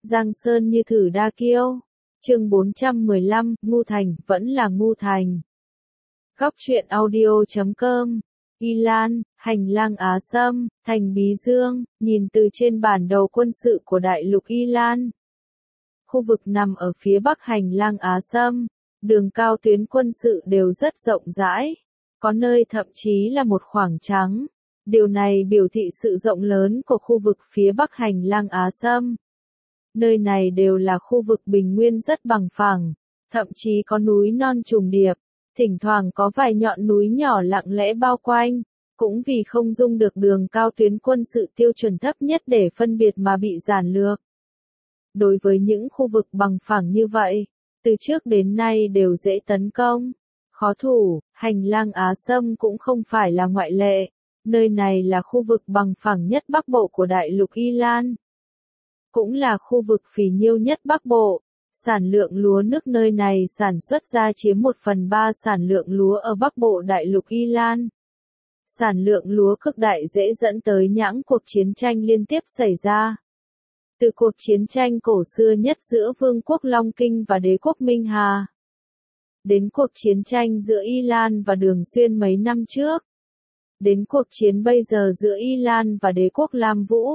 Giang sơn như thử đa kiêu. Chương 415, Ngu Thành, vẫn là Ngu Thành. Góc truyện audio.com. Y Lan, hành lang Á Sâm, thành Bí Dương, nhìn từ trên bản đồ quân sự của đại lục Y Lan. Khu vực nằm ở phía bắc hành lang Á Sâm, đường cao tuyến quân sự đều rất rộng rãi, có nơi thậm chí là một khoảng trắng. Điều này biểu thị sự rộng lớn của khu vực phía bắc hành lang Á Sâm. Nơi này đều là khu vực bình nguyên rất bằng phẳng, thậm chí có núi non trùng điệp, thỉnh thoảng có vài nhọn núi nhỏ lặng lẽ bao quanh, cũng vì không dung được đường cao tuyến quân sự tiêu chuẩn thấp nhất để phân biệt mà bị giản lược. Đối với những khu vực bằng phẳng như vậy, từ trước đến nay đều dễ tấn công, khó thủ, hành lang Á Sâm cũng không phải là ngoại lệ. Nơi này là khu vực bằng phẳng nhất Bắc Bộ của đại lục Y Lan. Cũng là khu vực phì nhiêu nhất Bắc Bộ. Sản lượng lúa nước nơi này sản xuất ra chiếm 1/3 sản lượng lúa ở Bắc Bộ đại lục Y Lan. Sản lượng lúa cực đại dễ dẫn tới những cuộc chiến tranh liên tiếp xảy ra. Từ cuộc chiến tranh cổ xưa nhất giữa Vương quốc Long Kinh và Đế quốc Minh Hà, đến cuộc chiến tranh giữa Y Lan và Đường Xuyên mấy năm trước, đến cuộc chiến bây giờ giữa Y Lan và Đế quốc Lam Vũ.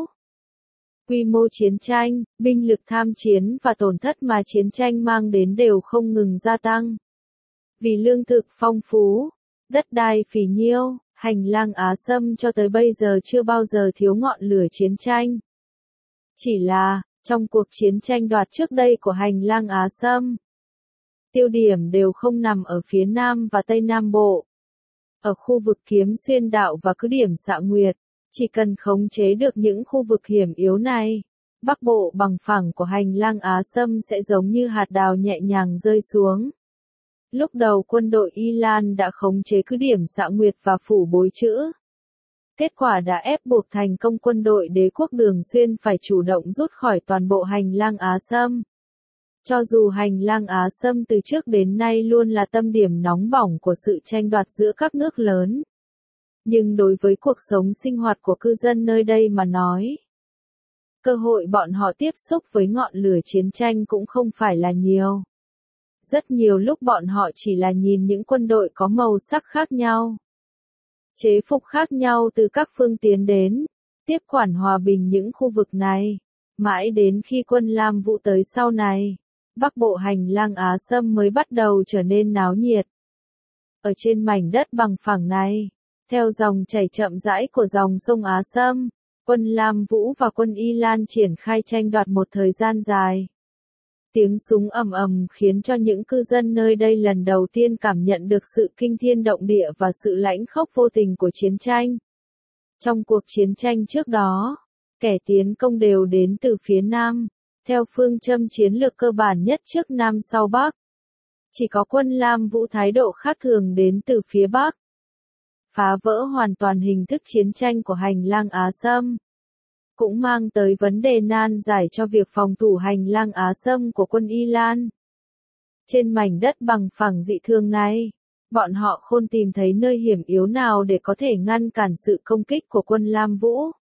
Quy mô chiến tranh, binh lực tham chiến và tổn thất mà chiến tranh mang đến đều không ngừng gia tăng. Vì lương thực phong phú, đất đai phì nhiêu, hành lang Á Sâm cho tới bây giờ chưa bao giờ thiếu ngọn lửa chiến tranh. Chỉ là, trong cuộc chiến tranh đoạt trước đây của hành lang Á Sâm, tiêu điểm đều không nằm ở phía Nam và Tây Nam Bộ. Ở khu vực Kiếm Xuyên Đạo và cứ điểm Xạ Nguyệt, chỉ cần khống chế được những khu vực hiểm yếu này, Bắc Bộ bằng phẳng của hành lang Á Sâm sẽ giống như hạt đào nhẹ nhàng rơi xuống. Lúc đầu quân đội Y Lan đã khống chế cứ điểm Xạ Nguyệt và phủ Bối Trữ. Kết quả đã ép buộc thành công quân đội Đế quốc Đường Xuyên phải chủ động rút khỏi toàn bộ hành lang Á Sâm. Cho dù hành lang Á Sâm từ trước đến nay luôn là tâm điểm nóng bỏng của sự tranh đoạt giữa các nước lớn, nhưng đối với cuộc sống sinh hoạt của cư dân nơi đây mà nói, cơ hội bọn họ tiếp xúc với ngọn lửa chiến tranh cũng không phải là nhiều. Rất nhiều lúc bọn họ chỉ là nhìn những quân đội có màu sắc khác nhau, chế phục khác nhau từ các phương tiến đến, tiếp quản hòa bình những khu vực này, mãi đến khi quân Lam Vũ tới sau này, Bắc Bộ hành lang Á Sâm mới bắt đầu trở nên náo nhiệt. Ở trên mảnh đất bằng phẳng này, theo dòng chảy chậm rãi của dòng sông Á Sâm, quân Lam Vũ và quân Y Lan triển khai tranh đoạt một thời gian dài. Tiếng súng ầm ầm khiến cho những cư dân nơi đây lần đầu tiên cảm nhận được sự kinh thiên động địa và sự lãnh khốc vô tình của chiến tranh. Trong cuộc chiến tranh trước đó, kẻ tiến công đều đến từ phía Nam, theo phương châm chiến lược cơ bản nhất trước Nam sau Bắc. Chỉ có quân Lam Vũ thái độ khác thường đến từ phía Bắc, phá vỡ hoàn toàn hình thức chiến tranh của hành lang Á Sâm, cũng mang tới vấn đề nan giải cho việc phòng thủ hành lang Á Sâm của quân Y Lan. Trên mảnh đất bằng phẳng dị thường này, bọn họ không tìm thấy nơi hiểm yếu nào để có thể ngăn cản sự công kích của quân Lam Vũ.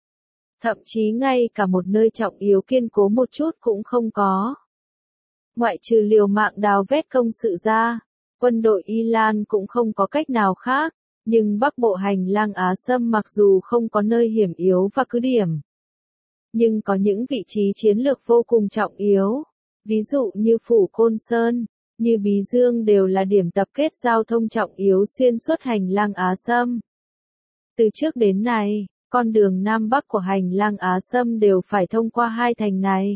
Thậm chí ngay cả một nơi trọng yếu kiên cố một chút cũng không có. Ngoại trừ liều mạng đào vét công sự ra, quân đội Y Lan cũng không có cách nào khác, nhưng Bắc Bộ hành lang Á Sâm mặc dù không có nơi hiểm yếu và cứ điểm, nhưng có những vị trí chiến lược vô cùng trọng yếu, ví dụ như phủ Côn Sơn, như Bí Dương đều là điểm tập kết giao thông trọng yếu xuyên suốt hành lang Á Sâm. Từ trước đến nay, con đường Nam Bắc của hành lang Á Sâm đều phải thông qua hai thành này.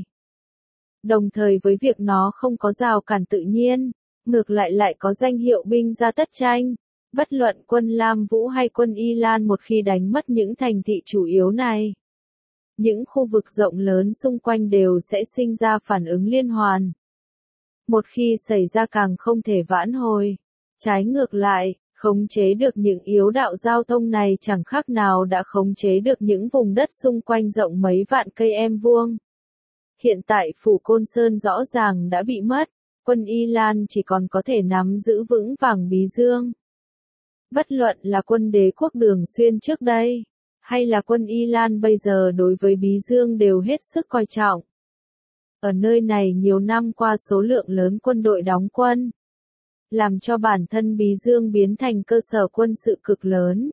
Đồng thời với việc nó không có rào cản tự nhiên, ngược lại có danh hiệu binh ra tất tranh. Bất luận quân Lam Vũ hay quân Y Lan một khi đánh mất những thành thị chủ yếu này, những khu vực rộng lớn xung quanh đều sẽ sinh ra phản ứng liên hoàn. Một khi xảy ra càng không thể vãn hồi. Trái ngược lại, khống chế được những yếu đạo giao thông này chẳng khác nào đã khống chế được những vùng đất xung quanh rộng mấy vạn cây em vuông. Hiện tại phủ Côn Sơn rõ ràng đã bị mất, quân Y Lan chỉ còn có thể nắm giữ vững vàng Bí Dương. Bất luận là quân Đế quốc Đường Xuyên trước đây, hay là quân Y Lan bây giờ đối với Bí Dương đều hết sức coi trọng. Ở nơi này nhiều năm qua số lượng lớn quân đội đóng quân, làm cho bản thân Bí Dương biến thành cơ sở quân sự cực lớn.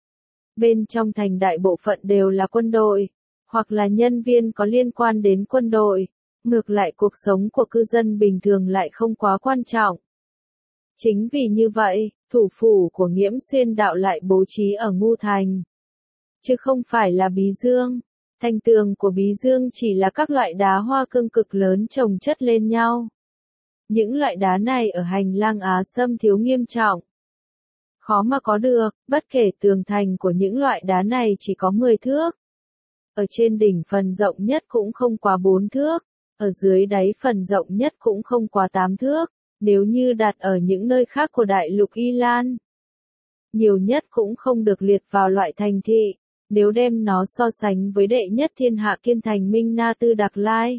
Bên trong thành đại bộ phận đều là quân đội, hoặc là nhân viên có liên quan đến quân đội, ngược lại cuộc sống của cư dân bình thường lại không quá quan trọng. Chính vì như vậy, thủ phủ của Nghiễm Xuyên đạo lại bố trí ở Ngu Thành, chứ không phải là Bí Dương. Thành tường của Bí Dương chỉ là các loại đá hoa cương cực lớn chồng chất lên nhau. Những loại đá này ở hành lang Á Sâm thiếu nghiêm trọng, khó mà có được, bất kể tường thành của những loại đá này chỉ có 10 thước. Ở trên đỉnh phần rộng nhất cũng không quá 4 thước, ở dưới đáy phần rộng nhất cũng không quá 8 thước, nếu như đặt ở những nơi khác của đại lục Y Lan. Nhiều nhất cũng không được liệt vào loại thành thị, nếu đem nó so sánh với đệ nhất thiên hạ Kiên Thành Minh Na Tư Đặc Lai.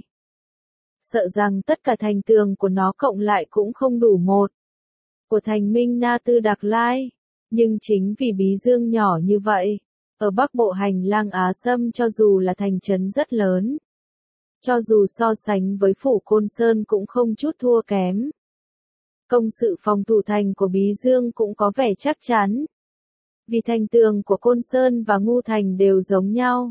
Sợ rằng tất cả thành tường của nó cộng lại cũng không đủ một của thành Minh Na Tư Đặc Lai. Nhưng chính vì Bí Dương nhỏ như vậy, ở Bắc Bộ hành lang Á Sâm cho dù là thành trấn rất lớn, cho dù so sánh với phủ Côn Sơn cũng không chút thua kém. Công sự phòng thủ thành của Bí Dương cũng có vẻ chắc chắn, vì thành tường của Côn Sơn và Ngu Thành đều giống nhau,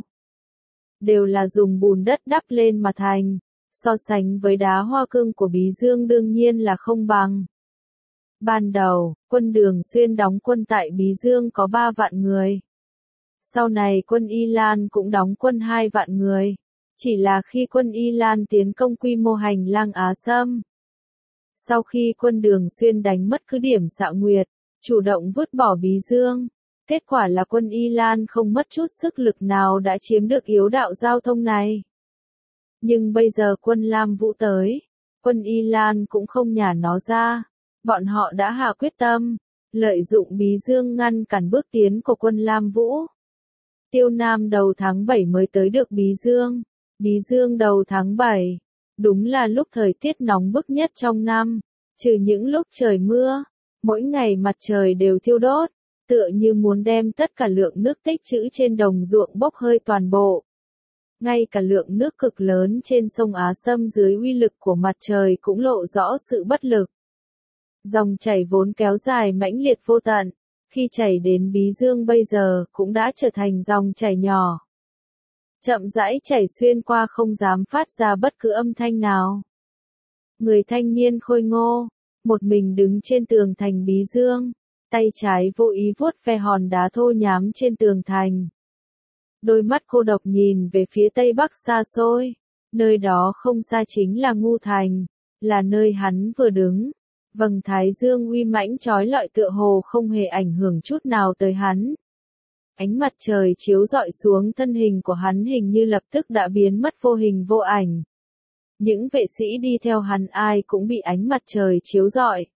đều là dùng bùn đất đắp lên mà thành, so sánh với đá hoa cương của Bí Dương đương nhiên là không bằng. Ban đầu, quân Đường Xuyên đóng quân tại Bí Dương có 3 vạn người. Sau này quân Y Lan cũng đóng quân 2 vạn người. Chỉ là khi quân Y Lan tiến công quy mô hành lang Á Sâm. Sau khi quân Đường Xuyên đánh mất cứ điểm Xạ Nguyệt, chủ động vứt bỏ Bí Dương. Kết quả là quân Y Lan không mất chút sức lực nào đã chiếm được yếu đạo giao thông này. Nhưng bây giờ quân Lam Vũ tới, quân Y Lan cũng không nhả nó ra. Bọn họ đã hạ quyết tâm, lợi dụng Bí Dương ngăn cản bước tiến của quân Lam Vũ. Tiêu Nam đầu tháng 7 mới tới được Bí Dương. Bí Dương đầu tháng 7, đúng là lúc thời tiết nóng bức nhất trong năm, trừ những lúc trời mưa, mỗi ngày mặt trời đều thiêu đốt, tựa như muốn đem tất cả lượng nước tích trữ trên đồng ruộng bốc hơi toàn bộ. Ngay cả lượng nước cực lớn trên sông Á Sâm dưới uy lực của mặt trời cũng lộ rõ sự bất lực. Dòng chảy vốn kéo dài mãnh liệt vô tận, khi chảy đến Bí Dương bây giờ cũng đã trở thành dòng chảy nhỏ. Chậm rãi chảy xuyên qua không dám phát ra bất cứ âm thanh nào. Người thanh niên khôi ngô, một mình đứng trên tường thành Bí Dương, tay trái vô ý vuốt ve hòn đá thô nhám trên tường thành. Đôi mắt cô độc nhìn về phía tây bắc xa xôi, nơi đó không xa chính là Ngu Thành, là nơi hắn vừa đứng. Vầng thái dương uy mãnh chói lọi tựa hồ không hề ảnh hưởng chút nào tới hắn. Ánh mặt trời chiếu rọi xuống thân hình của hắn hình như lập tức đã biến mất vô hình vô ảnh. Những vệ sĩ đi theo hắn ai cũng bị ánh mặt trời chiếu rọi.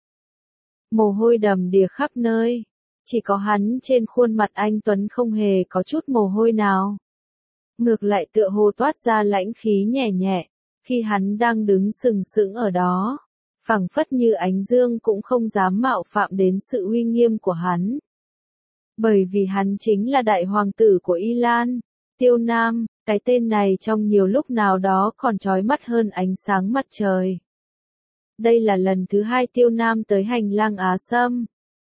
Mồ hôi đầm đìa khắp nơi. Chỉ có hắn trên khuôn mặt anh tuấn không hề có chút mồ hôi nào. Ngược lại tựa hồ toát ra lãnh khí nhẹ nhẹ, khi hắn đang đứng sừng sững ở đó. Phảng phất như ánh dương cũng không dám mạo phạm đến sự uy nghiêm của hắn. Bởi vì hắn chính là đại hoàng tử của Y Lan, Tiêu Nam, cái tên này trong nhiều lúc nào đó còn chói mắt hơn ánh sáng mặt trời. Đây là lần thứ 2 Tiêu Nam tới hành lang Á Sâm.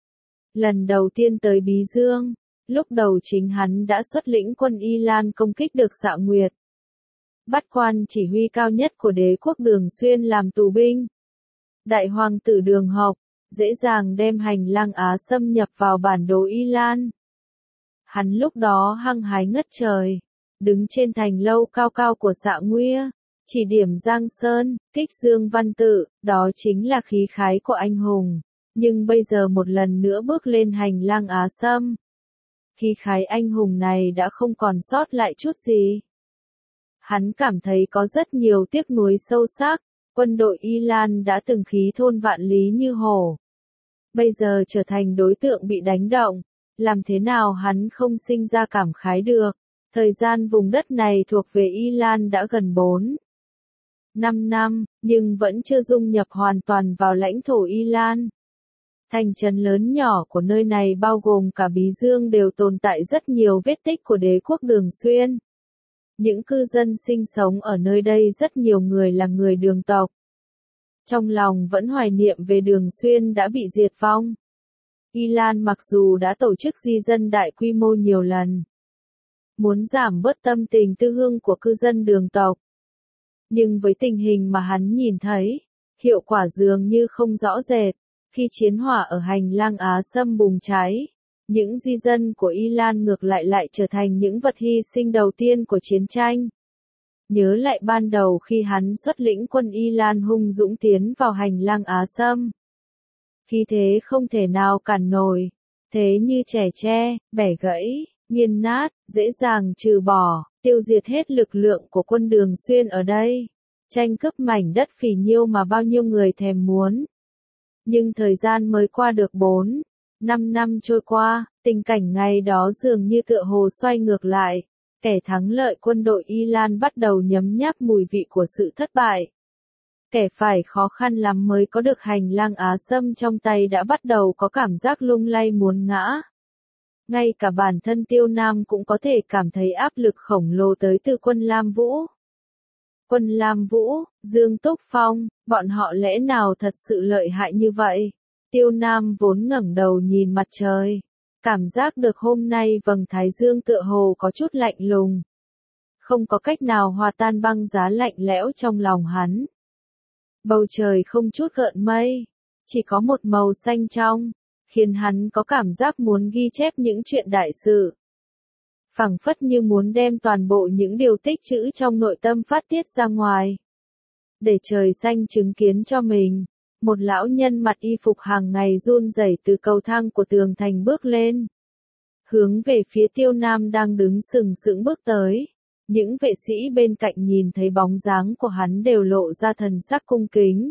Lần đầu tiên tới Bí Dương, lúc đầu chính hắn đã xuất lĩnh quân Y Lan công kích được Xạ Nguyệt. Bắt quan chỉ huy cao nhất của đế quốc Đường Xuyên làm tù binh. Đại hoàng tử Đường Học, dễ dàng đem hành lang Á Sâm nhập vào bản đồ Y Lan. Hắn lúc đó hăng hái ngất trời, đứng trên thành lâu cao cao của Xạ Nguya, chỉ điểm Giang Sơn, kích dương văn tự, đó chính là khí khái của anh hùng. Nhưng bây giờ một lần nữa bước lên hành lang Á Sâm. Khí khái anh hùng này đã không còn sót lại chút gì. Hắn cảm thấy có rất nhiều tiếc nuối sâu sắc. Quân đội Y Lan đã từng khí thôn vạn lý như hổ. Bây giờ trở thành đối tượng bị đánh động. Làm thế nào hắn không sinh ra cảm khái được. Thời gian vùng đất này thuộc về Y Lan đã gần 4-5 năm, nhưng vẫn chưa dung nhập hoàn toàn vào lãnh thổ Y Lan. Thành trấn lớn nhỏ của nơi này bao gồm cả Bí Dương đều tồn tại rất nhiều vết tích của đế quốc Đường Xuyên. Những cư dân sinh sống ở nơi đây rất nhiều người là người Đường tộc. Trong lòng vẫn hoài niệm về Đường Xuyên đã bị diệt vong. Y Lan mặc dù đã tổ chức di dân đại quy mô nhiều lần, muốn giảm bớt tâm tình tư hương của cư dân Đường tộc. Nhưng với tình hình mà hắn nhìn thấy, hiệu quả dường như không rõ rệt. Khi chiến hỏa ở hành lang Á Sâm bùng cháy, những di dân của Y Lan ngược lại trở thành những vật hy sinh đầu tiên của chiến tranh. Nhớ lại ban đầu khi hắn xuất lĩnh quân Y Lan hung dũng tiến vào hành lang Á Sâm. Khí thế không thể nào cản nổi, thế như trẻ tre, bẻ gãy, nghiền nát, dễ dàng trừ bỏ, tiêu diệt hết lực lượng của quân Đường Xuyên ở đây. Tranh cướp mảnh đất phì nhiêu mà bao nhiêu người thèm muốn. Nhưng thời gian mới qua được 4-5 năm trôi qua, tình cảnh ngày đó dường như tựa hồ xoay ngược lại. Kẻ thắng lợi quân đội Y Lan bắt đầu nhấm nháp mùi vị của sự thất bại. Kẻ phải khó khăn lắm mới có được hành lang Á Sâm trong tay đã bắt đầu có cảm giác lung lay muốn ngã. Ngay cả bản thân Tiêu Nam cũng có thể cảm thấy áp lực khổng lồ tới từ quân Lam Vũ. Quân Lam Vũ, Dương Túc Phong, bọn họ lẽ nào thật sự lợi hại như vậy? Tiêu Nam vốn ngẩng đầu nhìn mặt trời. Cảm giác được hôm nay vầng thái dương tựa hồ có chút lạnh lùng. Không có cách nào hòa tan băng giá lạnh lẽo trong lòng hắn. Bầu trời không chút gợn mây, chỉ có một màu xanh trong, khiến hắn có cảm giác muốn ghi chép những chuyện đại sự. Phảng phất như muốn đem toàn bộ những điều tích trữ trong nội tâm phát tiết ra ngoài. Để trời xanh chứng kiến cho mình. Một lão nhân mặc y phục hàng ngày run rẩy từ cầu thang của tường thành bước lên. Hướng về phía Tiêu Nam đang đứng sừng sững bước tới. Những vệ sĩ bên cạnh nhìn thấy bóng dáng của hắn đều lộ ra thần sắc cung kính.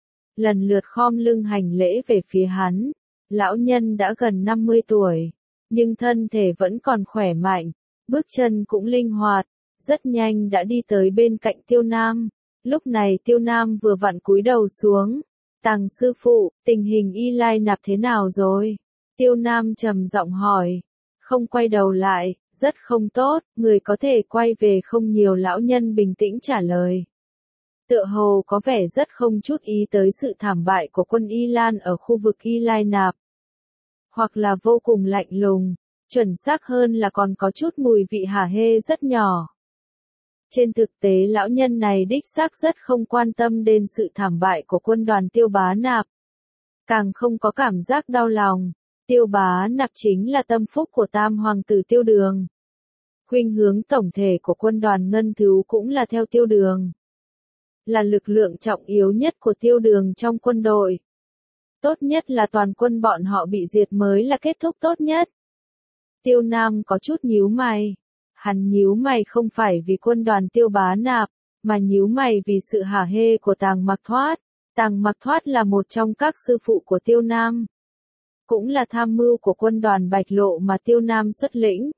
Lần lượt khom lưng hành lễ về phía hắn. Lão nhân đã gần 50 tuổi, nhưng thân thể vẫn còn khỏe mạnh, bước chân cũng linh hoạt, rất nhanh đã đi tới bên cạnh Tiêu Nam. Lúc này Tiêu Nam vừa vặn cúi đầu xuống. Tàng sư phụ, tình hình Y Lai Nạp thế nào rồi? Tiêu Nam trầm giọng hỏi. Không quay đầu lại, rất không tốt, người có thể quay về không nhiều, lão nhân bình tĩnh trả lời. Tựa hồ có vẻ rất không chút ý tới sự thảm bại của quân Y Lan ở khu vực Y Lai Nạp. Hoặc là vô cùng lạnh lùng, chuẩn xác hơn là còn có chút mùi vị hả hê rất nhỏ. Trên thực tế lão nhân này đích xác rất không quan tâm đến sự thảm bại của quân đoàn Tiêu Bá Nạp. Càng không có cảm giác đau lòng. Tiêu Bá Nạp chính là tâm phúc của Tam Hoàng tử Tiêu Đường. Khuynh hướng tổng thể của quân đoàn Ngân Thú cũng là theo Tiêu Đường. Là lực lượng trọng yếu nhất của Tiêu Đường trong quân đội. Tốt nhất là toàn quân bọn họ bị diệt mới là kết thúc tốt nhất. Tiêu Nam có chút nhíu mày. Hắn nhíu mày không phải vì quân đoàn Tiêu Bá Nạp, mà nhíu mày vì sự hả hê của Tàng Mặc Thoát. Tàng Mặc Thoát là một trong các sư phụ của Tiêu Nam. Cũng là tham mưu của quân đoàn Bạch Lộ mà Tiêu Nam xuất lĩnh.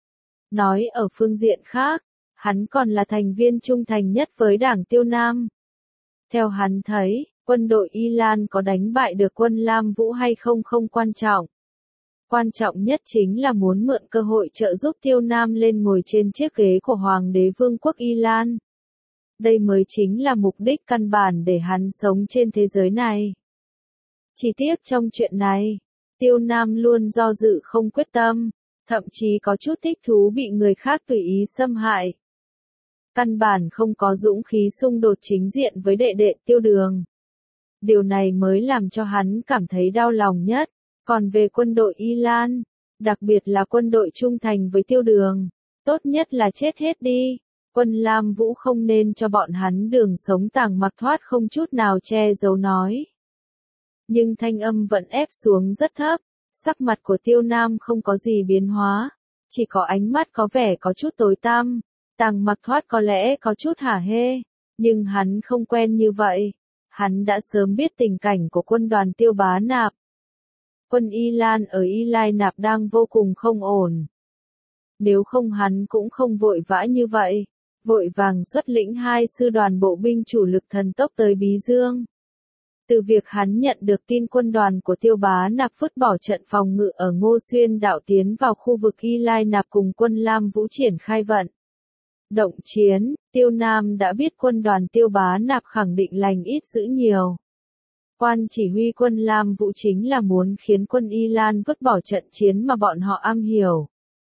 Nói ở phương diện khác, hắn còn là thành viên trung thành nhất với đảng Tiêu Nam. Theo hắn thấy, quân đội Y Lan có đánh bại được quân Lam Vũ hay không không quan trọng. Quan trọng nhất chính là muốn mượn cơ hội trợ giúp Tiêu Nam lên ngồi trên chiếc ghế của Hoàng đế Vương quốc Y Lan. Đây mới chính là mục đích căn bản để hắn sống trên thế giới này. Chỉ tiếc trong chuyện này, Tiêu Nam luôn do dự không quyết tâm, thậm chí có chút thích thú bị người khác tùy ý xâm hại. Căn bản không có dũng khí xung đột chính diện với đệ đệ Tiêu Đường. Điều này mới làm cho hắn cảm thấy đau lòng nhất. Còn về quân đội Y Lan, đặc biệt là quân đội trung thành với Tiêu Đường, tốt nhất là chết hết đi. Quân Lam Vũ không nên cho bọn hắn đường sống. Tàng Mặc Thoát không chút nào che giấu nói. Nhưng thanh âm vẫn ép xuống rất thấp, sắc mặt của Tiêu Nam không có gì biến hóa, chỉ có ánh mắt có vẻ có chút tối tăm. Tàng Mặc Thoát có lẽ có chút hả hê, nhưng hắn không quen như vậy. Hắn đã sớm biết tình cảnh của quân đoàn Tiêu Bá Nạp. Quân Y Lan ở Y Lai Nạp đang vô cùng không ổn. Nếu không hắn cũng không vội vã như vậy, vội vàng xuất lĩnh 2 sư đoàn bộ binh chủ lực thần tốc tới Bí Dương. Từ việc hắn nhận được tin quân đoàn của Tiêu Bá Nạp vứt bỏ trận phòng ngự ở Ngô Xuyên Đạo tiến vào khu vực Y Lai Nạp cùng quân Lam Vũ triển khai vận Động chiến, Tiêu Nam đã biết quân đoàn Tiêu Bá Nạp khẳng định lành ít dữ nhiều. Quan chỉ huy quân Lam Vũ chính là muốn khiến quân Y Lan vứt bỏ trận chiến mà bọn họ am hiểu.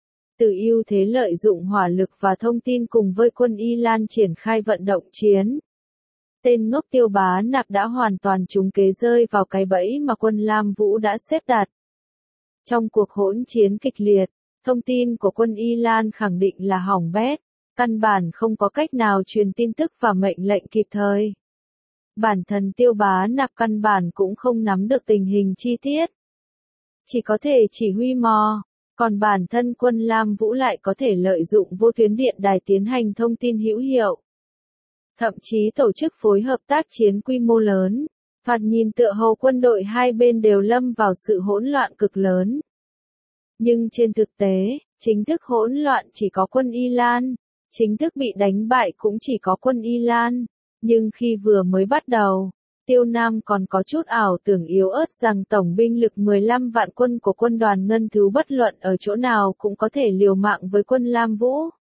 Từ ưu thế lợi dụng hỏa lực và thông tin cùng với quân Y Lan triển khai vận động chiến. Tên ngốc Tiêu Bá Nạp đã hoàn toàn trúng kế rơi vào cái bẫy mà quân Lam Vũ đã xếp đặt. Trong cuộc hỗn chiến kịch liệt, thông tin của quân Y Lan khẳng định là hỏng bét, căn bản không có cách nào truyền tin tức và mệnh lệnh kịp thời. Bản thân Tiêu Bá Nạp căn bản cũng không nắm được tình hình chi tiết. Chỉ có thể chỉ huy mò, còn bản thân quân Lam Vũ lại có thể lợi dụng vô tuyến điện đài tiến hành thông tin hữu hiệu. Thậm chí tổ chức phối hợp tác chiến quy mô lớn, thoạt nhìn tựa hồ quân đội hai bên đều lâm vào sự hỗn loạn cực lớn. Nhưng trên thực tế, chính thức hỗn loạn chỉ có quân Y Lan, chính thức bị đánh bại cũng chỉ có quân Y Lan. Nhưng khi vừa mới bắt đầu, Tiêu Nam còn có chút ảo tưởng yếu ớt rằng tổng binh lực 15 vạn quân của quân đoàn Ngân Thú bất luận ở chỗ nào cũng có thể liều mạng với quân Lam Vũ.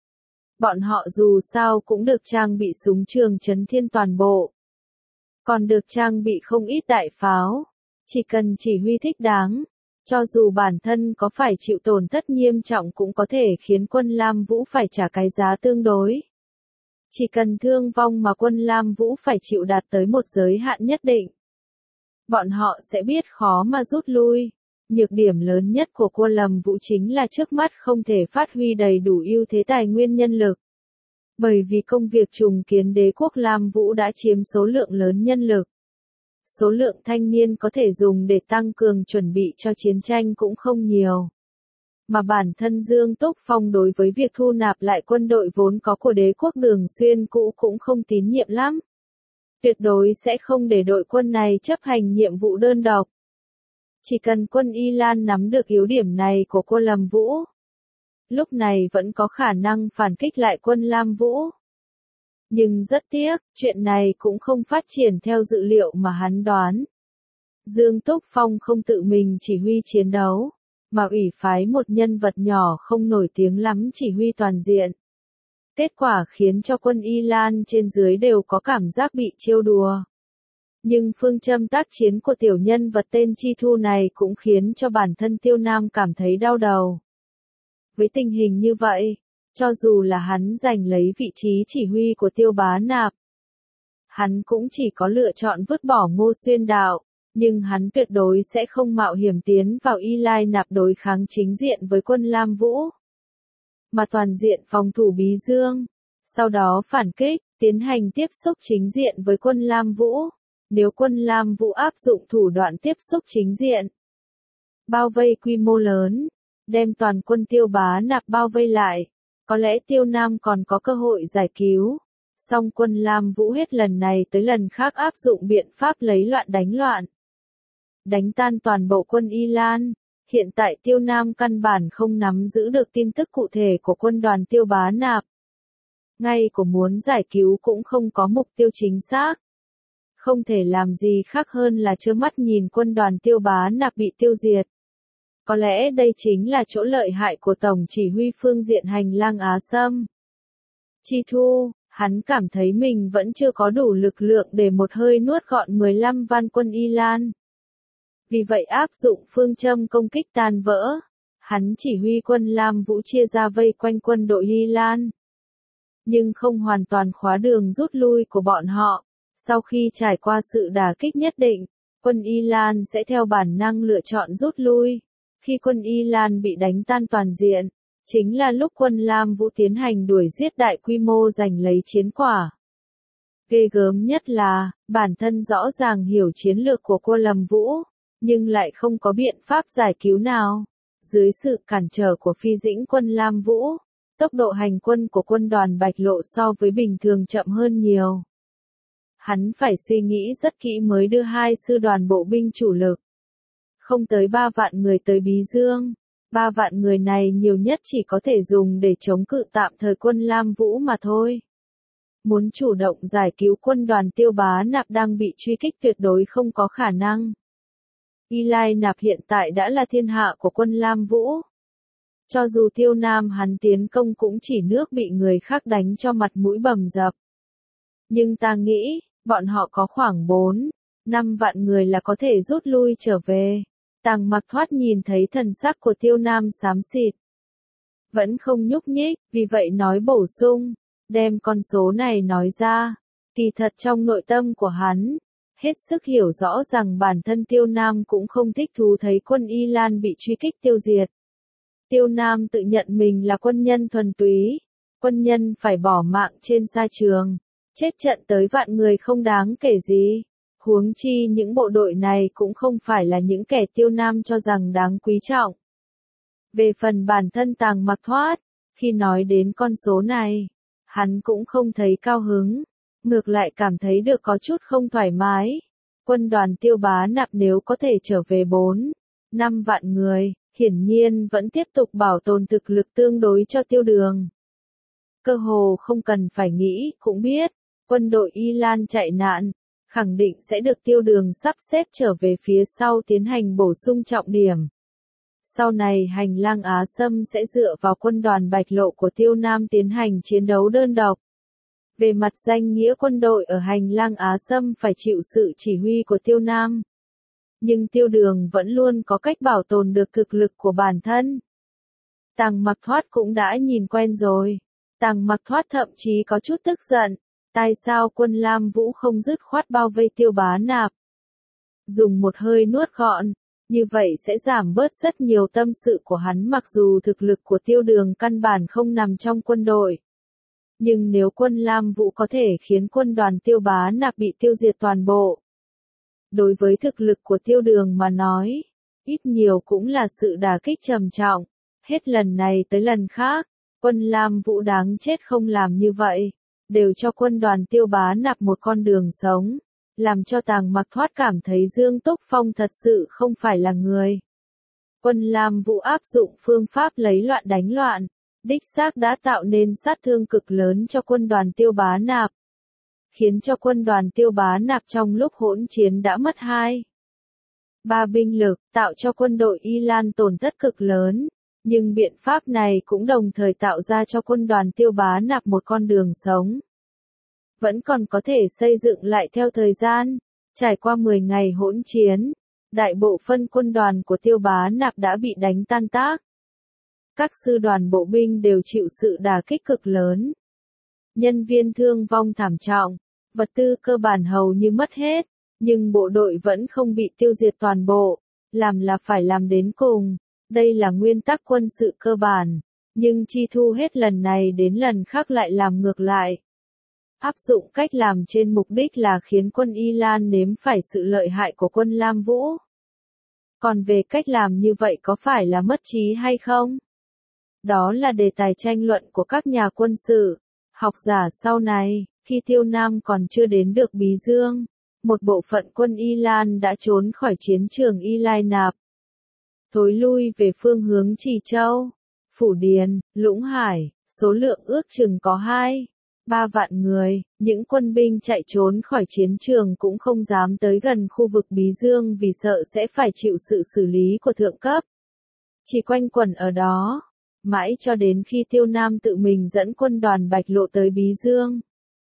Bọn họ dù sao cũng được trang bị súng trường chấn thiên toàn bộ. Còn được trang bị không ít đại pháo. Chỉ cần chỉ huy thích đáng, cho dù bản thân có phải chịu tổn thất nghiêm trọng cũng có thể khiến quân Lam Vũ phải trả cái giá tương đối. Chỉ cần thương vong mà quân Lam Vũ phải chịu đạt tới một giới hạn nhất định, bọn họ sẽ biết khó mà rút lui. Nhược điểm lớn nhất của quân Lam Vũ chính là trước mắt không thể phát huy đầy đủ ưu thế tài nguyên nhân lực. Bởi vì công việc trùng kiến đế quốc Lam Vũ đã chiếm số lượng lớn nhân lực. Số lượng thanh niên có thể dùng để tăng cường chuẩn bị cho chiến tranh cũng không nhiều. Mà bản thân Dương Túc Phong đối với việc thu nạp lại quân đội vốn có của đế quốc Đường Xuyên cũ cũng không tín nhiệm lắm. Tuyệt đối sẽ không để đội quân này chấp hành nhiệm vụ đơn độc. Chỉ cần quân Y Lan nắm được yếu điểm này của quân Lam Vũ, lúc này vẫn có khả năng phản kích lại quân Lam Vũ. Nhưng rất tiếc, chuyện này cũng không phát triển theo dự liệu mà hắn đoán. Dương Túc Phong không tự mình chỉ huy chiến đấu, mà ủy phái một nhân vật nhỏ không nổi tiếng lắm chỉ huy toàn diện. Kết quả khiến cho quân Y Lan trên dưới đều có cảm giác bị trêu đùa. Nhưng phương châm tác chiến của tiểu nhân vật tên Chi Thu này cũng khiến cho bản thân Tiêu Nam cảm thấy đau đầu. Với tình hình như vậy, cho dù là hắn giành lấy vị trí chỉ huy của Tiêu Bá Nạp, hắn cũng chỉ có lựa chọn vứt bỏ Ngô Xuyên Đạo, nhưng hắn tuyệt đối sẽ không mạo hiểm tiến vào Y Lai Nạp đối kháng chính diện với quân Lam Vũ, mà toàn diện phòng thủ Bí Dương, sau đó phản kích, tiến hành tiếp xúc chính diện với quân Lam Vũ. Nếu quân Lam Vũ áp dụng thủ đoạn tiếp xúc chính diện, bao vây quy mô lớn, đem toàn quân Tiêu Bá Nạp bao vây lại, có lẽ Tiêu Nam còn có cơ hội giải cứu. Song quân Lam Vũ hết lần này tới lần khác áp dụng biện pháp lấy loạn đánh loạn, đánh tan toàn bộ quân Y Lan. Hiện tại Tiêu Nam căn bản không nắm giữ được tin tức cụ thể của quân đoàn Tiêu Bá Nạp. Ngay của muốn giải cứu cũng không có mục tiêu chính xác. Không thể làm gì khác hơn là trơ mắt nhìn quân đoàn Tiêu Bá Nạp bị tiêu diệt. Có lẽ đây chính là chỗ lợi hại của Tổng chỉ huy phương diện hành lang Á Sâm. Chi Thu, hắn cảm thấy mình vẫn chưa có đủ lực lượng để một hơi nuốt gọn 15 van quân Y Lan. Vì vậy áp dụng phương châm công kích tan vỡ, hắn chỉ huy quân Lam Vũ chia ra vây quanh quân đội Y Lan. Nhưng không hoàn toàn khóa đường rút lui của bọn họ. Sau khi trải qua sự đả kích nhất định, quân Y Lan sẽ theo bản năng lựa chọn rút lui. Khi quân Y Lan bị đánh tan toàn diện, chính là lúc quân Lam Vũ tiến hành đuổi giết đại quy mô giành lấy chiến quả. Ghê gớm nhất là, bản thân rõ ràng hiểu chiến lược của quân Lam Vũ, nhưng lại không có biện pháp giải cứu nào. Dưới sự cản trở của phi dĩnh quân Lam Vũ, tốc độ hành quân của quân đoàn Bạch Lộ so với bình thường chậm hơn nhiều. Hắn phải suy nghĩ rất kỹ mới đưa hai sư đoàn bộ binh chủ lực. Không tới 3 vạn người tới Bí Dương. 3 vạn người này nhiều nhất chỉ có thể dùng để chống cự tạm thời quân Lam Vũ mà thôi. Muốn chủ động giải cứu quân đoàn Tiêu Bá Nạp đang bị truy kích tuyệt đối không có khả năng. Y Lai Nạp hiện tại đã là thiên hạ của quân Lam Vũ. Cho dù Tiêu Nam hắn tiến công cũng chỉ nước bị người khác đánh cho mặt mũi bầm dập. Nhưng ta nghĩ, bọn họ có khoảng 4-5 vạn người là có thể rút lui trở về. Tàng Mặc Thoát nhìn thấy thần sắc của Tiêu Nam xám xịt. Vẫn không nhúc nhích, vì vậy nói bổ sung, đem con số này nói ra. Kỳ thật trong nội tâm của hắn, hết sức hiểu rõ rằng bản thân Tiêu Nam cũng không thích thú thấy quân Y Lan bị truy kích tiêu diệt. Tiêu Nam tự nhận mình là quân nhân thuần túy, quân nhân phải bỏ mạng trên sa trường, chết trận tới vạn người không đáng kể gì. Huống chi những bộ đội này cũng không phải là những kẻ Tiêu Nam cho rằng đáng quý trọng. Về phần bản thân Tàng Mặc Thoát, khi nói đến con số này, hắn cũng không thấy cao hứng, ngược lại cảm thấy được có chút không thoải mái. Quân đoàn Tiêu Bá Nạp nếu có thể trở về 4-5 vạn người, hiển nhiên vẫn tiếp tục bảo tồn thực lực tương đối cho Tiêu Đường. Cơ hồ không cần phải nghĩ, cũng biết, quân đội Y Lan chạy nạn, khẳng định sẽ được Tiêu Đường sắp xếp trở về phía sau tiến hành bổ sung trọng điểm. Sau này hành lang Á Sâm sẽ dựa vào quân đoàn Bạch Lộ của Tiêu Nam tiến hành chiến đấu đơn độc. Về mặt danh nghĩa quân đội ở hành lang Á Sâm phải chịu sự chỉ huy của Tiêu Nam. Nhưng Tiêu Đường vẫn luôn có cách bảo tồn được thực lực của bản thân. Tàng Mặc Thoát cũng đã nhìn quen rồi. Tàng Mặc Thoát thậm chí có chút tức giận. Tại sao quân Lam Vũ không dứt khoát bao vây Tiêu Bá Nạp? Dùng một hơi nuốt gọn, như vậy sẽ giảm bớt rất nhiều tâm sự của hắn mặc dù thực lực của Tiêu Đường căn bản không nằm trong quân đội. Nhưng nếu quân Lam Vũ có thể khiến quân đoàn Tiêu Bá Nạp bị tiêu diệt toàn bộ. Đối với thực lực của Tiêu Đường mà nói, ít nhiều cũng là sự đả kích trầm trọng. Hết lần này tới lần khác, quân Lam Vũ đáng chết không làm như vậy, đều cho quân đoàn Tiêu Bá Nạp một con đường sống, làm cho Tàng Mặc Thoát cảm thấy Dương Túc Phong thật sự không phải là người. Quân Lam Vũ áp dụng phương pháp lấy loạn đánh loạn, đích xác đã tạo nên sát thương cực lớn cho quân đoàn Tiêu Bá Nạp, khiến cho quân đoàn Tiêu Bá Nạp trong lúc hỗn chiến đã mất 2-3 binh lực, tạo cho quân đội Y Lan tổn thất cực lớn. Nhưng biện pháp này cũng đồng thời tạo ra cho quân đoàn Tiêu Bá Nạp một con đường sống. Vẫn còn có thể xây dựng lại theo thời gian. Trải qua 10 ngày hỗn chiến, đại bộ phân quân đoàn của Tiêu Bá Nạp đã bị đánh tan tác. Các sư đoàn bộ binh đều chịu sự đả kích cực lớn. Nhân viên thương vong thảm trọng, vật tư cơ bản hầu như mất hết, nhưng bộ đội vẫn không bị tiêu diệt toàn bộ, làm là phải làm đến cùng. Đây là nguyên tắc quân sự cơ bản, nhưng chi thu hết lần này đến lần khác lại làm ngược lại. Áp dụng cách làm trên mục đích là khiến quân Y Lan nếm phải sự lợi hại của quân Lam Vũ. Còn về cách làm như vậy có phải là mất trí hay không? Đó là đề tài tranh luận của các nhà quân sự, học giả sau này, khi Tiêu Nam còn chưa đến được Bí Dương. Một bộ phận quân Y Lan đã trốn khỏi chiến trường Y Lai Nạp. Thối lui về phương hướng Trì Châu, Phủ Điền, Lũng Hải, số lượng ước chừng có 2-3 vạn người, những quân binh chạy trốn khỏi chiến trường cũng không dám tới gần khu vực Bí Dương vì sợ sẽ phải chịu sự xử lý của thượng cấp. Chỉ quanh quẩn ở đó, mãi cho đến khi Tiêu Nam tự mình dẫn quân đoàn Bạch Lộ tới Bí Dương.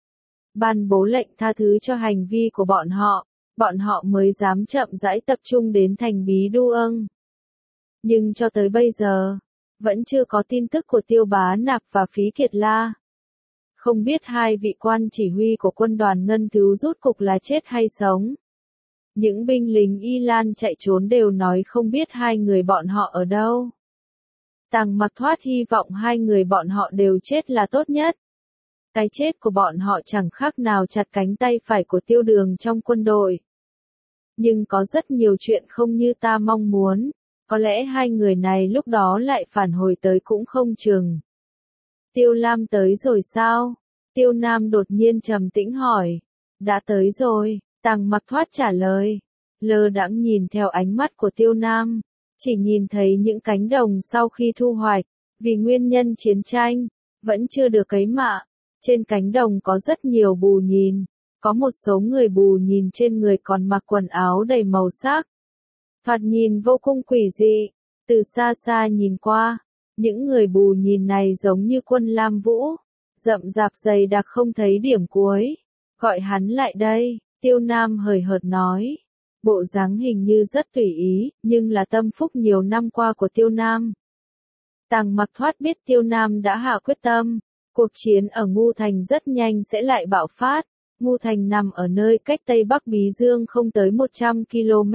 Ban bố lệnh tha thứ cho hành vi của bọn họ mới dám chậm rãi tập trung đến thành Bí Đu Âng. Nhưng cho tới bây giờ, vẫn chưa có tin tức của Tiêu Bá Nạp và Phí Kiệt La. Không biết hai vị quan chỉ huy của quân đoàn Ngân Thứ rút cục là chết hay sống. Những binh lính Y Lan chạy trốn đều nói không biết hai người bọn họ ở đâu. Tàng Mặc Thoát hy vọng hai người bọn họ đều chết là tốt nhất. Cái chết của bọn họ chẳng khác nào chặt cánh tay phải của Tiêu Đường trong quân đội. Nhưng có rất nhiều chuyện không như ta mong muốn. Có lẽ hai người này lúc đó lại phản hồi tới cũng không chừng. Tiêu Lam tới rồi sao? Tiêu Nam đột nhiên trầm tĩnh hỏi. Đã tới rồi, Tàng Mặc Thoát trả lời. Lơ đãng nhìn theo ánh mắt của Tiêu Nam. Chỉ nhìn thấy những cánh đồng sau khi thu hoạch. Vì nguyên nhân chiến tranh, vẫn chưa được cấy mạ. Trên cánh đồng có rất nhiều bù nhìn. Có một số người bù nhìn trên người còn mặc quần áo đầy màu sắc. Thoạt nhìn vô cùng quỷ dị, từ xa xa nhìn qua, Những người bù nhìn này giống như quân Lam Vũ, rậm rạp dày đặc không thấy điểm cuối. Gọi hắn lại đây, Tiêu Nam hời hợt nói. Bộ dáng hình như rất tùy ý, nhưng là tâm phúc nhiều năm qua của Tiêu Nam. Tàng Mặc Thoát biết Tiêu Nam đã hạ quyết tâm, cuộc chiến ở Ngu Thành rất nhanh sẽ lại bạo phát. Ngu Thành nằm ở nơi cách Tây Bắc Bí Dương không tới 100 km.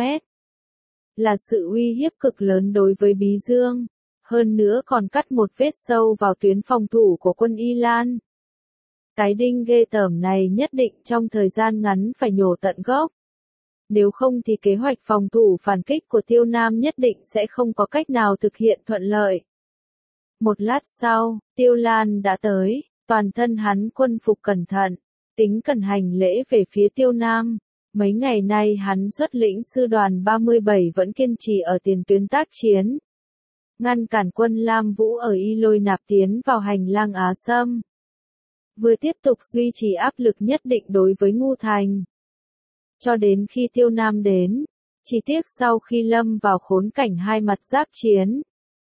Là sự uy hiếp cực lớn đối với Bí Dương, hơn nữa còn cắt một vết sâu vào tuyến phòng thủ của quân Y Lan. Cái đinh ghê tởm này nhất định trong thời gian ngắn phải nhổ tận gốc. Nếu không thì kế hoạch phòng thủ phản kích của Tiêu Nam nhất định sẽ không có cách nào thực hiện thuận lợi. Một lát sau, Tiêu Lan đã tới, toàn thân hắn quân phục cẩn thận, tính cần hành lễ về phía Tiêu Nam. Mấy ngày nay hắn xuất lĩnh sư đoàn 37 vẫn kiên trì ở tiền tuyến tác chiến, ngăn cản quân Lam Vũ ở Y Lôi Nạp tiến vào hành lang Á Sâm. Vừa tiếp tục duy trì áp lực nhất định đối với Ngu Thành. Cho đến khi Tiêu Nam đến, chỉ tiếc sau khi lâm vào khốn cảnh hai mặt giáp chiến,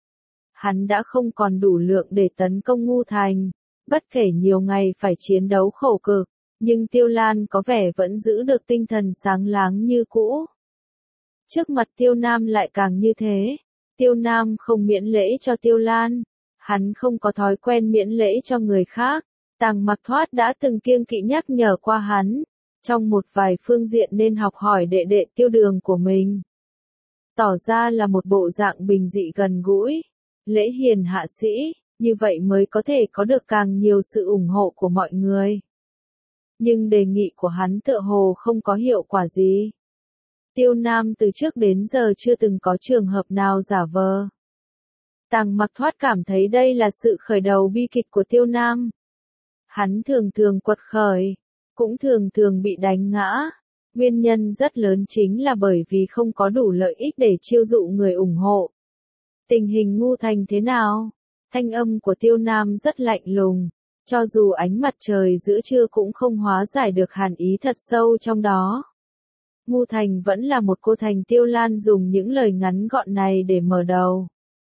hắn đã không còn đủ lượng để tấn công Ngu Thành. Bất kể nhiều ngày phải chiến đấu khổ cực, nhưng Tiêu Lan có vẻ vẫn giữ được tinh thần sáng láng như cũ. Trước mặt Tiêu Nam lại càng như thế. Tiêu Nam không miễn lễ cho Tiêu Lan, hắn không có thói quen miễn lễ cho người khác. Tàng Mặc Thoát đã từng kiêng kỵ nhắc nhở qua hắn, trong một vài phương diện nên học hỏi đệ đệ Tiêu Đường của mình. Tỏ ra là một bộ dạng bình dị gần gũi, lễ hiền hạ sĩ, như vậy mới có thể có được càng nhiều sự ủng hộ của mọi người. Nhưng đề nghị của hắn tựa hồ không có hiệu quả gì. Tiêu Nam từ trước đến giờ chưa từng có trường hợp nào giả vờ. Tàng Mặc Thoát cảm thấy đây là sự khởi đầu bi kịch của Tiêu Nam. Hắn thường thường quật khởi, cũng thường thường bị đánh ngã. Nguyên nhân rất lớn chính là bởi vì không có đủ lợi ích để chiêu dụ người ủng hộ. Tình hình Ngu Thành thế nào? Thanh âm của Tiêu Nam rất lạnh lùng, cho dù ánh mặt trời giữa trưa cũng không hóa giải được hàn ý thật sâu trong đó. Ngu Thành vẫn là một cô thành. Tiêu Lan dùng những lời ngắn gọn này để mở đầu.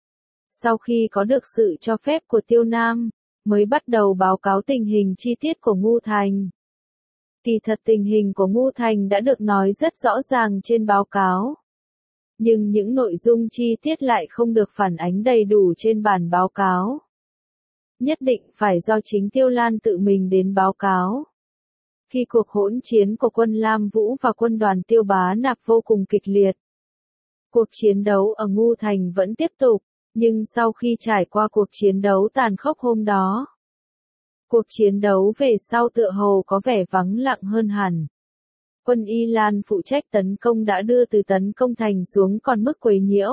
Sau khi có được sự cho phép của Tiêu Nam, mới bắt đầu báo cáo tình hình chi tiết của Ngu Thành. Kỳ thật tình hình của Ngu Thành đã được nói rất rõ ràng trên báo cáo. Nhưng những nội dung chi tiết lại không được phản ánh đầy đủ trên bản báo cáo. Nhất định phải do chính Tiêu Lan tự mình đến báo cáo. Khi cuộc hỗn chiến của quân Lam Vũ và quân đoàn Tiêu Bá Nạp vô cùng kịch liệt. Cuộc chiến đấu ở Ngu Thành vẫn tiếp tục, nhưng sau khi trải qua cuộc chiến đấu tàn khốc hôm đó, cuộc chiến đấu về sau tựa hồ có vẻ vắng lặng hơn hẳn. Quân Y Lan phụ trách tấn công đã đưa từ tấn công thành xuống còn mức quấy nhiễu.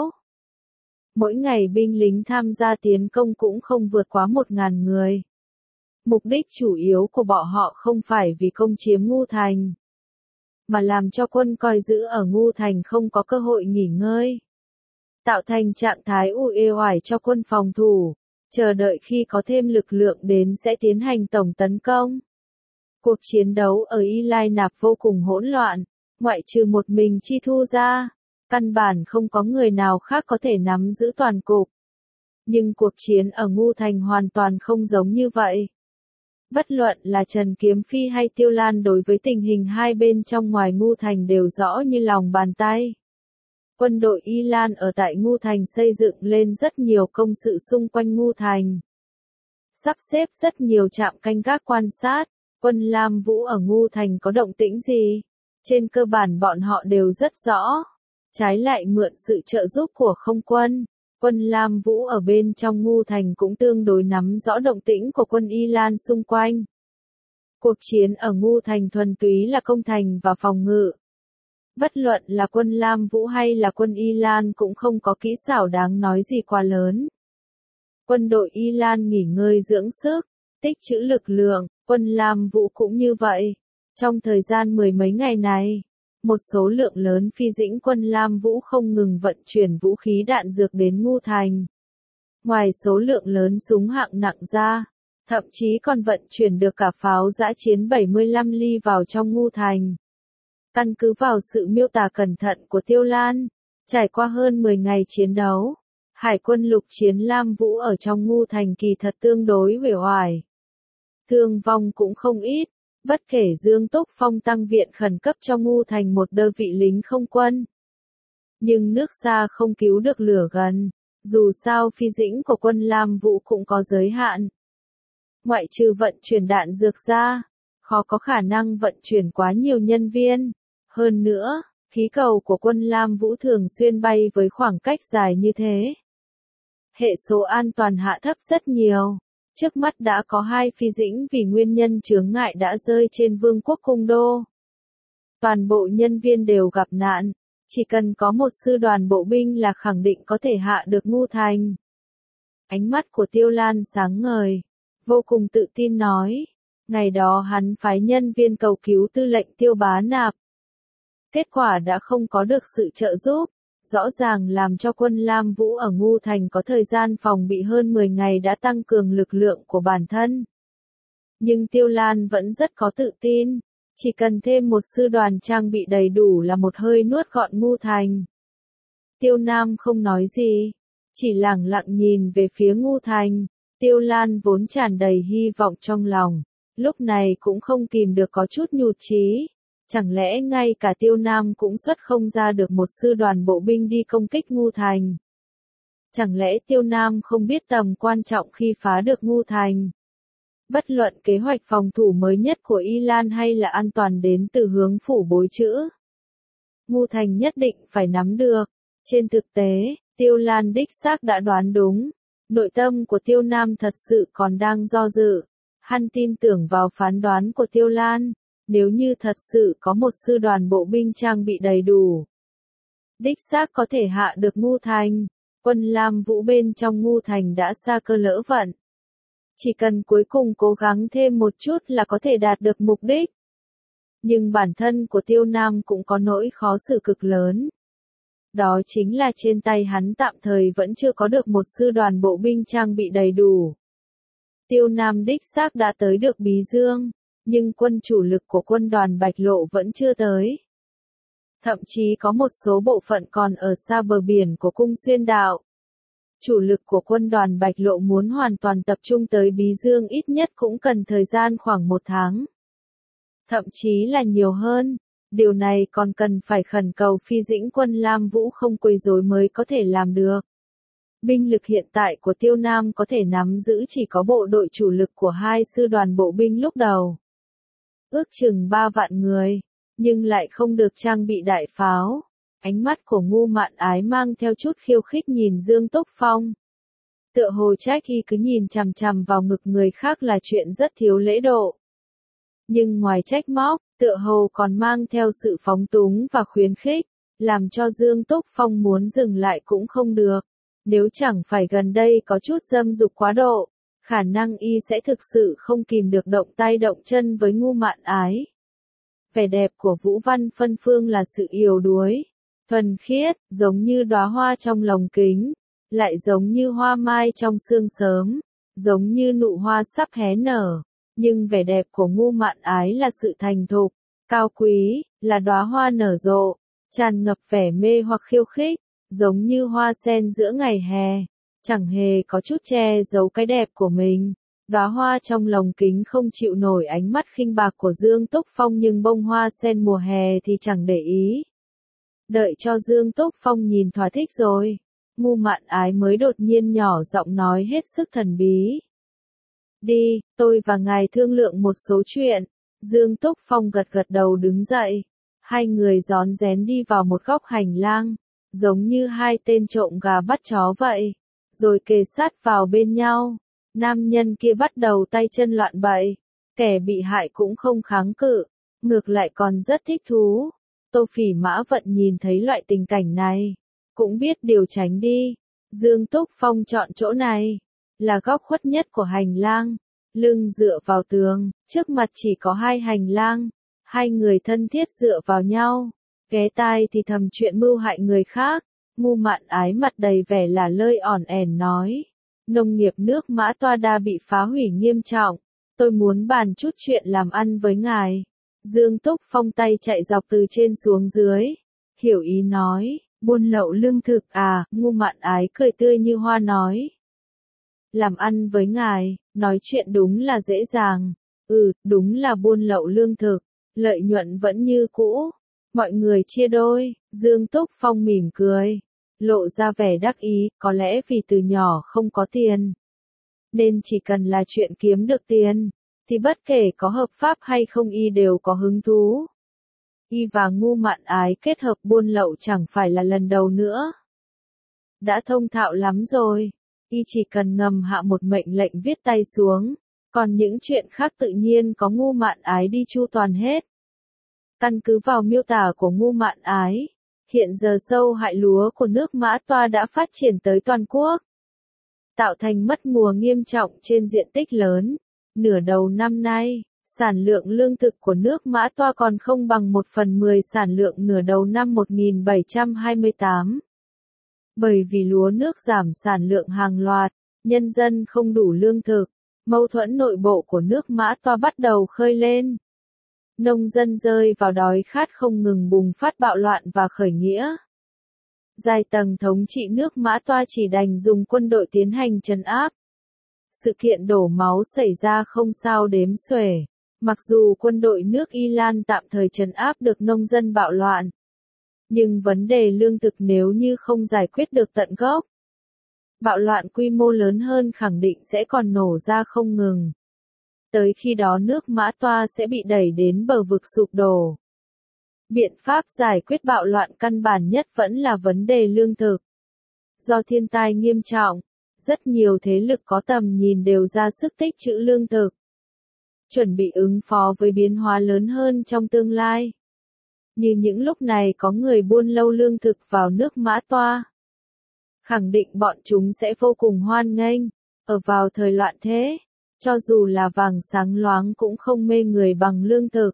Mỗi ngày binh lính tham gia tiến công cũng không vượt quá 1.000 người. Mục đích chủ yếu của bọn họ không phải vì công chiếm Ngu Thành, mà làm cho quân coi giữ ở Ngu Thành không có cơ hội nghỉ ngơi. Tạo thành trạng thái uể oải cho quân phòng thủ, chờ đợi khi có thêm lực lượng đến sẽ tiến hành tổng tấn công. Cuộc chiến đấu ở Y Lai Nạp vô cùng hỗn loạn, ngoại trừ một mình Chi Thu ra, căn bản không có người nào khác có thể nắm giữ toàn cục. Nhưng cuộc chiến ở Ngu Thành hoàn toàn không giống như vậy. Bất luận là Trần Kiếm Phi hay Tiêu Lan đối với tình hình hai bên trong ngoài Ngu Thành đều rõ như lòng bàn tay. Quân đội Y Lan ở tại Ngu Thành xây dựng lên rất nhiều công sự xung quanh Ngu Thành. Sắp xếp rất nhiều trạm canh gác quan sát, quân Lam Vũ ở Ngu Thành có động tĩnh gì. Trên cơ bản bọn họ đều rất rõ. Trái lại mượn sự trợ giúp của không quân, quân Lam Vũ ở bên trong Ngu Thành cũng tương đối nắm rõ động tĩnh của quân Y Lan xung quanh. Cuộc chiến ở Ngu Thành thuần túy là công thành và phòng ngự. Bất luận là quân Lam Vũ hay là quân Y Lan cũng không có kỹ xảo đáng nói gì quá lớn. Quân đội Y Lan nghỉ ngơi dưỡng sức, tích trữ lực lượng, quân Lam Vũ cũng như vậy. Trong thời gian mười mấy ngày này, một số lượng lớn phi dĩnh quân Lam Vũ không ngừng vận chuyển vũ khí đạn dược đến Ngu Thành. Ngoài số lượng lớn súng hạng nặng ra, thậm chí còn vận chuyển được cả pháo dã chiến 75 ly vào trong Ngu Thành. Căn cứ vào sự miêu tả cẩn thận của Tiêu Lan, trải qua hơn 10 ngày chiến đấu, Hải quân lục chiến Lam Vũ ở trong Ngu Thành kỳ thật tương đối uể oải. Thương vong cũng không ít, bất kể Dương Túc Phong tăng viện khẩn cấp cho Ngu Thành một đơn vị lính không quân. Nhưng nước xa không cứu được lửa gần, dù sao phi dĩnh của quân Lam Vũ cũng có giới hạn. Ngoại trừ vận chuyển đạn dược ra, khó có khả năng vận chuyển quá nhiều nhân viên. Hơn nữa, khí cầu của quân Lam Vũ thường xuyên bay với khoảng cách dài như thế. Hệ số an toàn hạ thấp rất nhiều. Trước mắt đã có 2 phi dĩnh vì nguyên nhân chướng ngại đã rơi trên Vương quốc Cung Đô. Toàn bộ nhân viên đều gặp nạn, chỉ cần có một sư đoàn bộ binh là khẳng định có thể hạ được Ngu Thành. Ánh mắt của Tiêu Lan sáng ngời, vô cùng tự tin nói. Ngày đó hắn phái nhân viên cầu cứu tư lệnh Tiêu Bá Nạp. Kết quả đã không có được sự trợ giúp, rõ ràng làm cho quân Lam Vũ ở Ngu Thành có thời gian phòng bị hơn 10 ngày đã tăng cường lực lượng của bản thân. Nhưng Tiêu Lan vẫn rất có tự tin, chỉ cần thêm một sư đoàn trang bị đầy đủ là một hơi nuốt gọn Ngu Thành. Tiêu Nam không nói gì, chỉ lẳng lặng nhìn về phía Ngu Thành. Tiêu Lan vốn tràn đầy hy vọng trong lòng, lúc này cũng không kìm được có chút nhụt chí. Chẳng lẽ ngay cả Tiêu Nam cũng xuất không ra được một sư đoàn bộ binh đi công kích Ngu Thành? Chẳng lẽ Tiêu Nam không biết tầm quan trọng khi phá được Ngu Thành? Bất luận kế hoạch phòng thủ mới nhất của Y Lan hay là an toàn đến từ hướng phủ bối trữ, Ngu Thành nhất định phải nắm được. Trên thực tế, Tiêu Lan đích xác đã đoán đúng. Nội tâm của Tiêu Nam thật sự còn đang do dự. Hắn tin tưởng vào phán đoán của Tiêu Lan. Nếu như thật sự có một sư đoàn bộ binh trang bị đầy đủ, đích xác có thể hạ được Ngu Thành, quân Lam Vũ bên trong Ngu Thành đã xa cơ lỡ vận. Chỉ cần cuối cùng cố gắng thêm một chút là có thể đạt được mục đích. Nhưng bản thân của Tiêu Nam cũng có nỗi khó xử cực lớn. Đó chính là trên tay hắn tạm thời vẫn chưa có được một sư đoàn bộ binh trang bị đầy đủ. Tiêu Nam đích xác đã tới được Bí Dương, nhưng quân chủ lực của quân đoàn Bạch Lộ vẫn chưa tới. Thậm chí có một số bộ phận còn ở xa bờ biển của Cung Xuyên Đạo. Chủ lực của quân đoàn Bạch Lộ muốn hoàn toàn tập trung tới Bí Dương ít nhất cũng cần thời gian khoảng 1 tháng. Thậm chí là nhiều hơn. Điều này còn cần phải khẩn cầu phi dĩnh quân Lam Vũ không quấy rối mới có thể làm được. Binh lực hiện tại của Tiêu Nam có thể nắm giữ chỉ có bộ đội chủ lực của 2 sư đoàn bộ binh lúc đầu. Ước chừng 3 vạn người, nhưng lại không được trang bị đại pháo. Ánh mắt của Ngu Mạn Ái mang theo chút khiêu khích nhìn Dương Túc Phong. Tựa hồ trách y cứ nhìn chằm chằm vào ngực người khác là chuyện rất thiếu lễ độ. Nhưng ngoài trách móc, tựa hồ còn mang theo sự phóng túng và khuyến khích, làm cho Dương Túc Phong muốn dừng lại cũng không được. Nếu chẳng phải gần đây có chút dâm dục quá độ, khả năng y sẽ thực sự không kìm được động tay động chân với Ngu Mạn Ái. Vẻ đẹp của Vũ Văn Phân Phương là sự yếu đuối, thuần khiết, giống như đóa hoa trong lồng kính, lại giống như hoa mai trong sương sớm, giống như nụ hoa sắp hé nở. Nhưng vẻ đẹp của Ngu Mạn Ái là sự thành thục, cao quý, là đóa hoa nở rộ, tràn ngập vẻ mê hoặc khiêu khích, giống như hoa sen giữa ngày hè, chẳng hề có chút che giấu cái đẹp của mình. Đóa hoa trong lồng kính không chịu nổi ánh mắt khinh bạc của Dương Túc Phong nhưng bông hoa sen mùa hè thì chẳng để ý. Đợi cho Dương Túc Phong nhìn thỏa thích rồi, Ngu Mạn Ái mới đột nhiên nhỏ giọng nói hết sức thần bí. Đi, tôi và ngài thương lượng một số chuyện. Dương Túc Phong gật gật đầu đứng dậy. Hai người rón rén đi vào một góc hành lang, giống như 2 tên trộm gà bắt chó vậy, rồi kề sát vào bên nhau. Nam nhân kia bắt đầu tay chân loạn bậy, kẻ bị hại cũng không kháng cự, ngược lại còn rất thích thú. Tô Phỉ Mã Vận nhìn thấy loại tình cảnh này, cũng biết điều tránh đi. Dương Túc Phong chọn chỗ này, là góc khuất nhất của hành lang, lưng dựa vào tường, trước mặt chỉ có 2 hành lang, 2 người thân thiết dựa vào nhau, ghé tai thì thầm chuyện mưu hại người khác. Ngu Mạn Ái mặt đầy vẻ là lơi ỏn ẻn nói, nông nghiệp nước Mã Toa Đa bị phá hủy nghiêm trọng, tôi muốn bàn chút chuyện làm ăn với ngài. Dương Túc Phong tay chạy dọc từ trên xuống dưới, hiểu ý nói, Buôn lậu lương thực à, Ngu Mạn Ái cười tươi như hoa nói. Làm ăn với ngài, nói chuyện đúng là dễ dàng. Đúng là buôn lậu lương thực, lợi nhuận vẫn như cũ. Mọi người chia đôi, Dương Túc Phong mỉm cười, lộ ra vẻ đắc ý, có lẽ vì từ nhỏ không có tiền. Nên chỉ cần là chuyện kiếm được tiền, thì bất kể có hợp pháp hay không y đều có hứng thú. Y và Ngu Mạn Ái kết hợp buôn lậu chẳng phải là lần đầu nữa. Đã thông thạo lắm rồi, y chỉ cần ngầm hạ một mệnh lệnh viết tay xuống, còn những chuyện khác tự nhiên có Ngu Mạn Ái đi chu toàn hết. Căn cứ vào miêu tả của Ngu Mạn Ái, hiện giờ sâu hại lúa của nước Mã Toa đã phát triển tới toàn quốc, tạo thành mất mùa nghiêm trọng trên diện tích lớn. Nửa đầu năm nay, sản lượng lương thực của nước Mã Toa còn không bằng 1/10 sản lượng nửa đầu năm 1728. Bởi vì lúa nước giảm sản lượng hàng loạt, nhân dân không đủ lương thực, mâu thuẫn nội bộ của nước Mã Toa bắt đầu khơi lên. Nông dân rơi vào đói khát không ngừng bùng phát bạo loạn và khởi nghĩa. Giai tầng thống trị nước Mã Toa chỉ đành dùng quân đội tiến hành trấn áp. Sự kiện đổ máu xảy ra không sao đếm xuể. Mặc dù quân đội nước Y Lan tạm thời trấn áp được nông dân bạo loạn, nhưng vấn đề lương thực nếu như không giải quyết được tận gốc, bạo loạn quy mô lớn hơn khẳng định sẽ còn nổ ra không ngừng. Tới khi đó nước Mã Toa sẽ bị đẩy đến bờ vực sụp đổ. Biện pháp giải quyết bạo loạn căn bản nhất vẫn là vấn đề lương thực. Do thiên tai nghiêm trọng, rất nhiều thế lực có tầm nhìn đều ra sức tích trữ lương thực, chuẩn bị ứng phó với biến hóa lớn hơn trong tương lai. Như những lúc này có người buôn lậu lương thực vào nước Mã Toa, khẳng định bọn chúng sẽ vô cùng hoan nghênh. Ở vào thời loạn thế, cho dù là vàng sáng loáng cũng không mê người bằng lương thực.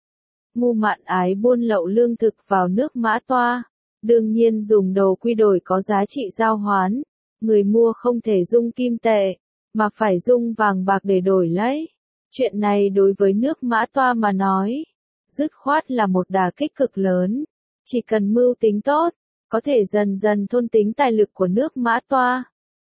Ngu Mạn Ái buôn lậu lương thực vào nước Mã Toa, đương nhiên dùng đồ quy đổi có giá trị giao hoán, người mua không thể dung kim tệ, mà phải dung vàng bạc để đổi lấy. Chuyện này đối với nước Mã Toa mà nói, dứt khoát là một đả kích cực lớn. Chỉ cần mưu tính tốt, có thể dần dần thôn tính tài lực của nước Mã Toa.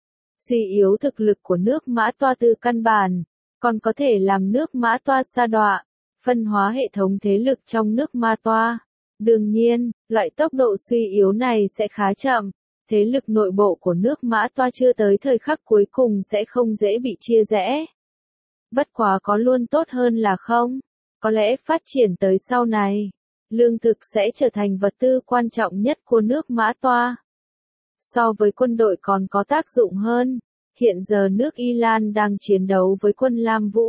Suy yếu thực lực của nước Mã Toa từ căn bản, còn có thể làm nước Mã Toa sa đọa, phân hóa hệ thống thế lực trong nước Mã Toa. Đương nhiên, loại tốc độ suy yếu này sẽ khá chậm, thế lực nội bộ của nước Mã Toa chưa tới thời khắc cuối cùng sẽ không dễ bị chia rẽ. Bất quá có luôn tốt hơn là không? Có lẽ phát triển tới sau này, lương thực sẽ trở thành vật tư quan trọng nhất của nước Mã Toa. So với quân đội còn có tác dụng hơn. Hiện giờ nước Y Lan đang chiến đấu với quân Lam Vũ.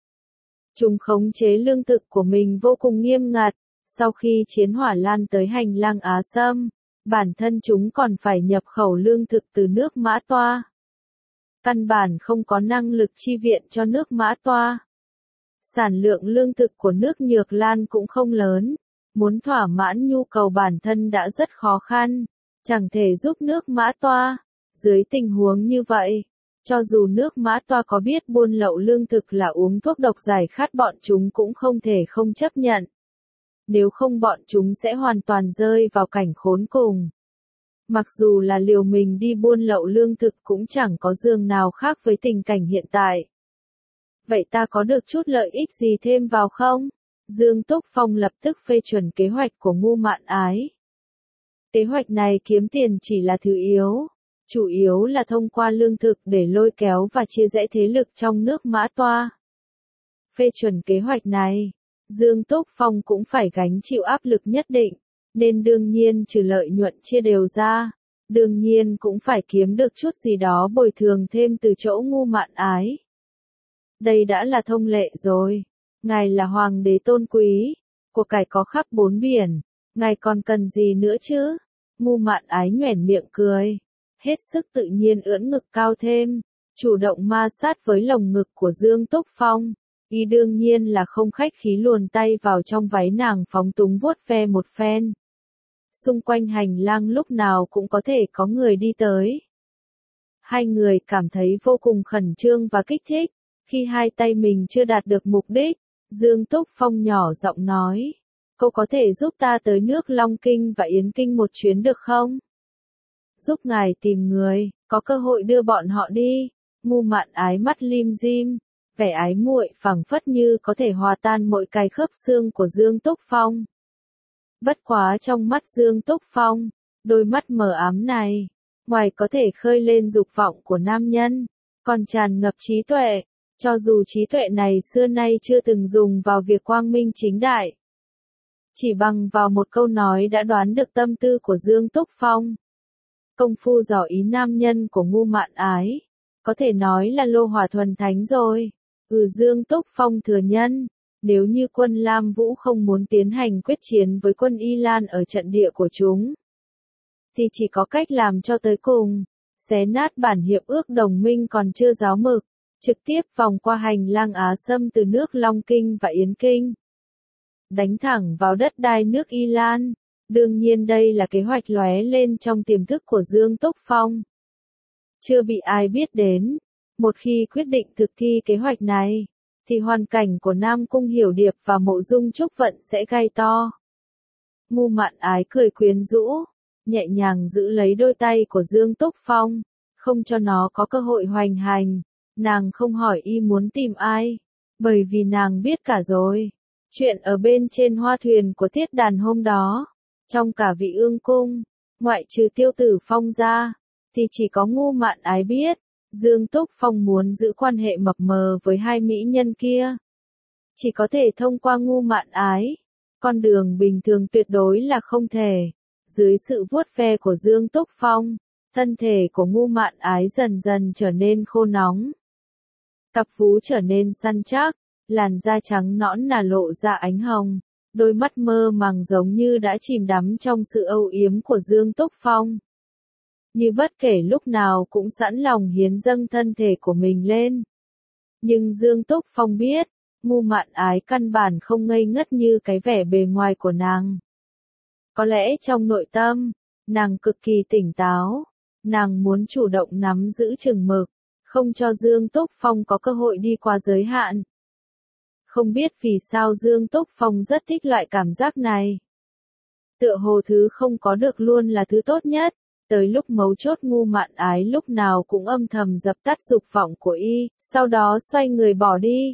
Chúng khống chế lương thực của mình vô cùng nghiêm ngặt. Sau khi chiến hỏa lan tới hành lang Á Sâm, bản thân chúng còn phải nhập khẩu lương thực từ nước Mã Toa. Căn bản không có năng lực chi viện cho nước Mã Toa. Sản lượng lương thực của nước Nhược Lan cũng không lớn. Muốn thỏa mãn nhu cầu bản thân đã rất khó khăn, chẳng thể giúp nước Mã Toa. Dưới tình huống như vậy, cho dù nước Mã Toa có biết buôn lậu lương thực là uống thuốc độc giải khát bọn chúng cũng không thể không chấp nhận. Nếu không bọn chúng sẽ hoàn toàn rơi vào cảnh khốn cùng. Mặc dù là liều mình đi buôn lậu lương thực cũng chẳng có giường nào khác với tình cảnh hiện tại. Vậy ta có được chút lợi ích gì thêm vào không? Dương Túc Phong lập tức phê chuẩn kế hoạch của Ngu Mạn Ái. Kế hoạch này kiếm tiền chỉ là thứ yếu. Chủ yếu là thông qua lương thực để lôi kéo và chia rẽ thế lực trong nước Mã Toa. Phê chuẩn kế hoạch này, Dương Túc Phong cũng phải gánh chịu áp lực nhất định, nên đương nhiên trừ lợi nhuận chia đều ra, đương nhiên cũng phải kiếm được chút gì đó bồi thường thêm từ chỗ Ngu Mạn Ái. Đây đã là thông lệ rồi, ngài là hoàng đế tôn quý, của cải có khắp bốn biển, ngài còn cần gì nữa chứ? Ngu Mạn Ái nhoẻn miệng cười, hết sức tự nhiên ưỡn ngực cao thêm, chủ động ma sát với lồng ngực của Dương Túc Phong. Y đương nhiên là không khách khí luồn tay vào trong váy nàng phóng túng vuốt ve một phen. Xung quanh hành lang lúc nào cũng có thể có người đi tới. Hai người cảm thấy vô cùng khẩn trương và kích thích. Khi hai tay mình chưa đạt được mục đích, Dương Túc Phong nhỏ giọng nói. Cậu có thể giúp ta tới nước Long Kinh và Yến Kinh một chuyến được không? Giúp ngài tìm người, có cơ hội đưa bọn họ đi. Ngu Mạn Ái mắt lim dim, vẻ ái muội phảng phất như có thể hòa tan mọi cái khớp xương của Dương Túc Phong. Bất quá trong mắt Dương Túc Phong, đôi mắt mờ ám này, ngoài có thể khơi lên dục vọng của nam nhân, còn tràn ngập trí tuệ, cho dù trí tuệ này xưa nay chưa từng dùng vào việc quang minh chính đại. Chỉ bằng vào một câu nói đã đoán được tâm tư của Dương Túc Phong. Công phu dò ý nam nhân của Ngu Mạn Ái, có thể nói là lô hỏa thuần thánh rồi. Dương Túc Phong thừa nhân, nếu như quân Lam Vũ không muốn tiến hành quyết chiến với quân Y Lan ở trận địa của chúng, thì chỉ có cách làm cho tới cùng, xé nát bản hiệp ước đồng minh còn chưa ráo mực, trực tiếp vòng qua hành lang Á Sâm từ nước Long Kinh và Yến Kinh, đánh thẳng vào đất đai nước Y Lan. Đương nhiên đây là kế hoạch lóe lên trong tiềm thức của Dương Túc Phong. Chưa bị ai biết đến, một khi quyết định thực thi kế hoạch này, thì hoàn cảnh của Nam Cung Hiểu Điệp và Mộ Dung Trúc Vận sẽ gay to. Ngu Mạn Ái cười quyến rũ, nhẹ nhàng giữ lấy đôi tay của Dương Túc Phong, không cho nó có cơ hội hoành hành. Nàng không hỏi y muốn tìm ai, bởi vì nàng biết cả rồi. Chuyện ở bên trên hoa thuyền của Thiết Đàn hôm đó, trong cả Vị Ương Cung, ngoại trừ Tiêu Tử Phong ra, thì chỉ có Ngu Mạn Ái biết, Dương Túc Phong muốn giữ quan hệ mập mờ với hai mỹ nhân kia. Chỉ có thể thông qua Ngu Mạn Ái, con đường bình thường tuyệt đối là không thể. Dưới sự vuốt ve của Dương Túc Phong, thân thể của Ngu Mạn Ái dần dần trở nên khô nóng. Cặp vú trở nên săn chắc, làn da trắng nõn nà lộ ra ánh hồng, đôi mắt mơ màng giống như đã chìm đắm trong sự âu yếm của Dương Túc Phong. Như bất kể lúc nào cũng sẵn lòng hiến dâng thân thể của mình lên. Nhưng Dương Túc Phong biết, Ngu Mạn Ái căn bản không ngây ngất như cái vẻ bề ngoài của nàng. Có lẽ trong nội tâm, nàng cực kỳ tỉnh táo, nàng muốn chủ động nắm giữ chừng mực, không cho Dương Túc Phong có cơ hội đi qua giới hạn. Không biết vì sao Dương Túc Phong rất thích loại cảm giác này. Tựa hồ thứ không có được luôn là thứ tốt nhất, tới lúc mấu chốt Ngu Mạn Ái lúc nào cũng âm thầm dập tắt dục vọng của y, sau đó xoay người bỏ đi.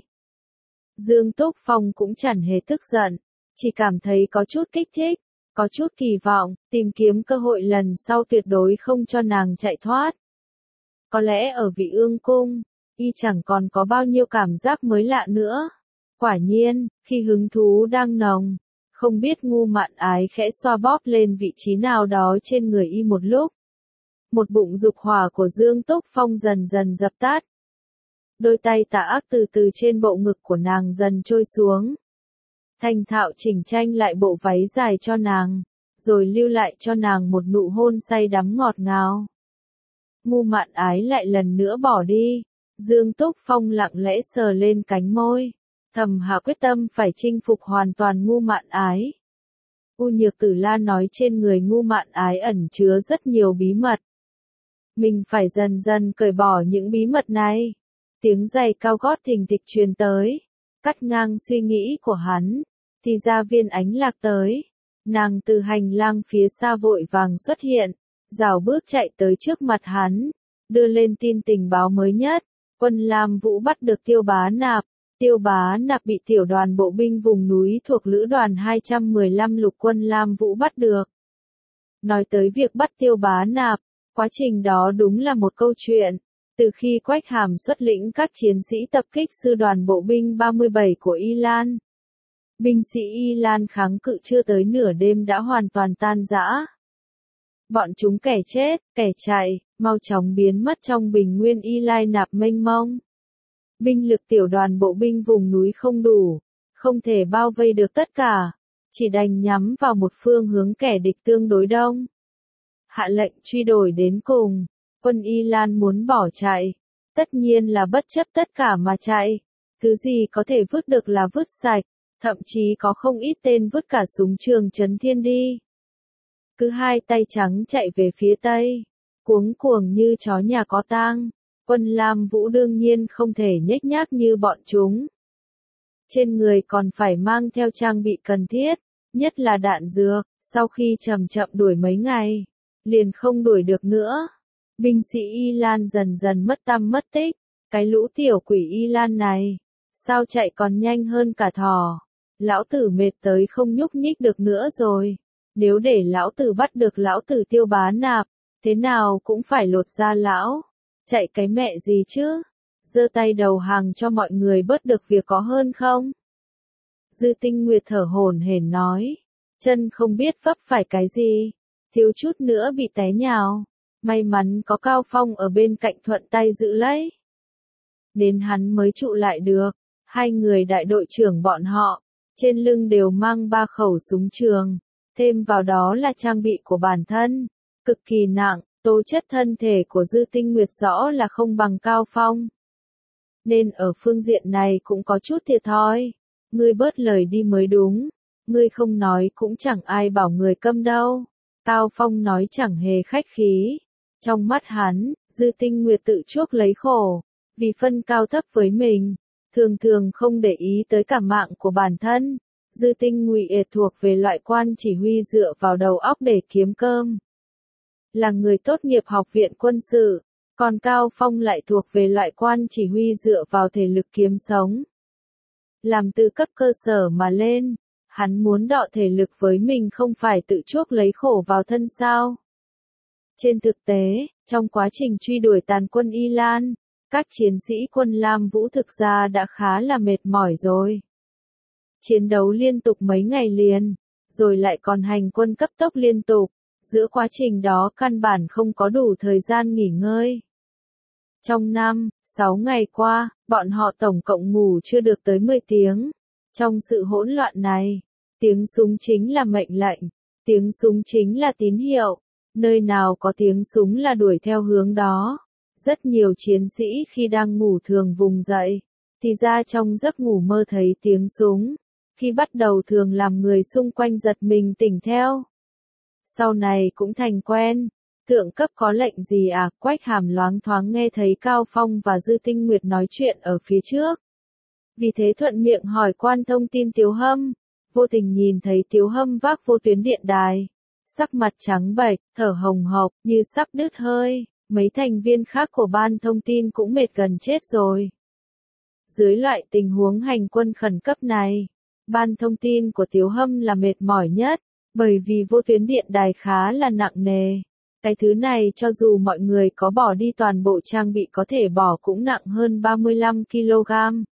Dương Túc Phong cũng chẳng hề tức giận, chỉ cảm thấy có chút kích thích, có chút kỳ vọng, tìm kiếm cơ hội lần sau tuyệt đối không cho nàng chạy thoát. Có lẽ ở Vị Ương Cung, y chẳng còn có bao nhiêu cảm giác mới lạ nữa. Quả nhiên, khi hứng thú đang nồng, không biết Ngu Mạn Ái khẽ xoa bóp lên vị trí nào đó trên người y một lúc. Một bụng dục hỏa của Dương Túc Phong dần dần dập tắt. Đôi tay tà ác từ từ trên bộ ngực của nàng dần trôi xuống. Thành thạo chỉnh trang lại bộ váy dài cho nàng, rồi lưu lại cho nàng một nụ hôn say đắm ngọt ngào. Ngu Mạn Ái lại lần nữa bỏ đi, Dương Túc Phong lặng lẽ sờ lên cánh môi, thầm hạ quyết tâm phải chinh phục hoàn toàn Ngu Mạn Ái. U Nhược Tử La nói trên người Ngu Mạn Ái ẩn chứa rất nhiều bí mật. Mình phải dần dần cởi bỏ những bí mật này. Tiếng giày cao gót thình thịch truyền tới, cắt ngang suy nghĩ của hắn, thì Gia Viên Ánh Lạc tới. Nàng từ hành lang phía xa vội vàng xuất hiện, rảo bước chạy tới trước mặt hắn, đưa lên tin tình báo mới nhất. Quân Lam Vũ bắt được Tiêu Bá Nạp. Tiêu Bá Nạp bị tiểu đoàn bộ binh vùng núi thuộc lữ đoàn 215 lục quân Lam Vũ bắt được. Nói tới việc bắt Tiêu Bá Nạp, quá trình đó đúng là một câu chuyện. Từ khi Quách Hàm xuất lĩnh các chiến sĩ tập kích sư đoàn bộ binh 37 của Y Lan, binh sĩ Y Lan kháng cự chưa tới nửa đêm đã hoàn toàn tan rã. Bọn chúng kẻ chết, kẻ chạy, mau chóng biến mất trong bình nguyên Y Lai Nạp mênh mông. Binh lực tiểu đoàn bộ binh vùng núi không đủ, không thể bao vây được tất cả, chỉ đành nhắm vào một phương hướng kẻ địch tương đối đông. Hạ lệnh truy đuổi đến cùng, quân Y Lan muốn bỏ chạy, tất nhiên là bất chấp tất cả mà chạy, thứ gì có thể vứt được là vứt sạch, thậm chí có không ít tên vứt cả súng trường Trấn Thiên đi. Cứ hai tay trắng chạy về phía tây, cuống cuồng như chó nhà có tang. Quân Lam Vũ đương nhiên không thể nhếch nhác như bọn chúng. Trên người còn phải mang theo trang bị cần thiết, nhất là đạn dược, sau khi chậm chậm đuổi mấy ngày, liền không đuổi được nữa. Binh sĩ Iran dần dần mất tăm mất tích, cái lũ tiểu quỷ Iran này, sao chạy còn nhanh hơn cả thỏ. Lão tử mệt tới không nhúc nhích được nữa rồi, nếu để lão tử bắt được lão tử Tiêu Bá Nạp, thế nào cũng phải lột da lão, chạy cái mẹ gì chứ, giơ tay đầu hàng cho mọi người bớt được việc có hơn không? Dư Tinh Nguyệt thở hổn hển nói, chân không biết vấp phải cái gì, thiếu chút nữa bị té nhào, may mắn có Cao Phong ở bên cạnh thuận tay giữ lấy. Đến hắn mới trụ lại được, hai người đại đội trưởng bọn họ, trên lưng đều mang 3 khẩu súng trường, thêm vào đó là trang bị của bản thân, cực kỳ nặng, tố chất thân thể của Dư Tinh Nguyệt rõ là không bằng Cao Phong. Nên ở phương diện này cũng có chút thiệt thòi, ngươi bớt lời đi mới đúng, ngươi không nói cũng chẳng ai bảo người câm đâu. Cao Phong nói chẳng hề khách khí, trong mắt hắn, Dư Tinh Nguyệt tự chuốc lấy khổ, vì phân cao thấp với mình, thường thường không để ý tới cả mạng của bản thân. Dư Tinh Nguyệt thuộc về loại quan chỉ huy dựa vào đầu óc để kiếm cơm, là người tốt nghiệp học viện quân sự, còn Cao Phong lại thuộc về loại quan chỉ huy dựa vào thể lực kiếm sống. Làm từ cấp cơ sở mà lên, hắn muốn đọ thể lực với mình không phải tự chuốc lấy khổ vào thân sao. Trên thực tế, trong quá trình truy đuổi tàn quân Iran, các chiến sĩ quân Lam Vũ thực ra đã khá là mệt mỏi rồi. Chiến đấu liên tục mấy ngày liền, rồi lại còn hành quân cấp tốc liên tục, giữa quá trình đó căn bản không có đủ thời gian nghỉ ngơi. Trong 6 ngày qua, bọn họ tổng cộng ngủ chưa được tới 10 tiếng. Trong sự hỗn loạn này, tiếng súng chính là mệnh lệnh, tiếng súng chính là tín hiệu, nơi nào có tiếng súng là đuổi theo hướng đó. Rất nhiều chiến sĩ khi đang ngủ thường vùng dậy, thì ra trong giấc ngủ mơ thấy tiếng súng, khi bắt đầu thường làm người xung quanh giật mình tỉnh theo. Sau này cũng thành quen. Thượng cấp có lệnh gì à? Quách Hàm loáng thoáng nghe thấy Cao Phong và Dư Tinh Nguyệt nói chuyện ở phía trước. Vì thế thuận miệng hỏi quan thông tin Tiếu Hâm, vô tình nhìn thấy Tiếu Hâm vác vô tuyến điện đài, sắc mặt trắng bệch, thở hồng hộc, như sắp đứt hơi, mấy thành viên khác của ban thông tin cũng mệt gần chết rồi. Dưới loại tình huống hành quân khẩn cấp này, ban thông tin của Tiếu Hâm là mệt mỏi nhất, bởi vì vô tuyến điện đài khá là nặng nề. Cái thứ này cho dù mọi người có bỏ đi toàn bộ trang bị có thể bỏ cũng nặng hơn 35 kg.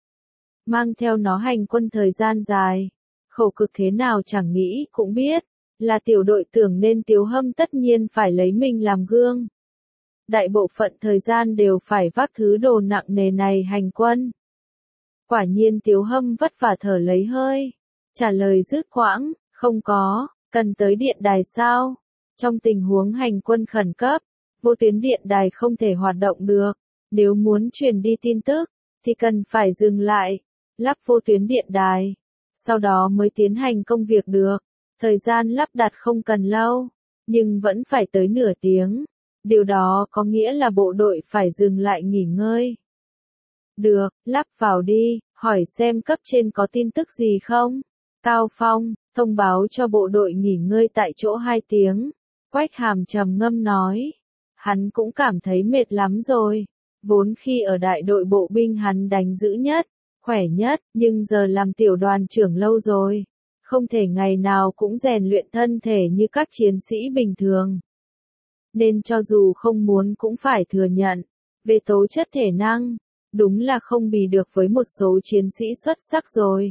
Mang theo nó hành quân thời gian dài, khổ cực thế nào chẳng nghĩ cũng biết, là tiểu đội trưởng nên Tiếu Hâm tất nhiên phải lấy mình làm gương. Đại bộ phận thời gian đều phải vác thứ đồ nặng nề này hành quân. Quả nhiên Tiếu Hâm vất vả thở lấy hơi, trả lời dứt khoát, không có, cần tới điện đài sao? Trong tình huống hành quân khẩn cấp, vô tuyến điện đài không thể hoạt động được, nếu muốn truyền đi tin tức, thì cần phải dừng lại, lắp vô tuyến điện đài, sau đó mới tiến hành công việc được. Thời gian lắp đặt không cần lâu, nhưng vẫn phải tới nửa tiếng, điều đó có nghĩa là bộ đội phải dừng lại nghỉ ngơi. Được, lắp vào đi, hỏi xem cấp trên có tin tức gì không? Cao Phong, thông báo cho bộ đội nghỉ ngơi tại chỗ 2 tiếng. Quách Hàm trầm ngâm nói, hắn cũng cảm thấy mệt lắm rồi, vốn khi ở đại đội bộ binh hắn đánh dữ nhất, khỏe nhất, nhưng giờ làm tiểu đoàn trưởng lâu rồi, không thể ngày nào cũng rèn luyện thân thể như các chiến sĩ bình thường. Nên cho dù không muốn cũng phải thừa nhận, về tố chất thể năng, đúng là không bì được với một số chiến sĩ xuất sắc rồi.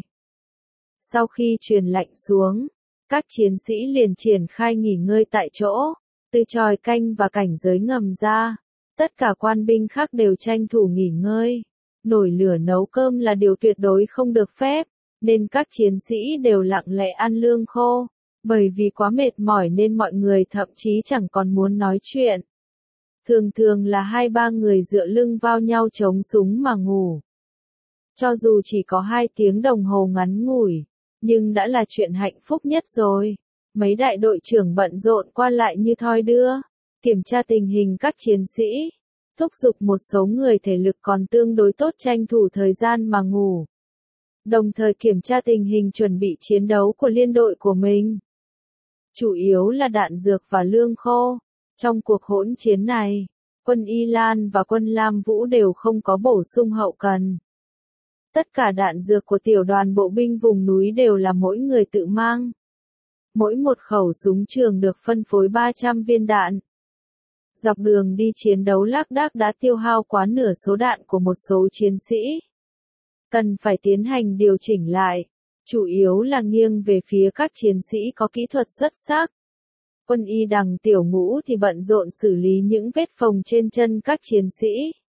Sau khi truyền lệnh xuống, các chiến sĩ liền triển khai nghỉ ngơi tại chỗ, từ chòi canh và cảnh giới ngầm ra, tất cả quan binh khác đều tranh thủ nghỉ ngơi. Nổi lửa nấu cơm là điều tuyệt đối không được phép, nên các chiến sĩ đều lặng lẽ ăn lương khô, bởi vì quá mệt mỏi nên mọi người thậm chí chẳng còn muốn nói chuyện. Thường thường là 2-3 người dựa lưng vào nhau chống súng mà ngủ. Cho dù chỉ có 2 tiếng đồng hồ ngắn ngủi, nhưng đã là chuyện hạnh phúc nhất rồi. Mấy đại đội trưởng bận rộn qua lại như thoi đưa, kiểm tra tình hình các chiến sĩ, thúc giục một số người thể lực còn tương đối tốt tranh thủ thời gian mà ngủ. đồng thời kiểm tra tình hình chuẩn bị chiến đấu của liên đội của mình. Chủ yếu là đạn dược và lương khô. Trong cuộc hỗn chiến này, quân Y Lan và quân Lam Vũ đều không có bổ sung hậu cần. Tất cả đạn dược của tiểu đoàn bộ binh vùng núi đều là mỗi người tự mang. Mỗi một khẩu súng trường được phân phối 300 viên đạn. Dọc đường đi chiến đấu lác đác đã tiêu hao quá nửa số đạn của một số chiến sĩ. Cần phải tiến hành điều chỉnh lại, chủ yếu là nghiêng về phía các chiến sĩ có kỹ thuật xuất sắc. Quân Y Đằng tiểu ngũ thì bận rộn xử lý những vết phồng trên chân các chiến sĩ.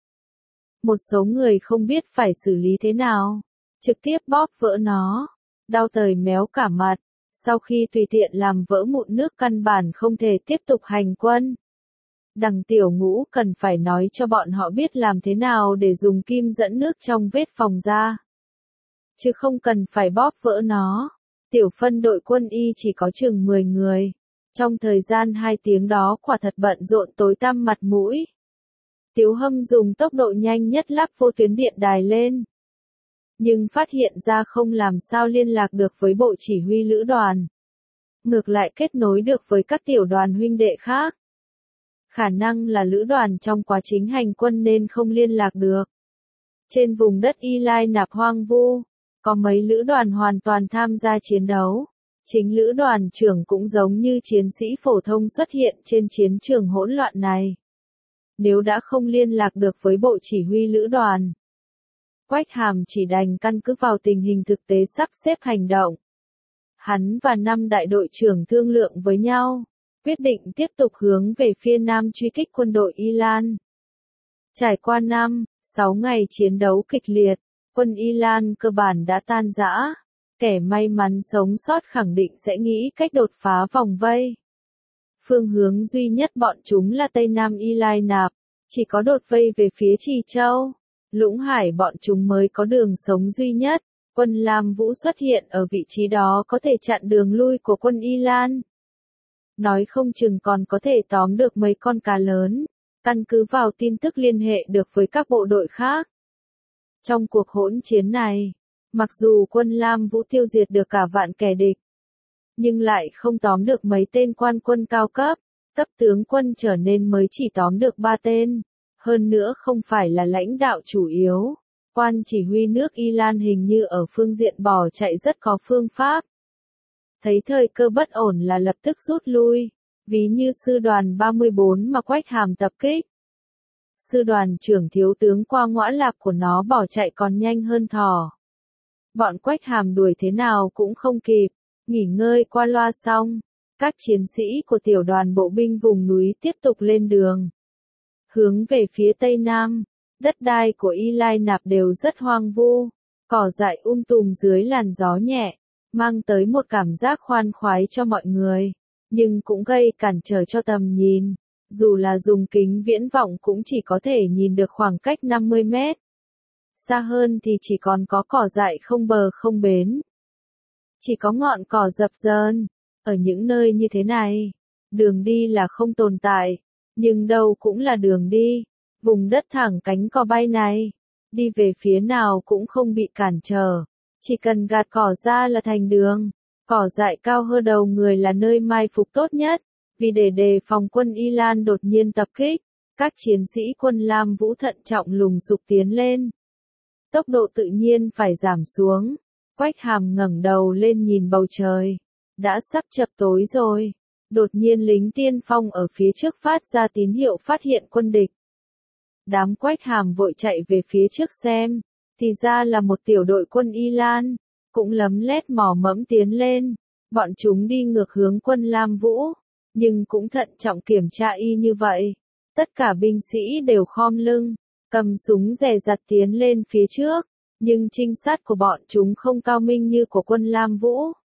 Một số người không biết phải xử lý thế nào, trực tiếp bóp vỡ nó, đau tời méo cả mặt, sau khi tùy tiện làm vỡ mụn nước căn bản không thể tiếp tục hành quân. Đằng tiểu ngũ cần phải nói cho bọn họ biết làm thế nào để dùng kim dẫn nước trong vết phồng ra, chứ không cần phải bóp vỡ nó. Tiểu phân đội quân Y chỉ có chừng 10 người. Trong thời gian 2 tiếng đó quả thật bận rộn tối tăm mặt mũi. Tiếu Hâm dùng tốc độ nhanh nhất lắp vô tuyến điện đài lên. Nhưng phát hiện ra không làm sao liên lạc được với bộ chỉ huy lữ đoàn. Ngược lại kết nối được với các tiểu đoàn huynh đệ khác. Khả năng là lữ đoàn trong quá trình hành quân nên không liên lạc được. Trên vùng đất Y Lai Nạp hoang vu, có mấy lữ đoàn hoàn toàn tham gia chiến đấu. Chính lữ đoàn trưởng cũng giống như chiến sĩ phổ thông xuất hiện trên chiến trường hỗn loạn này. Nếu đã không liên lạc được với bộ chỉ huy lữ đoàn, Quách Hàm chỉ đành căn cứ vào tình hình thực tế sắp xếp hành động. Hắn và 5 đại đội trưởng thương lượng với nhau, quyết định tiếp tục hướng về phía nam truy kích quân đội Y Lan. Trải qua 6 ngày chiến đấu kịch liệt, quân Y Lan cơ bản đã tan rã. Kẻ may mắn sống sót khẳng định sẽ nghĩ cách đột phá vòng vây. Phương hướng duy nhất bọn chúng là Tây Nam Y Lai Nạp, chỉ có đột vây về phía Trì Châu, Lũng Hải bọn chúng mới có đường sống duy nhất. Quân Lam Vũ xuất hiện ở vị trí đó có thể chặn đường lui của quân Y Lan. Nói không chừng còn có thể tóm được mấy con cá lớn, căn cứ vào tin tức liên hệ được với các bộ đội khác. Trong cuộc hỗn chiến này, mặc dù quân Lam Vũ tiêu diệt được cả vạn kẻ địch, nhưng lại không tóm được mấy tên quan quân cao cấp, cấp tướng quân trở nên mới chỉ tóm được 3 tên, hơn nữa không phải là lãnh đạo chủ yếu. Quan chỉ huy nước Y Lan hình như ở phương diện bỏ chạy rất có phương pháp. Thấy thời cơ bất ổn là lập tức rút lui, ví như sư đoàn 34 mà Quách Hàm tập kích. Sư đoàn trưởng thiếu tướng Qua Ngõa Lạp của nó bỏ chạy còn nhanh hơn thỏ. Bọn Quách Hàm đuổi thế nào cũng không kịp, nghỉ ngơi qua loa xong, các chiến sĩ của tiểu đoàn bộ binh vùng núi tiếp tục lên đường. Hướng về phía tây nam, đất đai của Y Lai Nạp đều rất hoang vu, cỏ dại tùm dưới làn gió nhẹ, mang tới một cảm giác khoan khoái cho mọi người, nhưng cũng gây cản trở cho tầm nhìn, dù là dùng kính viễn vọng cũng chỉ có thể nhìn được khoảng cách 50 mét. Xa hơn thì chỉ còn có cỏ dại không bờ không bến. Chỉ có ngọn cỏ dập dờn. Ở những nơi như thế này, đường đi là không tồn tại, nhưng đâu cũng là đường đi. Vùng đất thẳng cánh cò bay này, đi về phía nào cũng không bị cản trở. Chỉ cần gạt cỏ ra là thành đường. Cỏ dại cao hơn đầu người là nơi mai phục tốt nhất, vì để đề phòng quân Y Lan đột nhiên tập kích, các chiến sĩ quân Lam Vũ thận trọng lùng sục tiến lên. Tốc độ tự nhiên phải giảm xuống. Quách Hàm ngẩng đầu lên nhìn bầu trời. Đã sắp chập tối rồi. Đột nhiên lính tiên phong ở phía trước phát ra tín hiệu phát hiện quân địch. Đám Quách Hàm vội chạy về phía trước xem. Thì ra là một tiểu đội quân Y Lan. Cũng lấm lét mò mẫm tiến lên. Bọn chúng đi ngược hướng quân Lam Vũ. Nhưng cũng thận trọng kiểm tra y như vậy. Tất cả binh sĩ đều khom lưng, cầm súng dè dặt tiến lên phía trước. Nhưng trinh sát của bọn chúng không cao minh như của quân Lam Vũ.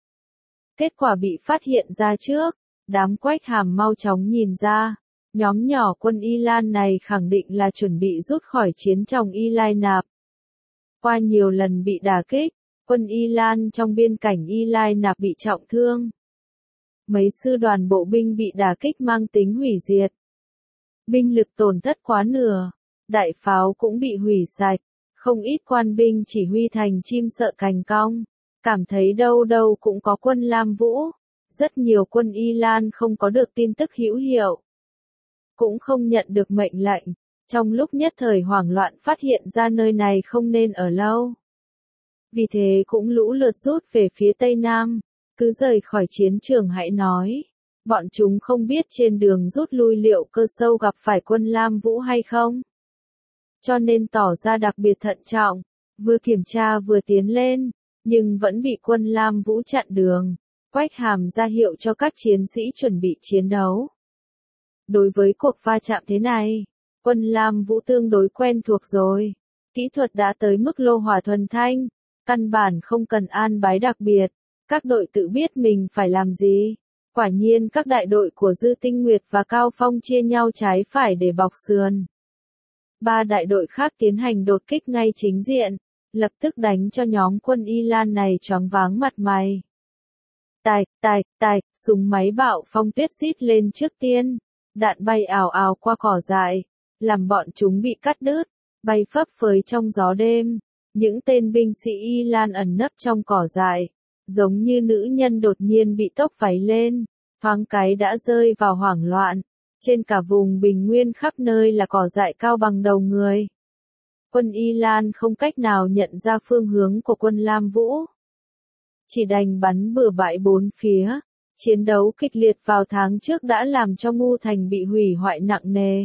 Kết quả bị phát hiện ra trước. Đám Quách Hàm mau chóng nhìn ra. Nhóm nhỏ quân Y Lan này khẳng định là chuẩn bị rút khỏi chiến trong Y Lai Nạp. Qua nhiều lần bị đả kích, quân Y Lan trong biên cảnh Y Lai Nạp bị trọng thương. Mấy sư đoàn bộ binh bị đả kích mang tính hủy diệt. Binh lực tổn thất quá nửa, đại pháo cũng bị hủy sạch, Không ít quan binh chỉ huy thành chim sợ cành cong, cảm thấy đâu đâu cũng có quân Lam Vũ. Rất nhiều quân Y Lan không có được tin tức hữu hiệu, cũng không nhận được mệnh lệnh, trong lúc nhất thời hoảng loạn phát hiện ra nơi này không nên ở lâu. Vì thế cũng lũ lượt rút về phía Tây Nam, cứ rời khỏi chiến trường hãy nói. Bọn chúng không biết trên đường rút lui liệu Cơ Sâu gặp phải quân Lam Vũ hay không. Cho nên tỏ ra đặc biệt thận trọng, vừa kiểm tra vừa tiến lên, nhưng vẫn bị quân Lam Vũ chặn đường. Quách Hàm ra hiệu cho các chiến sĩ chuẩn bị chiến đấu. Đối với cuộc va chạm thế này, quân Lam Vũ tương đối quen thuộc rồi. Kỹ thuật đã tới mức lô hỏa thuần thanh, căn bản không cần an bài đặc biệt. Các đội tự biết mình phải làm gì. Quả nhiên các đại đội của Dư Tinh Nguyệt và Cao Phong chia nhau trái phải để bọc sườn. 3 đại đội khác tiến hành đột kích ngay chính diện, lập tức đánh cho nhóm quân Y Lan này choáng váng mặt mày. Tài, súng máy bạo phong tuyết rít lên trước tiên, đạn bay ào ào qua cỏ dại, làm bọn chúng bị cắt đứt, bay phấp phới trong gió đêm. Những tên binh sĩ Y Lan ẩn nấp trong cỏ dại, giống như nữ nhân đột nhiên bị tốc váy lên, thoáng cái đã rơi vào hoảng loạn. Trên cả vùng bình nguyên khắp nơi là cỏ dại cao bằng đầu người. Quân Y Lan không cách nào nhận ra phương hướng của quân Lam Vũ. Chỉ đành bắn bừa bãi bốn phía. Chiến đấu kịch liệt vào tháng trước đã làm cho Ngu Thành bị hủy hoại nặng nề.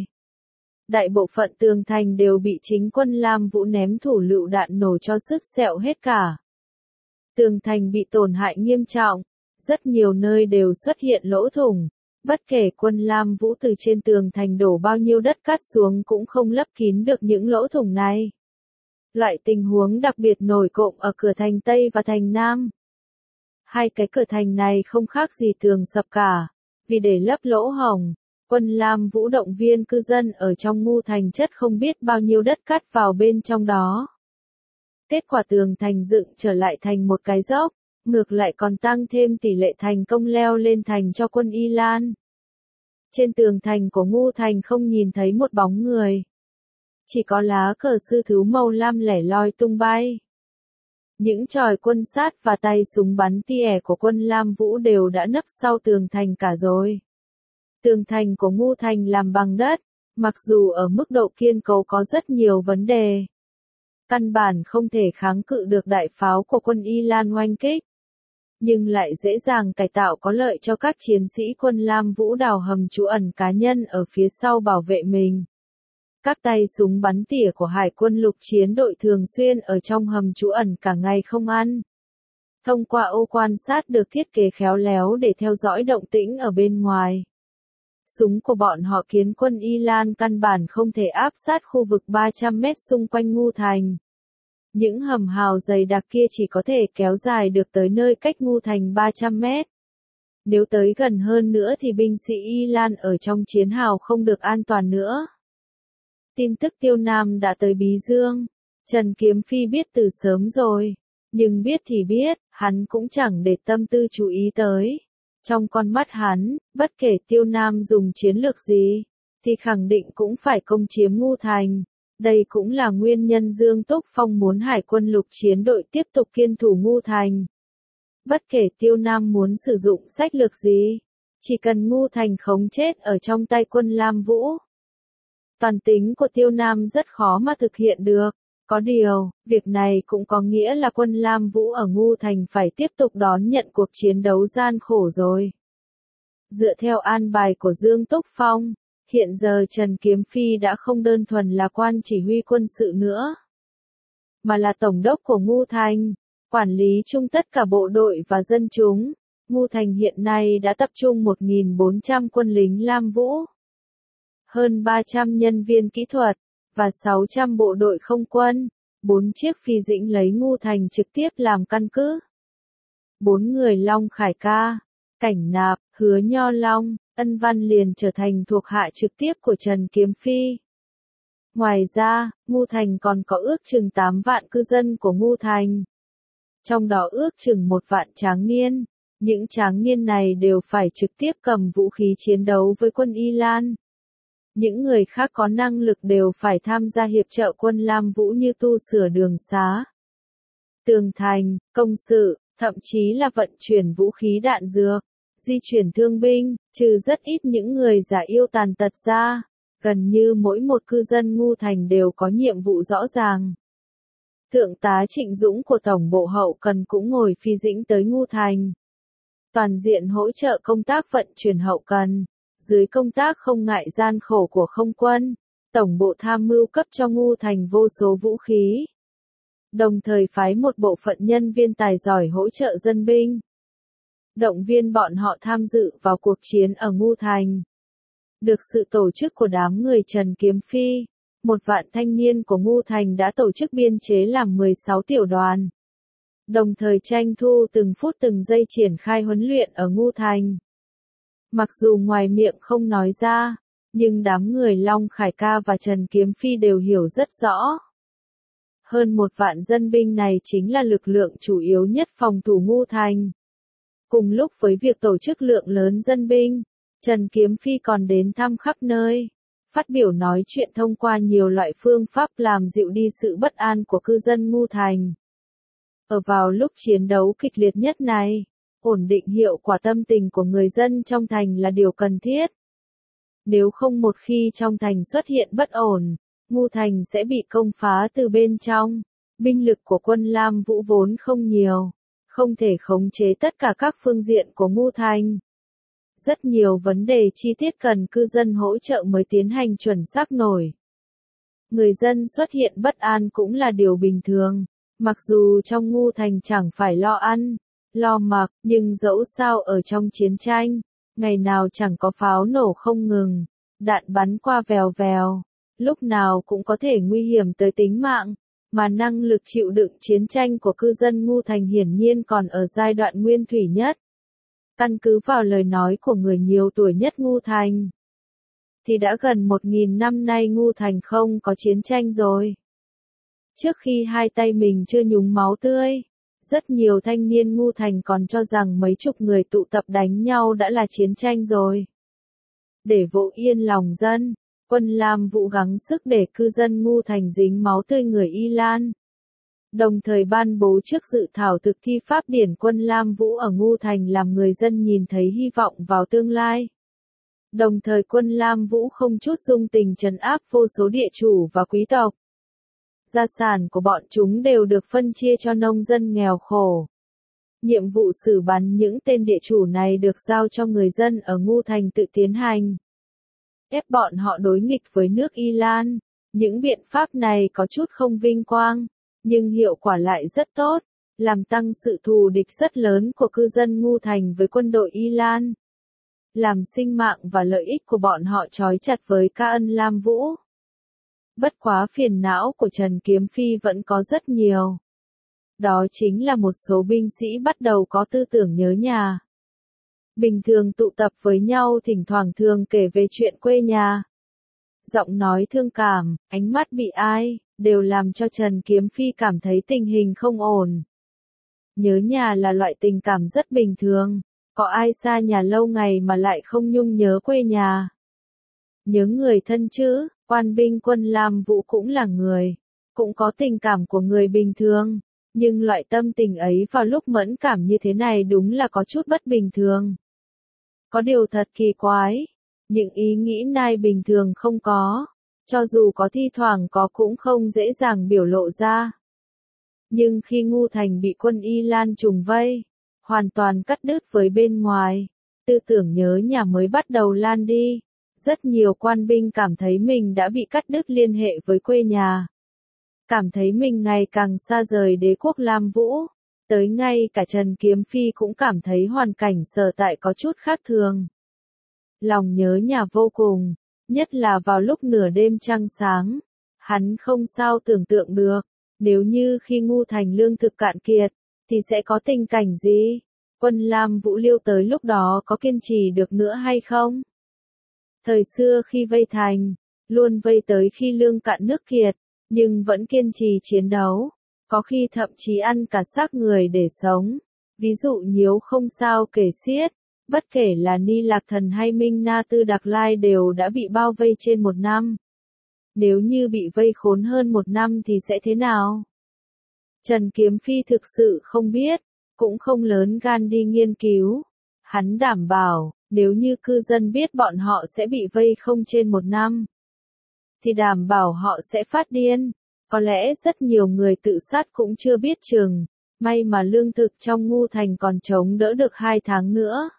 Đại bộ phận tường thành đều bị chính quân Lam Vũ ném thủ lựu đạn nổ cho sứt sẹo hết cả. Tường thành bị tổn hại nghiêm trọng, rất nhiều nơi đều xuất hiện lỗ thủng. Bất kể quân Lam Vũ từ trên tường thành đổ bao nhiêu đất cát xuống cũng không lấp kín được những lỗ thủng này. Loại tình huống đặc biệt nổi cộm ở cửa thành Tây và thành Nam. Hai cái cửa thành này không khác gì tường sập cả. Vì để lấp lỗ hổng, quân Lam Vũ động viên cư dân ở trong Ngu Thành chất không biết bao nhiêu đất cát vào bên trong đó. Kết quả tường thành dựng trở lại thành một cái dốc, ngược lại còn tăng thêm tỷ lệ thành công leo lên thành cho quân Y Lan. Trên tường thành của Ngu Thành không nhìn thấy một bóng người. Chỉ có lá cờ sư thú màu lam lẻ loi tung bay. Những chòi quân sát và tay súng bắn tỉa của quân Lam Vũ đều đã nấp sau tường thành cả rồi. Tường thành của Ngu Thành làm bằng đất, mặc dù ở mức độ kiên cố có rất nhiều vấn đề. Căn bản không thể kháng cự được đại pháo của quân Y Lan oanh kích. Nhưng lại dễ dàng cải tạo có lợi cho các chiến sĩ quân Lam Vũ đào hầm trú ẩn cá nhân ở phía sau bảo vệ mình. Các tay súng bắn tỉa của Hải quân lục chiến đội thường xuyên ở trong hầm trú ẩn cả ngày không ăn. Thông qua ô quan sát được thiết kế khéo léo để theo dõi động tĩnh ở bên ngoài. Súng của bọn họ khiến quân Y Lan căn bản không thể áp sát khu vực 300 mét xung quanh Ngu Thành. Những hầm hào dày đặc kia chỉ có thể kéo dài được tới nơi cách Ngu Thành 300 mét. Nếu tới gần hơn nữa thì binh sĩ Y Lan ở trong chiến hào không được an toàn nữa. Tin tức Tiêu Nam đã tới Bí Dương. Trần Kiếm Phi biết từ sớm rồi. Nhưng biết thì biết, hắn cũng chẳng để tâm tư chú ý tới. Trong con mắt hắn, bất kể Tiêu Nam dùng chiến lược gì, thì khẳng định cũng phải công chiếm Ngu Thành. Đây cũng là nguyên nhân Dương Túc Phong muốn Hải quân lục chiến đội tiếp tục kiên thủ Ngu Thành. Bất kể Tiêu Nam muốn sử dụng sách lược gì, chỉ cần Ngu Thành khống chết ở trong tay quân Lam Vũ. Toàn tính của Tiêu Nam rất khó mà thực hiện được. Có điều, việc này cũng có nghĩa là quân Lam Vũ ở Ngu Thành phải tiếp tục đón nhận cuộc chiến đấu gian khổ rồi. Dựa theo an bài của Dương Túc Phong, hiện giờ Trần Kiếm Phi đã không đơn thuần là quan chỉ huy quân sự nữa, mà là tổng đốc của Ngu Thành, quản lý chung tất cả bộ đội và dân chúng. Ngu Thành hiện nay đã tập trung 1.400 quân lính Lam Vũ, hơn 300 nhân viên kỹ thuật, và 600 bộ đội không quân, 4 chiếc phi dĩnh lấy Ngu Thành trực tiếp làm căn cứ. 4 người Long Khải Ca, Cảnh Nạp, Hứa Nho Long, Ân Văn liền trở thành thuộc hạ trực tiếp của Trần Kiếm Phi. Ngoài ra, Ngu Thành còn có ước chừng 8 vạn cư dân của Ngu Thành. Trong đó ước chừng 1 vạn tráng niên. Những tráng niên này đều phải trực tiếp cầm vũ khí chiến đấu với quân Y Lan. Những người khác có năng lực đều phải tham gia hiệp trợ quân Lam Vũ như tu sửa đường xá, tường thành, công sự, thậm chí là vận chuyển vũ khí đạn dược, di chuyển thương binh, trừ rất ít những người giả yêu tàn tật ra. Gần như mỗi một cư dân Ngu Thành đều có nhiệm vụ rõ ràng. Thượng tá Trịnh Dũng của Tổng bộ Hậu Cần cũng ngồi phi dĩnh tới Ngu Thành. Toàn diện hỗ trợ công tác vận chuyển hậu cần. Dưới công tác không ngại gian khổ của không quân, Tổng bộ tham mưu cấp cho Ngu Thành vô số vũ khí. Đồng thời phái một bộ phận nhân viên tài giỏi hỗ trợ dân binh. Động viên bọn họ tham dự vào cuộc chiến ở Ngu Thành. Được sự tổ chức của đám người Trần Kiếm Phi, 1.000.000 thanh niên của Ngu Thành đã tổ chức biên chế làm 16 tiểu đoàn. Đồng thời tranh thu từng phút từng giây triển khai huấn luyện ở Ngu Thành. Mặc dù ngoài miệng không nói ra, nhưng đám người Long Khải Ca và Trần Kiếm Phi đều hiểu rất rõ. Hơn 1.000.000 dân binh này chính là lực lượng chủ yếu nhất phòng thủ Ngu Thành. Cùng lúc với việc tổ chức lượng lớn dân binh, Trần Kiếm Phi còn đến thăm khắp nơi, phát biểu nói chuyện thông qua nhiều loại phương pháp làm dịu đi sự bất an của cư dân Ngu Thành. Ở vào lúc chiến đấu kịch liệt nhất này, ổn định hiệu quả tâm tình của người dân trong thành là điều cần thiết. Nếu không một khi trong thành xuất hiện bất ổn, Ngu Thành sẽ bị công phá từ bên trong. Binh lực của quân Lam Vũ vốn không nhiều, không thể khống chế tất cả các phương diện của Ngu Thành. Rất nhiều vấn đề chi tiết cần cư dân hỗ trợ mới tiến hành chuẩn xác nổi. Người dân xuất hiện bất an cũng là điều bình thường, mặc dù trong Ngu Thành chẳng phải lo ăn, lo mặc, nhưng dẫu sao ở trong chiến tranh, ngày nào chẳng có pháo nổ không ngừng, đạn bắn qua vèo vèo, lúc nào cũng có thể nguy hiểm tới tính mạng, mà năng lực chịu đựng chiến tranh của cư dân Ngu Thành hiển nhiên còn ở giai đoạn nguyên thủy nhất. Căn cứ vào lời nói của người nhiều tuổi nhất Ngu Thành, thì đã gần 1.000 năm nay Ngu Thành không có chiến tranh rồi. Trước khi hai tay mình chưa nhúng máu tươi, rất nhiều thanh niên Ngu Thành còn cho rằng mấy chục người tụ tập đánh nhau đã là chiến tranh rồi. Để vỗ yên lòng dân, quân Lam Vũ gắng sức để cư dân Ngu Thành dính máu tươi người Y Lan. Đồng thời ban bố trước dự thảo thực thi pháp điển quân Lam Vũ ở Ngu Thành làm người dân nhìn thấy hy vọng vào tương lai. Đồng thời quân Lam Vũ không chút dung tình trấn áp vô số địa chủ và quý tộc. Gia sản của bọn chúng đều được phân chia cho nông dân nghèo khổ. Nhiệm vụ xử bắn những tên địa chủ này được giao cho người dân ở Ngu Thành tự tiến hành. Ép bọn họ đối nghịch với nước Y Lan. Những biện pháp này có chút không vinh quang, nhưng hiệu quả lại rất tốt, làm tăng sự thù địch rất lớn của cư dân Ngu Thành với quân đội Y Lan. Làm sinh mạng và lợi ích của bọn họ trói chặt với Ca Ân Lam Vũ. Bất quá phiền não của Trần Kiếm Phi vẫn có rất nhiều. Đó chính là một số binh sĩ bắt đầu có tư tưởng nhớ nhà. Bình thường tụ tập với nhau thỉnh thoảng thường kể về chuyện quê nhà. Giọng nói thương cảm, ánh mắt bị ai, đều làm cho Trần Kiếm Phi cảm thấy tình hình không ổn. Nhớ nhà là loại tình cảm rất bình thường, có ai xa nhà lâu ngày mà lại không nhung nhớ quê nhà. Nhớ người thân chứ, quan binh quân Lam Vũ cũng là người, cũng có tình cảm của người bình thường, nhưng loại tâm tình ấy vào lúc mẫn cảm như thế này đúng là có chút bất bình thường. Có điều thật kỳ quái, những ý nghĩ này bình thường không có, cho dù có thi thoảng có cũng không dễ dàng biểu lộ ra. Nhưng khi Ngu Thành bị quân Y Lan trùng vây, hoàn toàn cắt đứt với bên ngoài, tư tưởng nhớ nhà mới bắt đầu lan đi. Rất nhiều quan binh cảm thấy mình đã bị cắt đứt liên hệ với quê nhà. Cảm thấy mình ngày càng xa rời đế quốc Lam Vũ. Tới ngay cả Trần Kiếm Phi cũng cảm thấy hoàn cảnh sở tại có chút khác thường. Lòng nhớ nhà vô cùng, nhất là vào lúc nửa đêm trăng sáng. Hắn không sao tưởng tượng được, nếu như khi Ngu Thành lương thực cạn kiệt, thì sẽ có tình cảnh gì? Quân Lam Vũ Liêu tới lúc đó có kiên trì được nữa hay không? Thời xưa khi vây thành, luôn vây tới khi lương cạn nước kiệt, nhưng vẫn kiên trì chiến đấu, có khi thậm chí ăn cả xác người để sống. Ví dụ Nhiếu không sao kể xiết, Bất kể là Ni Lạc Thần hay Minh Na Tư Đặc Lai đều đã bị bao vây trên 1 năm. Nếu như bị vây khốn hơn 1 năm thì sẽ thế nào? Trần Kiếm Phi thực sự không biết, cũng không lớn gan đi nghiên cứu. Hắn đảm bảo, nếu như cư dân biết bọn họ sẽ bị vây không trên 1 năm, thì đảm bảo họ sẽ phát điên. Có lẽ rất nhiều người tự sát cũng chưa biết chừng. May mà lương thực trong Ngu Thành còn chống đỡ được 2 tháng nữa.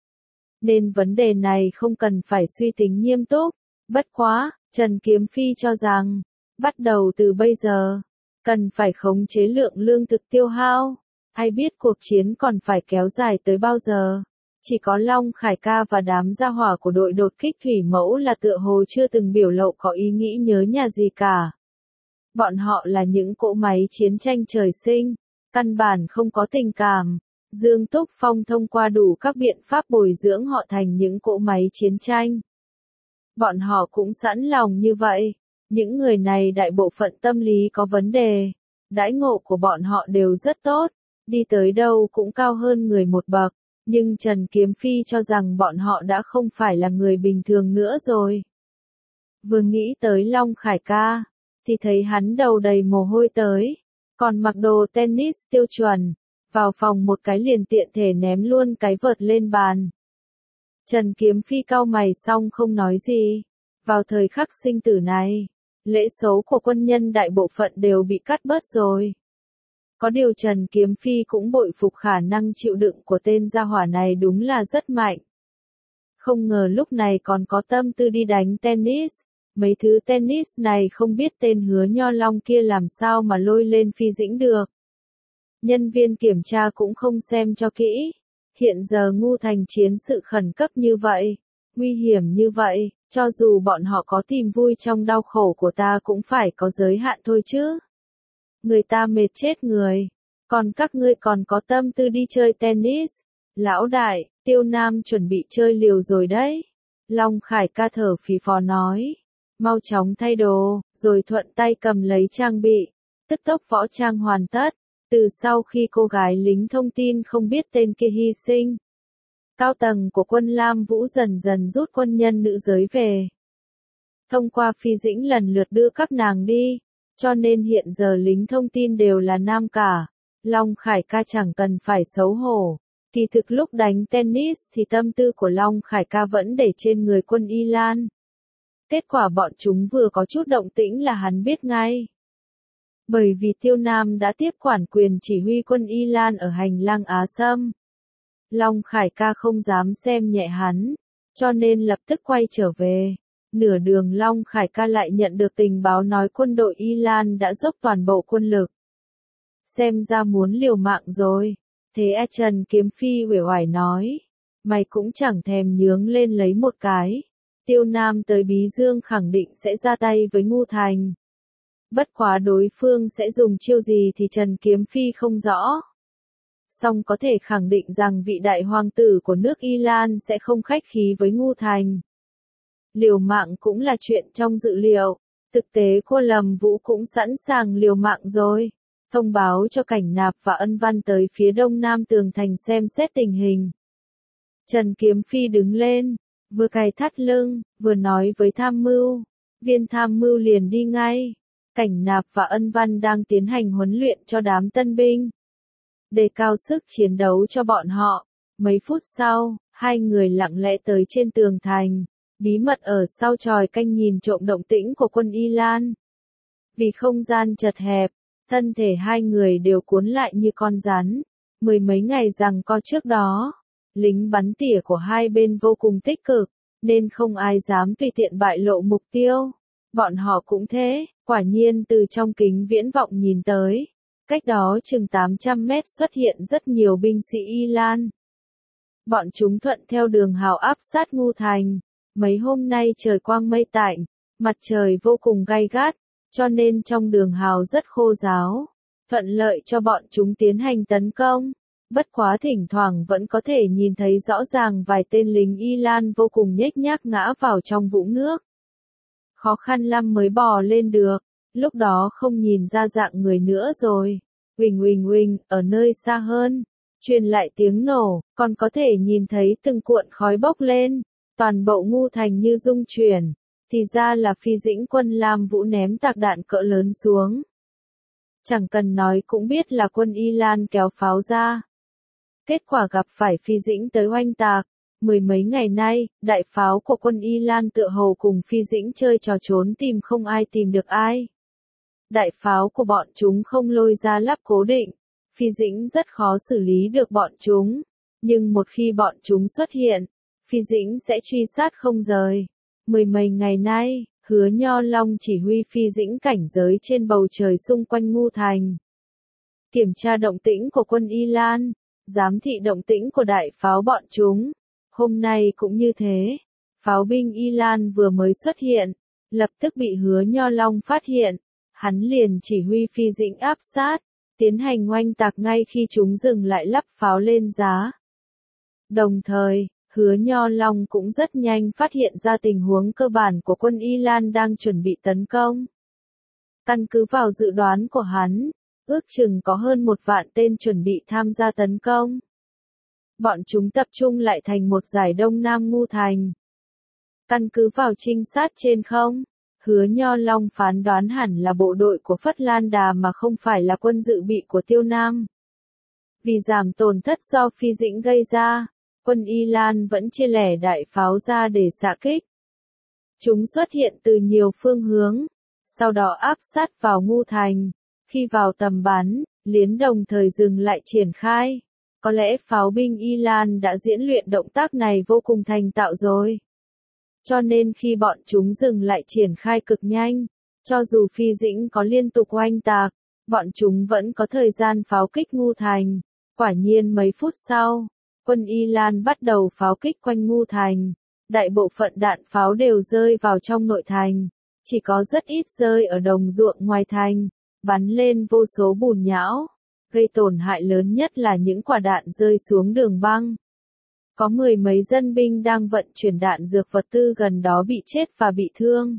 Nên vấn đề này không cần phải suy tính nghiêm túc. Bất quá, Trần Kiếm Phi cho rằng, bắt đầu từ bây giờ, cần phải khống chế lượng lương thực tiêu hao. Ai biết cuộc chiến còn phải kéo dài tới bao giờ. Chỉ có Long Khải Ca và đám gia hỏa của đội đột kích thủy mẫu là tựa hồ chưa từng biểu lộ có ý nghĩ nhớ nhà gì cả. Bọn họ là những cỗ máy chiến tranh trời sinh, căn bản không có tình cảm. Dương Túc Phong thông qua đủ các biện pháp bồi dưỡng họ thành những cỗ máy chiến tranh. Bọn họ cũng sẵn lòng như vậy. Những người này đại bộ phận tâm lý có vấn đề. Đãi ngộ của bọn họ đều rất tốt, đi tới đâu cũng cao hơn người một bậc. Nhưng Trần Kiếm Phi cho rằng bọn họ đã không phải là người bình thường nữa rồi. Vừa nghĩ tới Long Khải Ca, thì thấy hắn đầu đầy mồ hôi tới, còn mặc đồ tennis tiêu chuẩn, vào phòng một cái liền tiện thể ném luôn cái vợt lên bàn. Trần Kiếm Phi cau mày xong không nói gì. Vào thời khắc sinh tử này, lễ xấu của quân nhân đại bộ phận đều bị cắt bớt rồi. Có điều Trần Kiếm Phi cũng bội phục khả năng chịu đựng của tên gia hỏa này đúng là rất mạnh. Không ngờ lúc này còn có tâm tư đi đánh tennis. Mấy thứ tennis này không biết tên Hứa Nho Long kia làm sao mà lôi lên Phi Dĩnh được. Nhân viên kiểm tra cũng không xem cho kỹ. Hiện giờ Ngu Thành chiến sự khẩn cấp như vậy, nguy hiểm như vậy, cho dù bọn họ có tìm vui trong đau khổ của ta cũng phải có giới hạn thôi chứ. Người ta mệt chết người, còn các ngươi còn có tâm tư đi chơi tennis. Lão đại, Tiêu Nam chuẩn bị chơi liều rồi đấy. Long Khải Ca thở phì phò nói. Mau chóng thay đồ, rồi thuận tay cầm lấy trang bị. Tức tốc võ trang hoàn tất. Từ sau khi cô gái lính thông tin không biết tên kia hy sinh, cao tầng của quân Lam Vũ dần dần rút quân nhân nữ giới về. Thông qua Phi Dĩnh lần lượt đưa các nàng đi, cho nên hiện giờ lính thông tin đều là nam cả. Long Khải Ca chẳng cần phải xấu hổ. Kỳ thực lúc đánh tennis thì tâm tư của Long Khải Ca vẫn để trên người quân Y Lan. Kết quả bọn chúng vừa có chút động tĩnh là hắn biết ngay. Bởi vì Tiêu Nam đã tiếp quản quyền chỉ huy quân Y Lan ở hành lang Á Sâm. Long Khải Ca không dám xem nhẹ hắn, cho nên lập tức quay trở về. Nửa đường Long Khải Ca lại nhận được tình báo nói quân đội Y Lan đã dốc toàn bộ quân lực. Xem ra muốn liều mạng rồi. Thế Trần Kiếm Phi uể oải nói. Mày cũng chẳng thèm nhướng lên lấy một cái. Tiêu Nam tới Bí Dương khẳng định sẽ ra tay với Ngu Thành. Bất quá đối phương sẽ dùng chiêu gì thì Trần Kiếm Phi không rõ. Song có thể khẳng định rằng vị đại hoàng tử của nước Y Lan sẽ không khách khí với Ngu Thành. Liều mạng cũng là chuyện trong dự liệu. Thực tế cô Lâm Vũ cũng sẵn sàng liều mạng rồi. Thông báo cho Cảnh Nạp và Ân Văn tới phía đông nam tường thành xem xét tình hình. Trần Kiếm Phi đứng lên, vừa cài thắt lưng, vừa nói với tham mưu. Viên tham mưu liền đi ngay. Cảnh Nạp và Ân Văn đang tiến hành huấn luyện cho đám tân binh, đề cao sức chiến đấu cho bọn họ. Mấy phút sau, hai người lặng lẽ tới trên tường thành, bí mật ở sau chòi canh nhìn trộm động tĩnh của quân Y Lan. Vì không gian chật hẹp, thân thể hai người đều cuốn lại như con rắn. Mười mấy ngày giằng co trước đó, lính bắn tỉa của hai bên vô cùng tích cực, nên không ai dám tùy tiện bại lộ mục tiêu. Bọn họ cũng thế, quả nhiên từ trong kính viễn vọng nhìn tới. Cách đó chừng 800 mét xuất hiện rất nhiều binh sĩ Y Lan. Bọn chúng thuận theo đường hào áp sát Ngu Thành. Mấy hôm nay trời quang mây tạnh, mặt trời vô cùng gay gắt, cho nên trong đường hào rất khô ráo, thuận lợi cho bọn chúng tiến hành tấn công. Bất quá thỉnh thoảng vẫn có thể nhìn thấy rõ ràng vài tên lính Y Lan vô cùng nhếch nhác ngã vào trong vũng nước. Khó khăn lắm mới bò lên được, lúc đó không nhìn ra dạng người nữa rồi. Huỳnh huỳnh huỳnh, ở nơi xa hơn, Truyền lại tiếng nổ, còn có thể nhìn thấy từng cuộn khói bốc lên, toàn bộ Ngu Thành như rung chuyển, thì ra là Phi Dĩnh quân Lam Vũ ném tạc đạn cỡ lớn xuống. Chẳng cần nói cũng biết là quân Y Lan kéo pháo ra. Kết quả gặp phải Phi Dĩnh tới oanh tạc. Mười mấy ngày nay, đại pháo của quân Y Lan tựa hồ cùng Phi Dĩnh chơi trò trốn tìm không ai tìm được ai. Đại pháo của bọn chúng không lôi ra lắp cố định, Phi Dĩnh rất khó xử lý được bọn chúng. Nhưng một khi bọn chúng xuất hiện, Phi Dĩnh sẽ truy sát không rời. Mười mấy ngày nay, Hứa Nho Long chỉ huy Phi Dĩnh cảnh giới trên bầu trời xung quanh Ngu Thành. Kiểm tra động tĩnh của quân Y Lan, giám thị động tĩnh của đại pháo bọn chúng. Hôm nay cũng như thế, pháo binh Y Lan vừa mới xuất hiện, lập tức bị Hứa Nho Long phát hiện, hắn liền chỉ huy Phi Dĩnh áp sát, tiến hành oanh tạc ngay khi chúng dừng lại lắp pháo lên giá. Đồng thời, Hứa Nho Long cũng rất nhanh phát hiện ra tình huống cơ bản của quân Y Lan đang chuẩn bị tấn công. Căn cứ vào dự đoán của hắn, ước chừng có hơn 1 vạn tên chuẩn bị tham gia tấn công. Bọn chúng tập trung lại thành một dải đông nam Ngu Thành. Căn cứ vào trinh sát trên không, Hứa Nho Long phán đoán hẳn là bộ đội của Phất Lan Đà mà không phải là quân dự bị của Tiêu Nam. Vì giảm tổn thất do Phi Dĩnh gây ra, quân Y Lan vẫn chia lẻ đại pháo ra để xạ kích. Chúng xuất hiện từ nhiều phương hướng, sau đó áp sát vào Ngu Thành. Khi vào tầm bắn, Liến đồng thời dừng lại triển khai. Có lẽ pháo binh Y Lan đã diễn luyện động tác này vô cùng thành thạo rồi. Cho nên khi bọn chúng dừng lại triển khai cực nhanh, cho dù Phi Dĩnh có liên tục oanh tạc, bọn chúng vẫn có thời gian pháo kích Ngu Thành. Quả nhiên mấy phút sau, quân Y Lan bắt đầu pháo kích quanh Ngu Thành. Đại bộ phận đạn pháo đều rơi vào trong nội thành, chỉ có rất ít rơi ở đồng ruộng ngoài thành, bắn lên vô số bùn nhão. Gây tổn hại lớn nhất là những quả đạn rơi xuống đường băng. Có 10 mấy dân binh đang vận chuyển đạn dược vật tư gần đó bị chết và bị thương.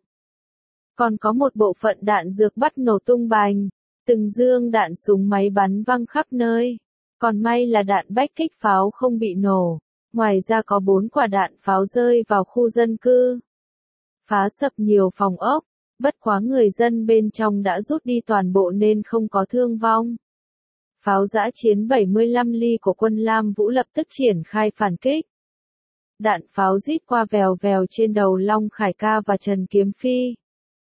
Còn có một bộ phận đạn dược bắt nổ tung bành, từng dương đạn súng máy bắn văng khắp nơi. Còn may là đạn bách kích pháo không bị nổ. Ngoài ra có 4 quả đạn pháo rơi vào khu dân cư, phá sập nhiều phòng ốc, bất quá người dân bên trong đã rút đi toàn bộ nên không có thương vong. Pháo dã chiến 75 ly của quân Lam Vũ lập tức triển khai phản kích. Đạn pháo rít qua vèo vèo trên đầu Long Khải Ca và Trần Kiếm Phi.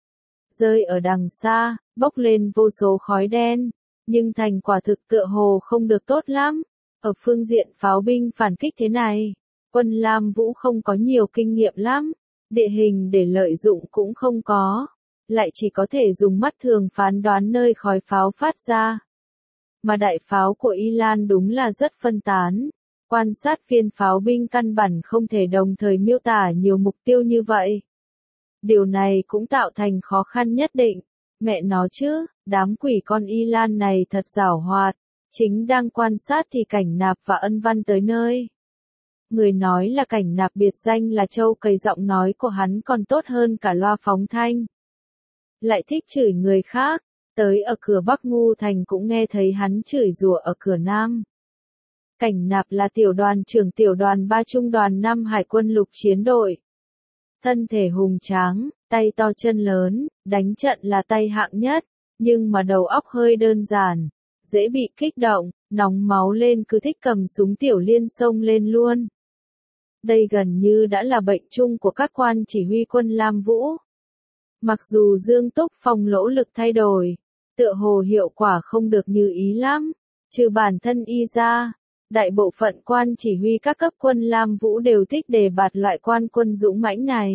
Rơi ở đằng xa, bốc lên vô số khói đen, nhưng thành quả thực tựa hồ không được tốt lắm. Ở phương diện pháo binh phản kích thế này, quân Lam Vũ không có nhiều kinh nghiệm lắm, địa hình để lợi dụng cũng không có, lại chỉ có thể dùng mắt thường phán đoán nơi khói pháo phát ra. Mà đại pháo của Y Lan đúng là rất phân tán, quan sát viên pháo binh căn bản không thể đồng thời miêu tả nhiều mục tiêu như vậy. Điều này cũng tạo thành khó khăn nhất định, mẹ nó chứ, đám quỷ con Y Lan này thật giảo hoạt. Chính đang quan sát thì Cảnh Nạp và Ân Văn tới nơi. Người nói là Cảnh Nạp biệt danh là Châu Cầy, giọng nói của hắn còn tốt hơn cả loa phóng thanh. Lại thích chửi người khác, tới ở cửa Bắc Ngu Thành cũng nghe thấy hắn chửi rủa ở cửa Nam. Cảnh Nạp là tiểu đoàn trưởng tiểu đoàn 3 trung đoàn 5 Hải quân lục chiến đội. Thân thể hùng tráng, tay to chân lớn, đánh trận là tay hạng nhất, nhưng mà đầu óc hơi đơn giản. Dễ bị kích động, nóng máu lên cứ thích cầm súng tiểu liên xông lên luôn. Đây gần như đã là bệnh chung của các quan chỉ huy quân Lam Vũ. Mặc dù Dương Túc Phong nỗ lực thay đổi, tựa hồ hiệu quả không được như ý lắm, trừ bản thân y ra, đại bộ phận quan chỉ huy các cấp quân Lam Vũ đều thích đề bạt loại quan quân dũng mãnh này.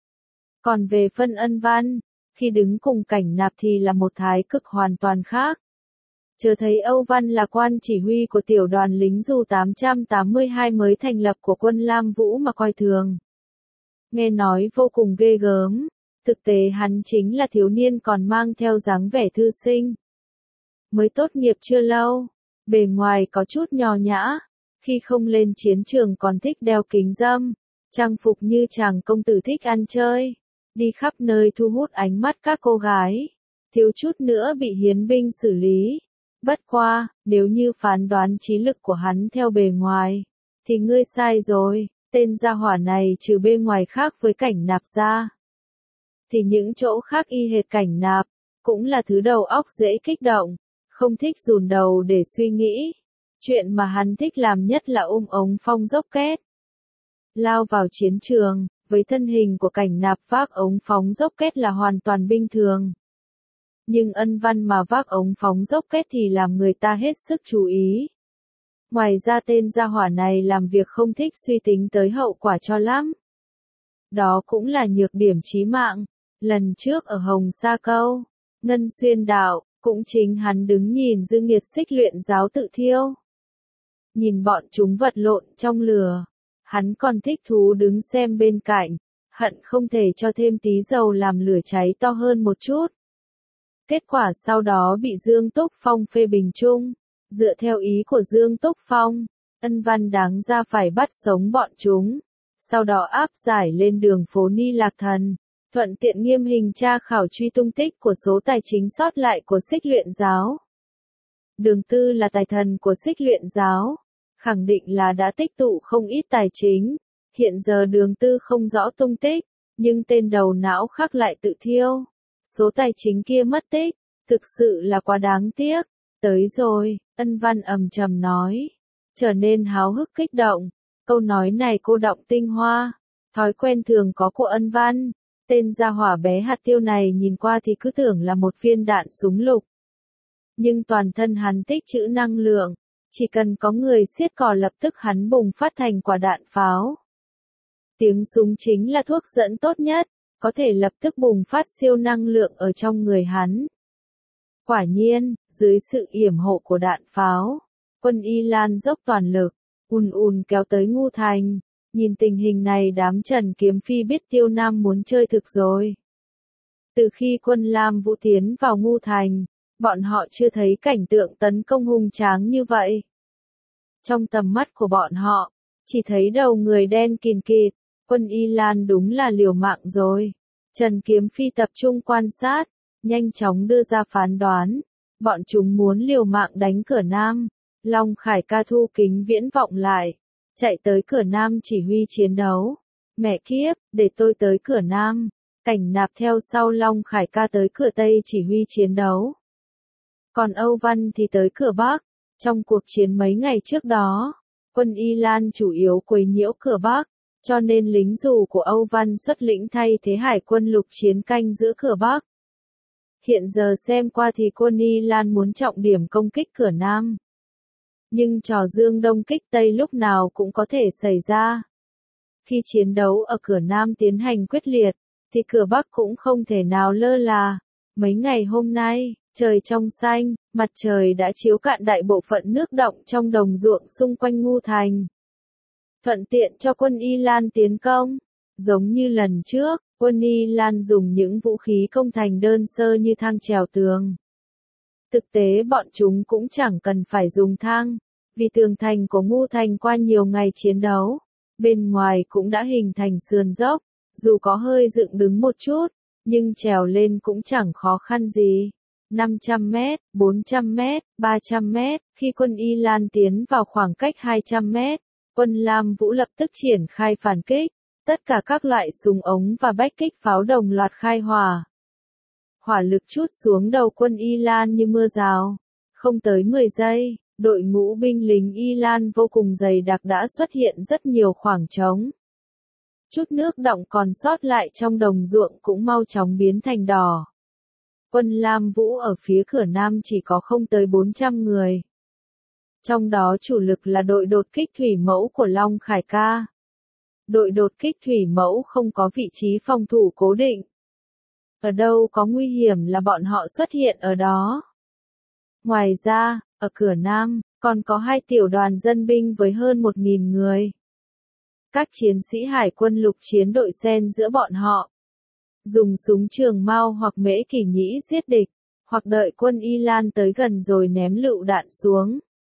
Còn về phân Ân Văn, khi đứng cùng Cảnh Nạp thì là một thái cực hoàn toàn khác. Chờ thấy Âu Văn là quan chỉ huy của tiểu đoàn lính dù 882 mới thành lập của quân Lam Vũ mà coi thường. Nghe nói vô cùng ghê gớm, thực tế hắn chính là thiếu niên còn mang theo dáng vẻ thư sinh. Mới tốt nghiệp chưa lâu, bề ngoài có chút nho nhã, khi không lên chiến trường còn thích đeo kính râm, trang phục như chàng công tử thích ăn chơi, đi khắp nơi thu hút ánh mắt các cô gái, thiếu chút nữa bị hiến binh xử lý. Bất qua, nếu như phán đoán trí lực của hắn theo bề ngoài, thì ngươi sai rồi, tên gia hỏa này trừ bề ngoài khác với Cảnh Nạp ra. Thì những chỗ khác y hệt Cảnh Nạp, cũng là thứ đầu óc dễ kích động, không thích dùn đầu để suy nghĩ. Chuyện mà hắn thích làm nhất là ống phong dốc két. Lao vào chiến trường, với thân hình của Cảnh Nạp vác ống phóng dốc két là hoàn toàn bình thường. Nhưng Ân Văn mà vác ống phóng dốc két thì làm người ta hết sức chú ý. Ngoài ra tên gia hỏa này làm việc không thích suy tính tới hậu quả cho lắm. Đó cũng là nhược điểm chí mạng. Lần trước ở Hồng Sa Câu, Ngân Xuyên Đạo, cũng chính hắn đứng nhìn dư nghiệt xích luyện giáo tự thiêu. Nhìn bọn chúng vật lộn trong lửa, hắn còn thích thú đứng xem bên cạnh, hận không thể cho thêm tí dầu làm lửa cháy to hơn một chút. Kết quả sau đó bị Dương Túc Phong phê bình chung. Dựa theo ý của Dương Túc Phong, Ân Văn đáng ra phải bắt sống bọn chúng, sau đó áp giải lên đường phố Ni Lạc Thần, thuận tiện nghiêm hình tra khảo truy tung tích của số tài chính sót lại của Xích Luyện Giáo. Đường Tư là tài thần của Xích Luyện Giáo, khẳng định là đã tích tụ không ít tài chính. Hiện giờ Đường Tư không rõ tung tích, nhưng tên đầu não khác lại tự thiêu. Số tài chính kia mất tích, thực sự là quá đáng tiếc. Tới rồi, Ân Văn ầm trầm nói, trở nên háo hức kích động. Câu nói này cô đọng tinh hoa, thói quen thường có của Ân Văn. Tên gia hỏa bé hạt tiêu này nhìn qua thì cứ tưởng là một viên đạn súng lục. Nhưng toàn thân hắn tích trữ năng lượng, chỉ cần có người siết cò lập tức hắn bùng phát thành quả đạn pháo. Tiếng súng chính là thuốc dẫn tốt nhất, có thể lập tức bùng phát siêu năng lượng ở trong người hắn. Quả nhiên, dưới sự yểm hộ của đạn pháo, quân Y Lan dốc toàn lực, kéo tới Ngu Thành. Nhìn tình hình này đám Trần Kiếm Phi biết Tiêu Nam muốn chơi thực rồi. Từ khi quân Lam Vũ tiến vào Ngu Thành, bọn họ chưa thấy cảnh tượng tấn công hung tráng như vậy. Trong tầm mắt của bọn họ, chỉ thấy đầu người đen kìn kịt, quân Y Lan đúng là liều mạng rồi. Trần Kiếm Phi tập trung quan sát, nhanh chóng đưa ra phán đoán, bọn chúng muốn liều mạng đánh cửa Nam. Long Khải Ca thu kính viễn vọng lại, chạy tới cửa Nam chỉ huy chiến đấu. Mẹ kiếp, để tôi tới cửa Nam. Cảnh Nạp theo sau Long Khải Ca tới cửa Tây chỉ huy chiến đấu. Còn Âu Văn thì tới cửa Bắc. Trong cuộc chiến mấy ngày trước đó, quân Y Lan chủ yếu quấy nhiễu cửa Bắc, cho nên lính dù của Âu Văn xuất lĩnh thay thế hải quân lục chiến canh giữa cửa Bắc. Hiện giờ xem qua thì quân Y Lan muốn trọng điểm công kích cửa Nam. Nhưng trò Dương Đông kích Tây lúc nào cũng có thể xảy ra. Khi chiến đấu ở cửa Nam tiến hành quyết liệt, thì cửa Bắc cũng không thể nào lơ là. Mấy ngày hôm nay, trời trong xanh, mặt trời đã chiếu cạn đại bộ phận nước đọng trong đồng ruộng xung quanh Ngu Thành. Thuận tiện cho quân Y Lan tiến công. Giống như lần trước, quân Y Lan dùng những vũ khí công thành đơn sơ như thang trèo tường. Thực tế bọn chúng cũng chẳng cần phải dùng thang, vì tường thành của Ngu Thành qua nhiều ngày chiến đấu, bên ngoài cũng đã hình thành sườn dốc, dù có hơi dựng đứng một chút, nhưng trèo lên cũng chẳng khó khăn gì. 500 mét, 400 mét, 300 mét, khi quân Y Lan tiến vào khoảng cách 200 mét, quân Lam Vũ lập tức triển khai phản kích, tất cả các loại súng ống và bách kích pháo đồng loạt khai hỏa. Hỏa lực trút xuống đầu quân Y Lan như mưa rào. Không tới 10 giây, đội ngũ binh lính Y Lan vô cùng dày đặc đã xuất hiện rất nhiều khoảng trống. Chút nước đọng còn sót lại trong đồng ruộng cũng mau chóng biến thành đỏ. Quân Lam Vũ ở phía cửa Nam chỉ có không tới 400 người. Trong đó chủ lực là đội đột kích thủy mẫu của Long Khải Ca. Đội đột kích thủy mẫu không có vị trí phòng thủ cố định. Ở đâu có nguy hiểm là bọn họ xuất hiện ở đó. Ngoài ra, ở cửa Nam, còn có 2 tiểu đoàn dân binh với hơn 1.000 người. Các chiến sĩ hải quân lục chiến đội xen giữa bọn họ. Dùng súng trường mao hoặc mễ kỷ nhĩ giết địch, hoặc đợi quân Y Lan tới gần rồi ném lựu đạn xuống.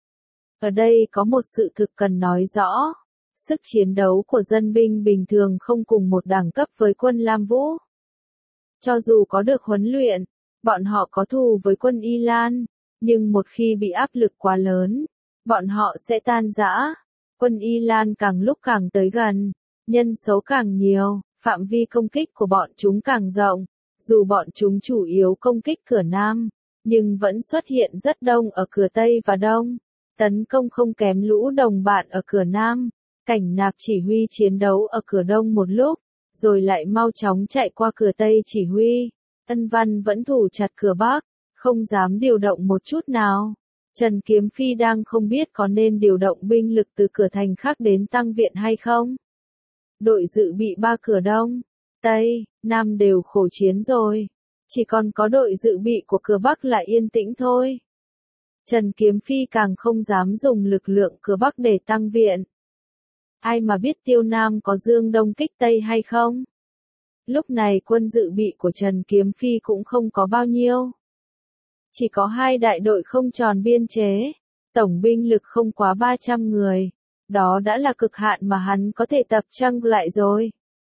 Ở đây có một sự thực cần nói rõ. Sức chiến đấu của dân binh bình thường không cùng một đẳng cấp với quân Lam Vũ. Cho dù có được huấn luyện, bọn họ có thù với quân Y Lan, Nhưng một khi bị áp lực quá lớn, bọn họ sẽ tan rã. Quân Iran càng lúc càng tới gần, nhân số càng nhiều, phạm vi công kích của bọn chúng càng rộng. Dù bọn chúng chủ yếu công kích cửa Nam, nhưng vẫn xuất hiện rất đông ở cửa Tây và Đông. Tấn công không kém lũ đồng bạn ở cửa Nam. Cảnh Nạp chỉ huy chiến đấu ở cửa Đông một lúc, rồi lại mau chóng chạy qua cửa Tây chỉ huy. Ân Văn vẫn thủ chặt cửa Bắc, không dám điều động một chút nào. Trần Kiếm Phi đang không biết có nên điều động binh lực từ cửa thành khác đến tăng viện hay không. Đội dự bị ba cửa Đông, Tây, Nam đều khổ chiến rồi. Chỉ còn có đội dự bị của cửa Bắc là yên tĩnh thôi. Trần Kiếm Phi càng không dám dùng lực lượng cửa Bắc để tăng viện. Ai mà biết Tiêu Nam có dương đông kích Tây hay không? Lúc này quân dự bị của Trần Kiếm Phi cũng không có bao nhiêu. Chỉ có 2 đại đội không tròn biên chế, tổng binh lực không quá 300 người. Đó đã là cực hạn mà hắn có thể tập trung lại rồi.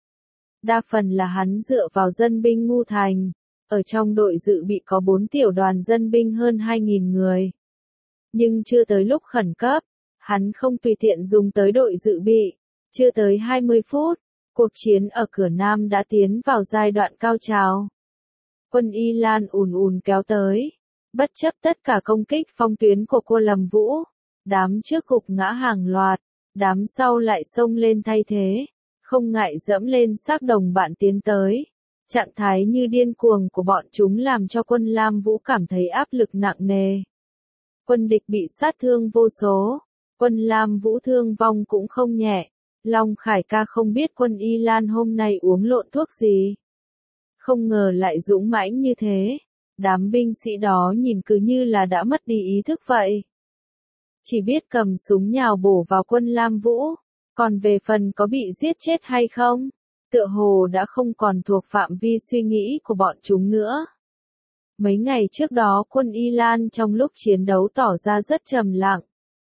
Đa phần là hắn dựa vào dân binh Ngu Thành. Ở trong đội dự bị có 4 tiểu đoàn dân binh hơn 2.000 người. Nhưng chưa tới lúc khẩn cấp, hắn không tùy tiện dùng tới đội dự bị. Chưa tới 20 phút, cuộc chiến ở cửa Nam đã tiến vào giai đoạn cao trào. Quân Iran ùn ùn kéo tới, bất chấp tất cả công kích phong tuyến của cô Lâm Vũ. Đám trước gục ngã hàng loạt, đám sau lại xông lên thay thế, không ngại dẫm lên xác đồng bạn tiến tới. Trạng thái như điên cuồng của bọn chúng làm cho quân Lam Vũ cảm thấy áp lực nặng nề. Quân địch bị sát thương vô số, quân Lam Vũ thương vong cũng không nhẹ. Long Khải Ca không biết quân Iran hôm nay uống lộn thuốc gì. Không ngờ lại dũng mãnh như thế. Đám binh sĩ đó nhìn cứ như là đã mất đi ý thức vậy. Chỉ biết cầm súng nhào bổ vào quân Lam Vũ. Còn về phần có bị giết chết hay không, tựa hồ đã không còn thuộc phạm vi suy nghĩ của bọn chúng nữa. Mấy ngày trước đó quân Iran trong lúc chiến đấu tỏ ra rất trầm lặng.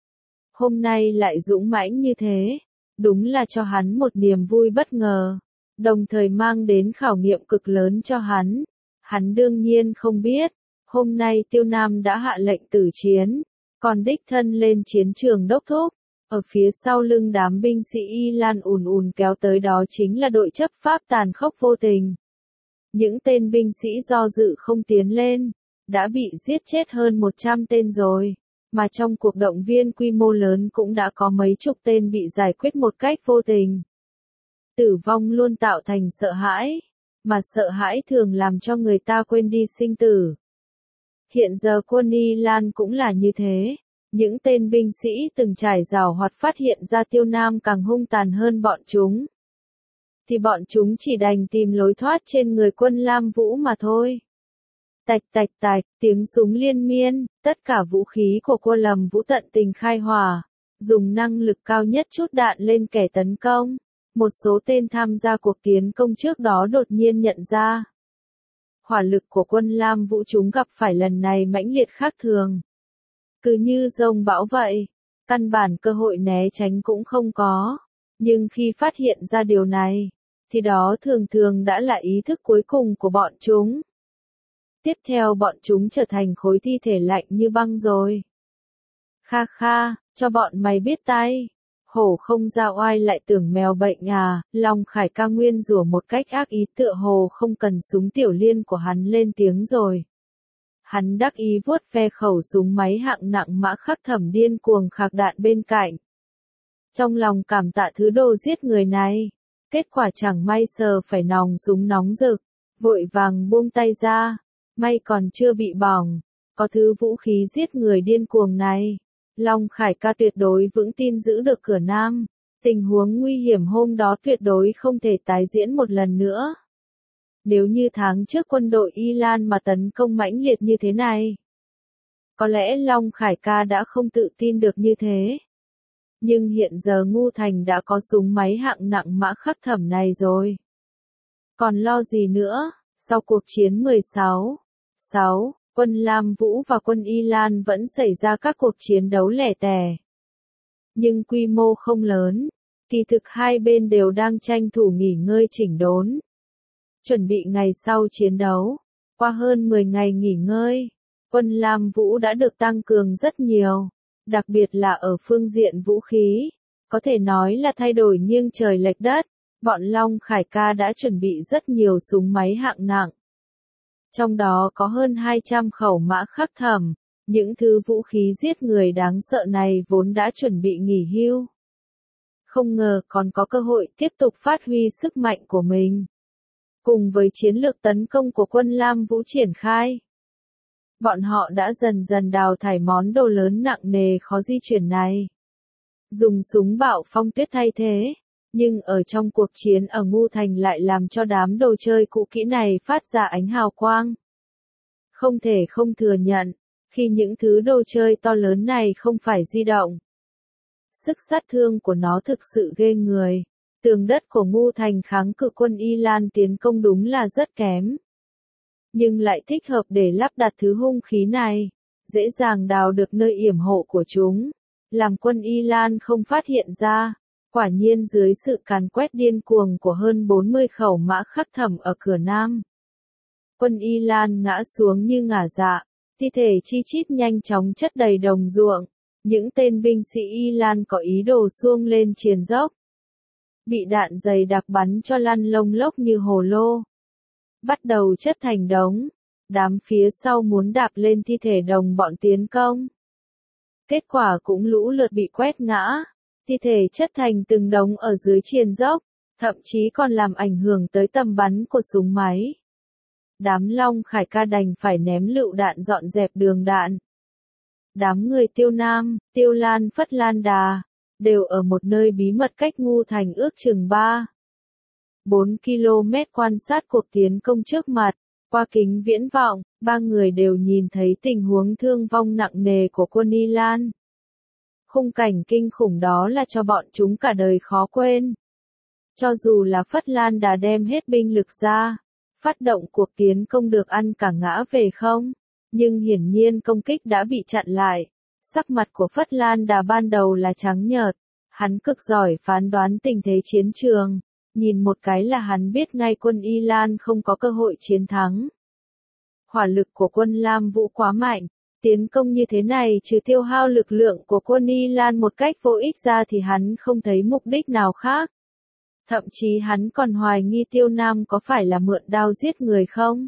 Hôm nay lại dũng mãnh như thế, đúng là cho hắn một niềm vui bất ngờ, đồng thời mang đến khảo nghiệm cực lớn cho hắn. Hắn đương nhiên không biết, hôm nay Tiêu Nam đã hạ lệnh tử chiến, còn đích thân lên chiến trường đốc thúc. Ở phía sau lưng đám binh sĩ Iran ùn ùn kéo tới đó chính là đội chấp pháp tàn khốc vô tình. Những tên binh sĩ do dự không tiến lên, đã bị giết chết hơn 100 tên rồi, mà trong cuộc động viên quy mô lớn cũng đã có mấy chục tên bị giải quyết một cách vô tình. Tử vong luôn tạo thành sợ hãi, mà sợ hãi thường làm cho người ta quên đi sinh tử. Hiện giờ quân Iran cũng là như thế. Những tên binh sĩ từng trải giảo hoạt phát hiện ra Tiêu Nam càng hung tàn hơn bọn chúng. Thì bọn chúng chỉ đành tìm lối thoát trên người quân Lam Vũ mà thôi. Tạch tạch tạch, tiếng súng liên miên, tất cả vũ khí của cô Lâm Vũ tận tình khai hỏa, dùng năng lực cao nhất chút đạn lên kẻ tấn công. Một số tên tham gia cuộc tiến công trước đó đột nhiên nhận ra. Hỏa lực của quân Lam Vũ chúng gặp phải lần này mãnh liệt khác thường. Cứ như dông bão vậy, căn bản cơ hội né tránh cũng không có. Nhưng khi phát hiện ra điều này, thì đó thường thường đã là ý thức cuối cùng của bọn chúng. Tiếp theo bọn chúng trở thành khối thi thể lạnh như băng rồi. Kha kha, cho bọn mày biết tay. Hổ không ra oai lại tưởng mèo bệnh à, Long Khải Ca nguyên rủa một cách ác ý tựa hồ không cần súng tiểu liên của hắn lên tiếng rồi. Hắn đắc ý vuốt ve khẩu súng máy hạng nặng mã khắc thẩm điên cuồng khạc đạn bên cạnh. Trong lòng cảm tạ thứ đồ giết người này, kết quả chẳng may sờ phải nòng súng nóng rực, vội vàng buông tay ra, may còn chưa bị bỏng, có thứ vũ khí giết người điên cuồng này. Long Khải Ca tuyệt đối vững tin giữ được cửa Nam, tình huống nguy hiểm hôm đó tuyệt đối không thể tái diễn một lần nữa. Nếu như tháng trước quân đội Iran mà tấn công mãnh liệt như thế này, có lẽ Long Khải Ca đã không tự tin được như thế. Nhưng hiện giờ Ngu Thành đã có súng máy hạng nặng mã khắc thẩm này rồi. Còn lo gì nữa, sau cuộc chiến 16/6, quân Lam Vũ và quân Iran vẫn xảy ra các cuộc chiến đấu lẻ tẻ. Nhưng quy mô không lớn, kỳ thực hai bên đều đang tranh thủ nghỉ ngơi chỉnh đốn. Chuẩn bị ngày sau chiến đấu, qua hơn 10 ngày nghỉ ngơi, Quân Lam Vũ đã được tăng cường rất nhiều, đặc biệt là ở phương diện vũ khí, có thể nói là thay đổi nghiêng trời lệch đất. Bọn Long Khải Ca đã chuẩn bị rất nhiều súng máy hạng nặng. Trong đó có hơn 200 khẩu mã khắc thẩm, những thứ vũ khí giết người đáng sợ này vốn đã chuẩn bị nghỉ hưu. Không ngờ còn có cơ hội tiếp tục phát huy sức mạnh của mình. Cùng với chiến lược tấn công của quân Lam Vũ triển khai, bọn họ đã dần dần đào thải món đồ lớn nặng nề khó di chuyển này. Dùng súng bạo phong tuyết thay thế, nhưng ở trong cuộc chiến ở Ngu Thành lại làm cho đám đồ chơi cũ kỹ này phát ra ánh hào quang. Không thể không thừa nhận, khi những thứ đồ chơi to lớn này không phải di động, sức sát thương của nó thực sự ghê người. Tường đất của Ngu Thành kháng cự quân Y Lan tiến công đúng là rất kém. Nhưng lại thích hợp để lắp đặt thứ hung khí này, dễ dàng đào được nơi yểm hộ của chúng, làm quân Y Lan không phát hiện ra. Quả nhiên dưới sự càn quét điên cuồng của hơn 40 khẩu mã khắc thẩm ở cửa Nam, quân Y Lan ngã xuống như ngả dạ, thi thể chi chít nhanh chóng chất đầy đồng ruộng. Những tên binh sĩ Y Lan có ý đồ xuông lên triền dốc, bị đạn dày đặc bắn cho lăn lông lốc như hồ lô, bắt đầu chất thành đống. Đám phía sau muốn đạp lên thi thể đồng bọn tiến công, kết quả cũng lũ lượt bị quét ngã, thi thể chất thành từng đống ở dưới triền dốc, thậm chí còn làm ảnh hưởng tới tầm bắn của súng máy. Đám Long Khải Ca đành phải ném lựu đạn dọn dẹp đường đạn. Đám người Tiêu Nam, Tiêu Lan, Phất Lan Đà đều ở một nơi bí mật cách Ngu Thành ước chừng 4 km quan sát cuộc tiến công trước mặt. Qua kính viễn vọng, ba người đều nhìn thấy tình huống thương vong nặng nề của quân Y Lan. Khung cảnh kinh khủng đó là cho bọn chúng cả đời khó quên. Cho dù là Phất Lan Đà đem hết binh lực ra, phát động cuộc tiến công được ăn cả ngã về không, nhưng hiển nhiên công kích đã bị chặn lại. Sắc mặt của Phất Lan Đà ban đầu là trắng nhợt, hắn cực giỏi phán đoán tình thế chiến trường, nhìn một cái là hắn biết ngay quân Y Lan không có cơ hội chiến thắng. Hỏa lực của quân Lam Vũ quá mạnh, tiến công như thế này trừ tiêu hao lực lượng của quân Y Lan một cách vô ích ra thì hắn không thấy mục đích nào khác. Thậm chí hắn còn hoài nghi Tiêu Nam có phải là mượn đao giết người không?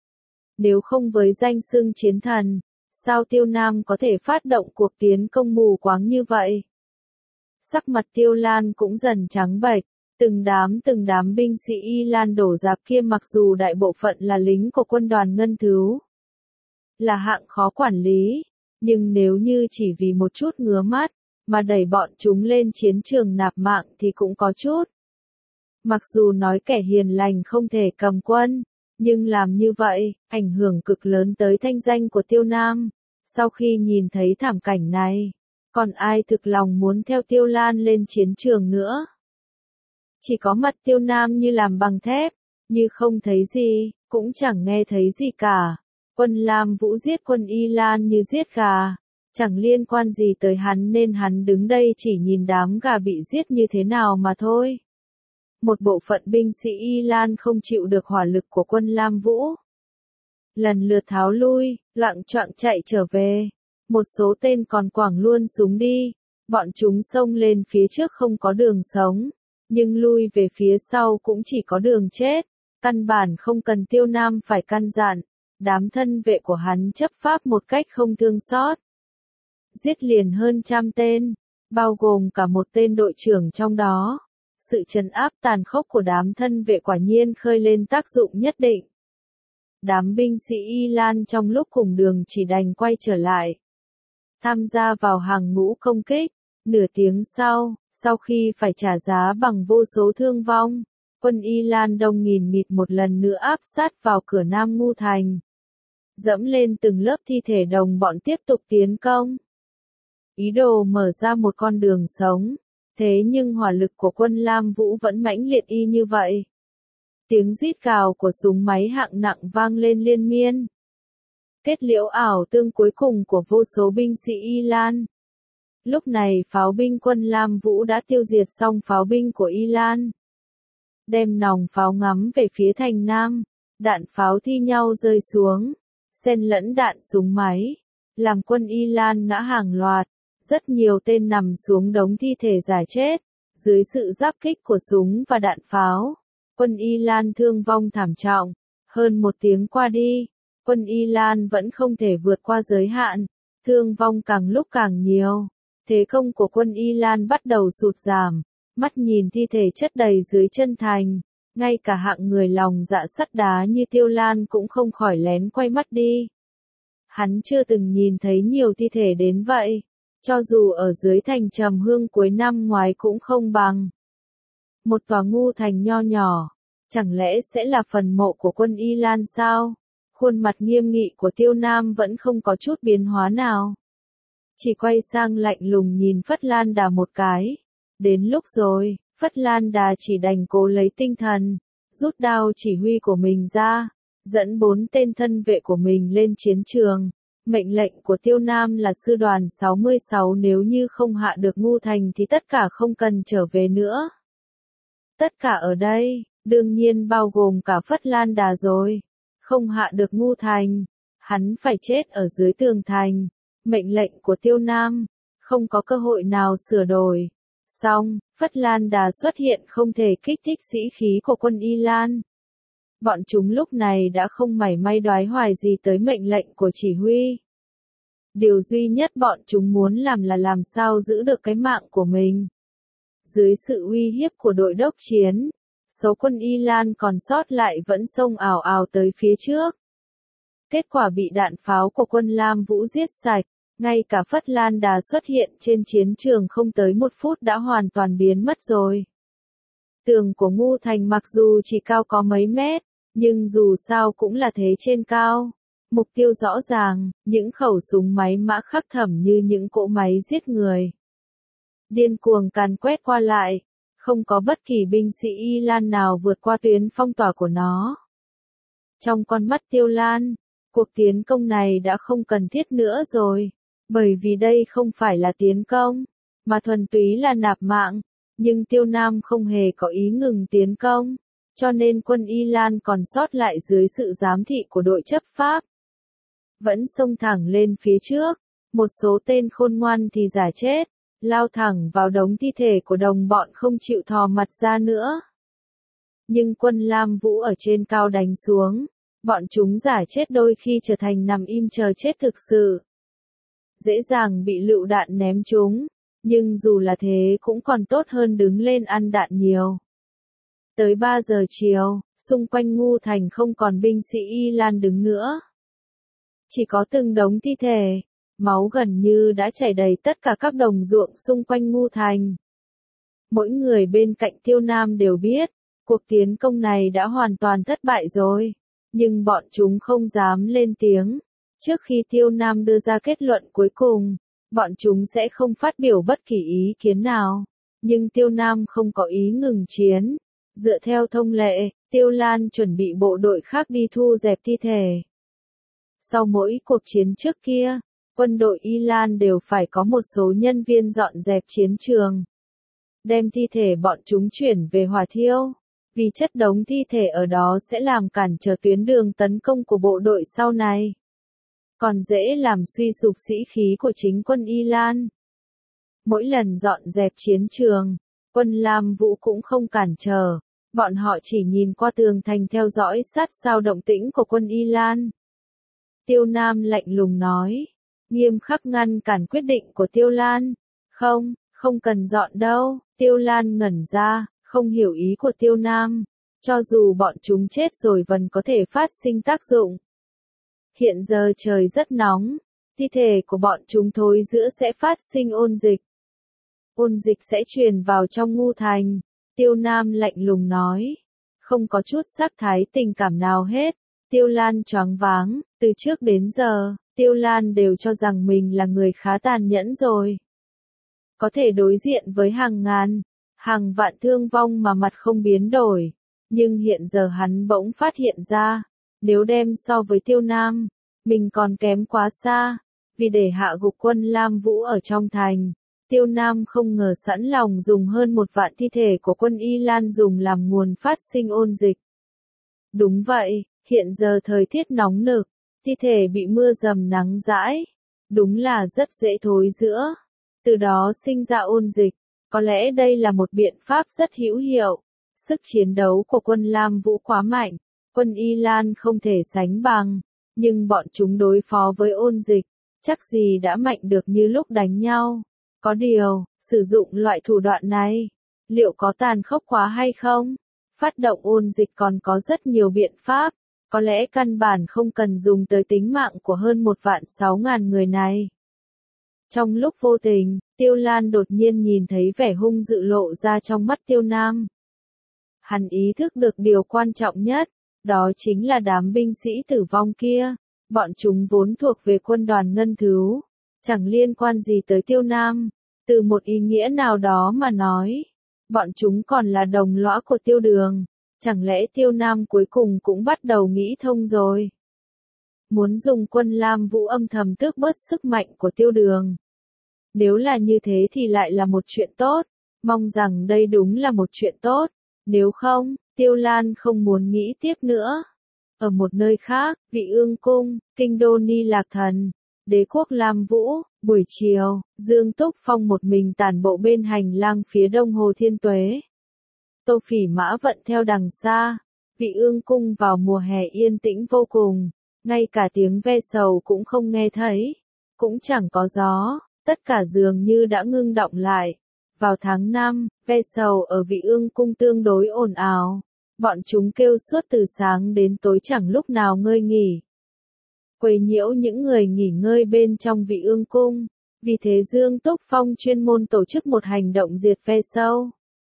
Nếu không với danh xưng chiến thần, sao Tiêu Nam có thể phát động cuộc tiến công mù quáng như vậy? Sắc mặt Tiêu Lan cũng dần trắng bệch, từng đám binh sĩ Y Lan đổ rạp kia mặc dù đại bộ phận là lính của quân đoàn Ngân Thứu, là hạng khó quản lý, nhưng nếu như chỉ vì một chút ngứa mắt, mà đẩy bọn chúng lên chiến trường nạp mạng thì cũng có chút. Mặc dù nói kẻ hiền lành không thể cầm quân, nhưng làm như vậy, ảnh hưởng cực lớn tới thanh danh của Tiêu Nam. Sau khi nhìn thấy thảm cảnh này, còn ai thực lòng muốn theo Tiêu Lan lên chiến trường nữa? Chỉ có mặt Tiêu Nam như làm bằng thép, như không thấy gì, cũng chẳng nghe thấy gì cả. Quân Lam Vũ giết quân Y Lan như giết gà, chẳng liên quan gì tới hắn nên hắn đứng đây chỉ nhìn đám gà bị giết như thế nào mà thôi. Một bộ phận binh sĩ Y Lan không chịu được hỏa lực của quân Lam Vũ, lần lượt tháo lui, loạng choạng chạy trở về. Một số tên còn quẳng luôn súng đi, bọn chúng xông lên phía trước không có đường sống, nhưng lui về phía sau cũng chỉ có đường chết. Căn bản không cần Tiêu Nam phải căn dặn, đám thân vệ của hắn chấp pháp một cách không thương xót, giết liền hơn 100 tên, bao gồm cả một tên đội trưởng trong đó. Sự trấn áp tàn khốc của đám thân vệ quả nhiên khơi lên tác dụng nhất định. Đám binh sĩ Y Lan trong lúc cùng đường chỉ đành quay trở lại, tham gia vào hàng ngũ công kích. Nửa tiếng sau khi phải trả giá bằng vô số thương vong, quân Y Lan đông nghìn nghịt một lần nữa áp sát vào cửa Nam Ngu Thành, dẫm lên từng lớp thi thể đồng bọn tiếp tục tiến công, ý đồ mở ra một con đường sống. Thế nhưng hỏa lực của quân Lam Vũ vẫn mãnh liệt y như vậy. Tiếng rít gào của súng máy hạng nặng vang lên liên miên. Kết liễu ảo tương cuối cùng của vô số binh sĩ Y Lan. Lúc này pháo binh quân Lam Vũ đã tiêu diệt xong pháo binh của Y Lan, đem nòng pháo ngắm về phía thành Nam, đạn pháo thi nhau rơi xuống. xen lẫn đạn súng máy, làm quân Y Lan ngã hàng loạt, rất nhiều tên nằm xuống đống thi thể rải chết, dưới sự giáp kích của súng và đạn pháo. Quân Y Lan thương vong thảm trọng, hơn một tiếng qua đi, quân Y Lan vẫn không thể vượt qua giới hạn, thương vong càng lúc càng nhiều, thế công của quân Y Lan bắt đầu sụt giảm, mắt nhìn thi thể chất đầy dưới chân thành, ngay cả hạng người lòng dạ sắt đá như Tiêu Lan cũng không khỏi lén quay mắt đi. Hắn chưa từng nhìn thấy nhiều thi thể đến vậy, cho dù ở dưới thành Trầm Hương cuối năm ngoái cũng không bằng. Một tòa ngu thành nho nhỏ, chẳng lẽ sẽ là phần mộ của quân Y Lan sao? Khuôn mặt nghiêm nghị của Tiêu Nam vẫn không có chút biến hóa nào. Chỉ quay sang lạnh lùng nhìn Phất Lan Đà một cái. Đến lúc rồi, Phất Lan Đà chỉ đành cố lấy tinh thần, rút đao chỉ huy của mình ra, dẫn 4 tên thân vệ của mình lên chiến trường. Mệnh lệnh của Tiêu Nam là sư đoàn 66 nếu như không hạ được ngu thành thì tất cả không cần trở về nữa. Tất cả ở đây, đương nhiên bao gồm cả Phất Lan Đà rồi. Không hạ được ngu thành, hắn phải chết ở dưới tường thành. Mệnh lệnh của Tiêu Nam, không có cơ hội nào sửa đổi. Xong, Phất Lan Đà xuất hiện không thể kích thích sĩ khí của quân Y Lan. Bọn chúng lúc này đã không mảy may đoái hoài gì tới mệnh lệnh của chỉ huy. Điều duy nhất bọn chúng muốn làm là làm sao giữ được cái mạng của mình. Dưới sự uy hiếp của đội đốc chiến, số quân Y Lan còn sót lại vẫn xông ào ào tới phía trước. Kết quả bị đạn pháo của quân Lam Vũ giết sạch, ngay cả Phất Lan Đà xuất hiện trên chiến trường không tới 1 phút đã hoàn toàn biến mất rồi. Tường của ngu thành mặc dù chỉ cao có mấy mét, nhưng dù sao cũng là thế trên cao. Mục tiêu rõ ràng, những khẩu súng máy mã khắc thẩm như những cỗ máy giết người. Điên cuồng càn quét qua lại, không có bất kỳ binh sĩ Y Lan nào vượt qua tuyến phong tỏa của nó. Trong con mắt Tiêu Lan, cuộc tiến công này đã không cần thiết nữa rồi, bởi vì đây không phải là tiến công, mà thuần túy là nạp mạng, nhưng Tiêu Nam không hề có ý ngừng tiến công, cho nên quân Y Lan còn sót lại dưới sự giám thị của đội chấp pháp. Vẫn xông thẳng lên phía trước, một số tên khôn ngoan thì giả chết, lao thẳng vào đống thi thể của đồng bọn không chịu thò mặt ra nữa. Nhưng quân Lam Vũ ở trên cao đánh xuống, bọn chúng giả chết đôi khi trở thành nằm im chờ chết thực sự. Dễ dàng bị lựu đạn ném trúng, nhưng dù là thế cũng còn tốt hơn đứng lên ăn đạn nhiều. Tới 3 giờ chiều, xung quanh ngu thành không còn binh sĩ Y Lan đứng nữa. Chỉ có từng đống thi thể, máu gần như đã chảy đầy tất cả các đồng ruộng xung quanh ngu thành. Mỗi người bên cạnh Tiêu Nam đều biết, cuộc tiến công này đã hoàn toàn thất bại rồi, nhưng bọn chúng không dám lên tiếng. Trước khi Tiêu Nam đưa ra kết luận cuối cùng, bọn chúng sẽ không phát biểu bất kỳ ý kiến nào. Nhưng Tiêu Nam không có ý ngừng chiến. Dựa theo thông lệ, Tiêu Lan chuẩn bị bộ đội khác đi thu dẹp thi thể. Sau mỗi cuộc chiến trước kia, quân đội Y Lan đều phải có một số nhân viên dọn dẹp chiến trường. Đem thi thể bọn chúng chuyển về hỏa thiêu, vì chất đống thi thể ở đó sẽ làm cản trở tuyến đường tấn công của bộ đội sau này. Còn dễ làm suy sụp sĩ khí của chính quân Y Lan. Mỗi lần dọn dẹp chiến trường, quân Lam Vũ cũng không cản trở, bọn họ chỉ nhìn qua tường thành theo dõi sát sao động tĩnh của quân Y Lan. Tiêu Nam lạnh lùng nói, nghiêm khắc ngăn cản quyết định của Tiêu Lan. Không cần dọn đâu. Tiêu Lan ngẩn ra, không hiểu ý của Tiêu Nam. Cho dù bọn chúng chết rồi vẫn có thể phát sinh tác dụng. Hiện giờ trời rất nóng, thi thể của bọn chúng thối rữa sẽ phát sinh ôn dịch. Ôn dịch sẽ truyền vào trong ngu thành. Tiêu Nam lạnh lùng nói, không có chút sắc thái tình cảm nào hết. Tiêu Lan choáng váng, từ trước đến giờ, Tiêu Lan đều cho rằng mình là người khá tàn nhẫn rồi. Có thể đối diện với hàng ngàn, hàng vạn thương vong mà mặt không biến đổi. Nhưng hiện giờ hắn bỗng phát hiện ra, nếu đem so với Tiêu Nam, mình còn kém quá xa. Vì để hạ gục quân Lam Vũ ở trong thành, Tiêu Nam không ngờ sẵn lòng dùng hơn 1 vạn thi thể của quân Y Lan dùng làm nguồn phát sinh ôn dịch. Đúng vậy, hiện giờ thời tiết nóng nực, thi thể bị mưa dầm nắng dãi, đúng là rất dễ thối rữa, từ đó sinh ra ôn dịch, có lẽ đây là một biện pháp rất hữu hiệu. Sức chiến đấu của quân Lam Vũ quá mạnh, quân Y Lan không thể sánh bằng, nhưng bọn chúng đối phó với ôn dịch, chắc gì đã mạnh được như lúc đánh nhau. Có điều, sử dụng loại thủ đoạn này, liệu có tàn khốc quá hay không? Phát động ôn dịch còn có rất nhiều biện pháp, có lẽ căn bản không cần dùng tới tính mạng của hơn 1.600.000 người này. Trong lúc vô tình, Tiêu Lan đột nhiên nhìn thấy vẻ hung dữ lộ ra trong mắt Tiêu Nam. Hắn ý thức được điều quan trọng nhất, đó chính là đám binh sĩ tử vong kia, bọn chúng vốn thuộc về quân đoàn Ngân Thứu, chẳng liên quan gì tới Tiêu Nam, từ một ý nghĩa nào đó mà nói, bọn chúng còn là đồng lõa của Tiêu Đường, chẳng lẽ Tiêu Nam cuối cùng cũng bắt đầu nghĩ thông rồi. Muốn dùng quân Lam Vũ âm thầm tước bớt sức mạnh của Tiêu Đường. Nếu là như thế thì lại là một chuyện tốt, mong rằng đây đúng là một chuyện tốt, nếu không, Tiêu Lan không muốn nghĩ tiếp nữa. Ở một nơi khác, Vị Ương Cung, kinh đô Ni Lạc Thần, đế quốc Lam Vũ, buổi chiều, Dương Túc Phong một mình tản bộ bên hành lang phía đông Hồ Thiên Tuế. Tô Phỉ Mã vận theo đằng xa, Vị Ương Cung vào mùa hè yên tĩnh vô cùng, ngay cả tiếng ve sầu cũng không nghe thấy, cũng chẳng có gió, tất cả dường như đã ngưng đọng lại. Vào tháng 5, ve sầu ở Vị Ương Cung tương đối ồn ào, bọn chúng kêu suốt từ sáng đến tối chẳng lúc nào ngơi nghỉ. Quấy nhiễu những người nghỉ ngơi bên trong Vị Ương Cung, vì thế Dương Túc Phong chuyên môn tổ chức một hành động diệt ve sâu.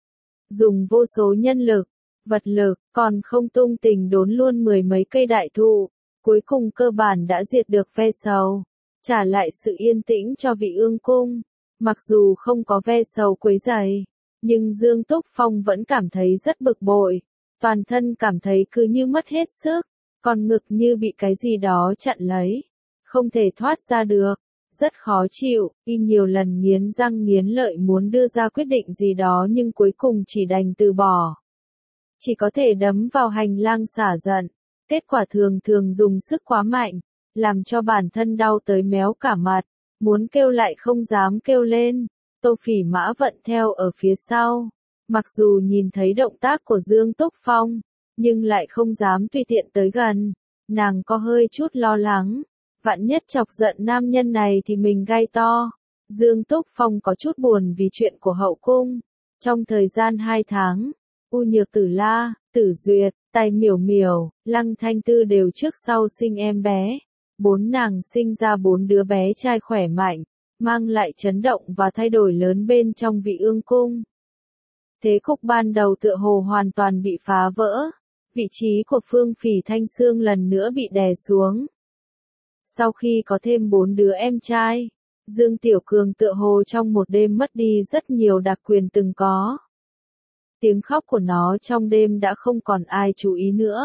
Dùng vô số nhân lực, vật lực, còn không tung tình đốn luôn 10 mấy cây đại thụ, cuối cùng cơ bản đã diệt được ve sầu, trả lại sự yên tĩnh cho Vị Ương Cung. Mặc dù không có ve sầu quấy rầy, nhưng Dương Túc Phong vẫn cảm thấy rất bực bội, toàn thân cảm thấy cứ như mất hết sức, còn ngực như bị cái gì đó chặn lấy, không thể thoát ra được, rất khó chịu, y nhiều lần nghiến răng nghiến lợi muốn đưa ra quyết định gì đó nhưng cuối cùng chỉ đành từ bỏ. Chỉ có thể đấm vào hành lang xả giận, kết quả thường thường dùng sức quá mạnh, làm cho bản thân đau tới méo cả mặt. Muốn kêu lại không dám kêu lên, Tô Phỉ Mã vận theo ở phía sau. Mặc dù nhìn thấy động tác của Dương Túc Phong, nhưng lại không dám tùy tiện tới gần. Nàng có hơi chút lo lắng, vạn nhất chọc giận nam nhân này thì mình gai to. Dương Túc Phong có chút buồn vì chuyện của hậu cung. Trong thời gian 2 tháng, U Nhược Tử La, Tử Duyệt, Tài Miểu Miểu, Lăng Thanh Tư đều trước sau sinh em bé. 4 nàng sinh ra 4 đứa bé trai khỏe mạnh, mang lại chấn động và thay đổi lớn bên trong Vị Ương Cung. Thế cục ban đầu tựa hồ hoàn toàn bị phá vỡ, vị trí của Phương Phỉ Thanh Sương lần nữa bị đè xuống. Sau khi có thêm 4 đứa em trai, Dương Tiểu Cường tựa hồ trong một đêm mất đi rất nhiều đặc quyền từng có. Tiếng khóc của nó trong đêm đã không còn ai chú ý nữa.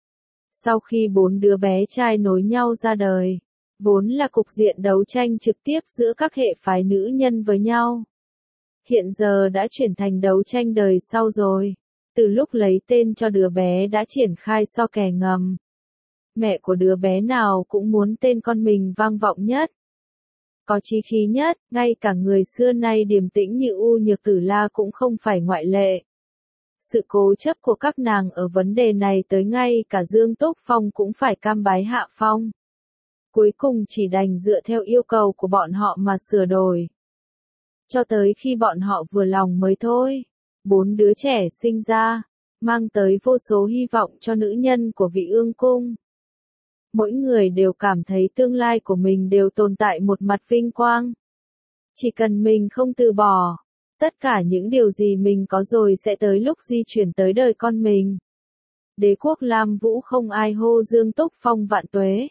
Sau khi 4 đứa bé trai nối nhau ra đời, vốn là cục diện đấu tranh trực tiếp giữa các hệ phái nữ nhân với nhau. Hiện giờ đã chuyển thành đấu tranh đời sau rồi, từ lúc lấy tên cho đứa bé đã triển khai so kè ngầm. Mẹ của đứa bé nào cũng muốn tên con mình vang vọng nhất, có chí khí nhất, ngay cả người xưa nay điềm tĩnh như U Nhược Tử La cũng không phải ngoại lệ. Sự cố chấp của các nàng ở vấn đề này tới ngay cả Dương Túc Phong cũng phải cam bái hạ phong. Cuối cùng chỉ đành dựa theo yêu cầu của bọn họ mà sửa đổi. Cho tới khi bọn họ vừa lòng mới thôi. 4 đứa trẻ sinh ra, mang tới vô số hy vọng cho nữ nhân của Vị Ương Cung. Mỗi người đều cảm thấy tương lai của mình đều tồn tại một mặt vinh quang. Chỉ cần mình không từ bỏ, tất cả những điều gì mình có rồi sẽ tới lúc di chuyển tới đời con mình. Đế quốc Lam Vũ không ai hô Dương Túc Phong vạn tuế.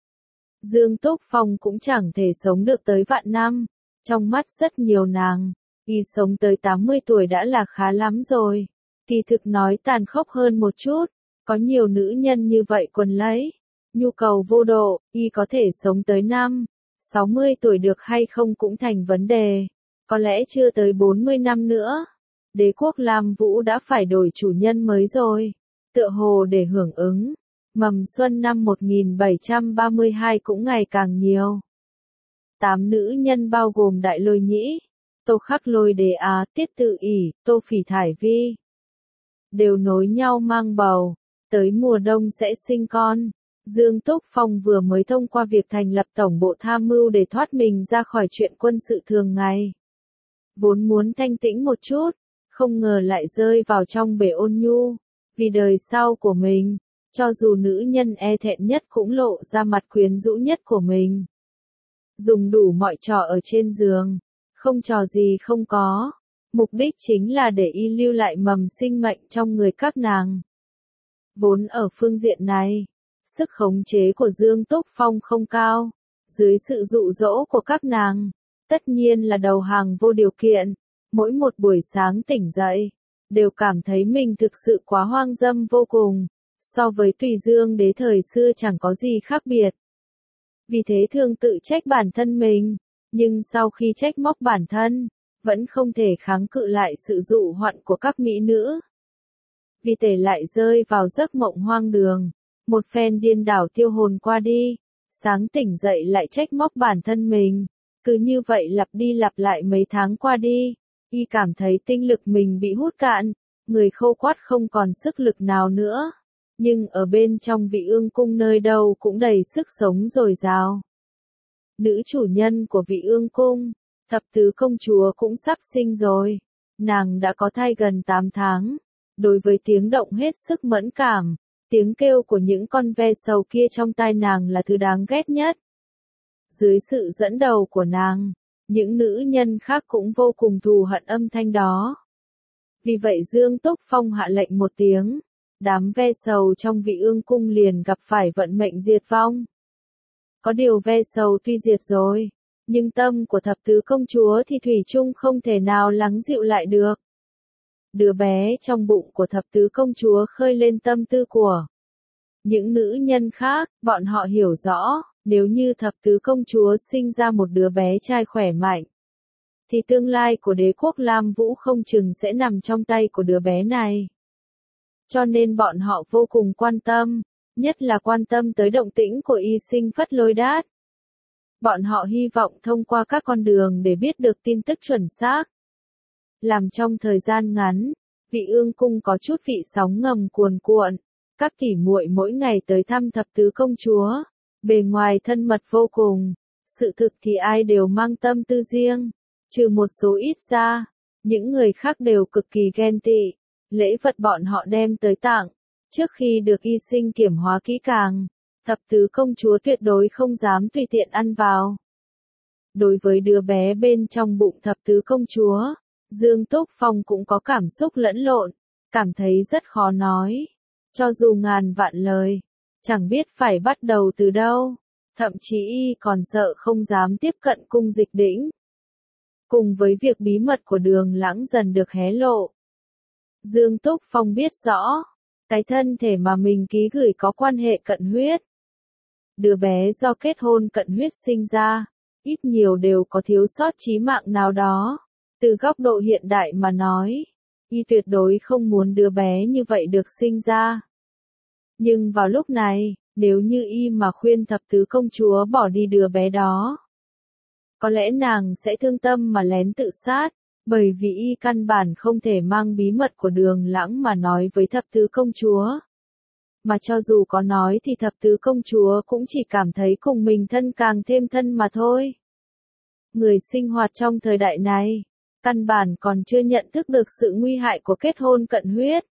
Dương Túc Phong cũng chẳng thể sống được tới vạn năm. Trong mắt rất nhiều nàng, y sống tới 80 tuổi đã là khá lắm rồi. Kỳ thực nói tàn khốc hơn một chút, có nhiều nữ nhân như vậy quần lấy. Nhu cầu vô độ, y có thể sống tới 60 tuổi được hay không cũng thành vấn đề. Có lẽ chưa tới 40 năm nữa, đế quốc Lam Vũ đã phải đổi chủ nhân mới rồi. Tựa hồ để hưởng ứng, Mầm xuân năm 1732 cũng ngày càng nhiều. 8 nữ nhân bao gồm Đại Lôi Nhĩ, Tô Khắc Lôi Đế Á, Tiết Tự ỷ, Tô Phỉ Thải Vi, đều nối nhau mang bầu, tới mùa đông sẽ sinh con. Dương Túc Phong vừa mới thông qua việc thành lập tổng bộ tham mưu để thoát mình ra khỏi chuyện quân sự thường ngày. Vốn muốn thanh tĩnh một chút, không ngờ lại rơi vào trong bể ôn nhu, vì đời sau của mình, cho dù nữ nhân e thẹn nhất cũng lộ ra mặt quyến rũ nhất của mình. Dùng đủ mọi trò ở trên giường, không trò gì không có, mục đích chính là để y lưu lại mầm sinh mệnh trong người các nàng. Vốn ở phương diện này, sức khống chế của Dương Túc Phong không cao, dưới sự dụ dỗ của các nàng, tất nhiên là đầu hàng vô điều kiện, mỗi một buổi sáng tỉnh dậy, đều cảm thấy mình thực sự quá hoang dâm vô cùng, so với Tùy Dương Đế thời xưa chẳng có gì khác biệt. Vì thế thường tự trách bản thân mình, nhưng sau khi trách móc bản thân, vẫn không thể kháng cự lại sự dụ hoặc của các mỹ nữ. Vì thế lại rơi vào giấc mộng hoang đường, một phen điên đảo tiêu hồn qua đi, sáng tỉnh dậy lại trách móc bản thân mình, cứ như vậy lặp đi lặp lại mấy tháng qua đi, y cảm thấy tinh lực mình bị hút cạn, người khô quắt không còn sức lực nào nữa. Nhưng ở bên trong Vị Ương Cung nơi đâu cũng đầy sức sống dồi dào. Nữ chủ nhân của Vị Ương Cung, Thập Tứ Công Chúa cũng sắp sinh rồi. Nàng đã có thai gần 8 tháng. Đối với tiếng động hết sức mẫn cảm, tiếng kêu của những con ve sầu kia trong tai nàng là thứ đáng ghét nhất. Dưới sự dẫn đầu của nàng, những nữ nhân khác cũng vô cùng thù hận âm thanh đó. Vì vậy Dương Túc Phong hạ lệnh một tiếng, đám ve sầu trong Vị Ương Cung liền gặp phải vận mệnh diệt vong. Có điều ve sầu tuy diệt rồi, nhưng tâm của Thập Tứ Công Chúa thì thủy chung không thể nào lắng dịu lại được. Đứa bé trong bụng của Thập Tứ Công Chúa khơi lên tâm tư của những nữ nhân khác, bọn họ hiểu rõ, nếu như Thập Tứ Công Chúa sinh ra một đứa bé trai khỏe mạnh, thì tương lai của đế quốc Lam Vũ không chừng sẽ nằm trong tay của đứa bé này. Cho nên bọn họ vô cùng quan tâm, nhất là quan tâm tới động tĩnh của y sinh Phất Lôi Đát. Bọn họ hy vọng thông qua các con đường để biết được tin tức chuẩn xác. Làm trong thời gian ngắn, Vị Ương Cung có chút vị sóng ngầm cuồn cuộn, các tỉ muội mỗi ngày tới thăm Thập Tứ Công Chúa, bề ngoài thân mật vô cùng, sự thực thì ai đều mang tâm tư riêng, trừ một số ít ra, những người khác đều cực kỳ ghen tị, lễ vật bọn họ đem tới tặng, trước khi được y sinh kiểm hóa kỹ càng, Thập Tứ Công Chúa tuyệt đối không dám tùy tiện ăn vào. Đối với đứa bé bên trong bụng Thập Tứ Công Chúa, Dương Túc Phong cũng có cảm xúc lẫn lộn, cảm thấy rất khó nói. Cho dù ngàn vạn lời, chẳng biết phải bắt đầu từ đâu, thậm chí y còn sợ không dám tiếp cận Cung Dịch Đỉnh. Cùng với việc bí mật của Đường Lãng dần được hé lộ, Dương Túc Phong biết rõ, cái thân thể mà mình ký gửi có quan hệ cận huyết. Đứa bé do kết hôn cận huyết sinh ra, ít nhiều đều có thiếu sót chí mạng nào đó. Từ góc độ hiện đại mà nói, y tuyệt đối không muốn đứa bé như vậy được sinh ra. Nhưng vào lúc này, nếu như y mà khuyên Thập Tứ Công Chúa bỏ đi đứa bé đó, có lẽ nàng sẽ thương tâm mà lén tự sát, bởi vì y căn bản không thể mang bí mật của Đường Lãng mà nói với Thập Tứ Công Chúa. Mà cho dù có nói thì Thập Tứ Công Chúa cũng chỉ cảm thấy cùng mình thân càng thêm thân mà thôi. Người sinh hoạt trong thời đại này, căn bản còn chưa nhận thức được sự nguy hại của kết hôn cận huyết.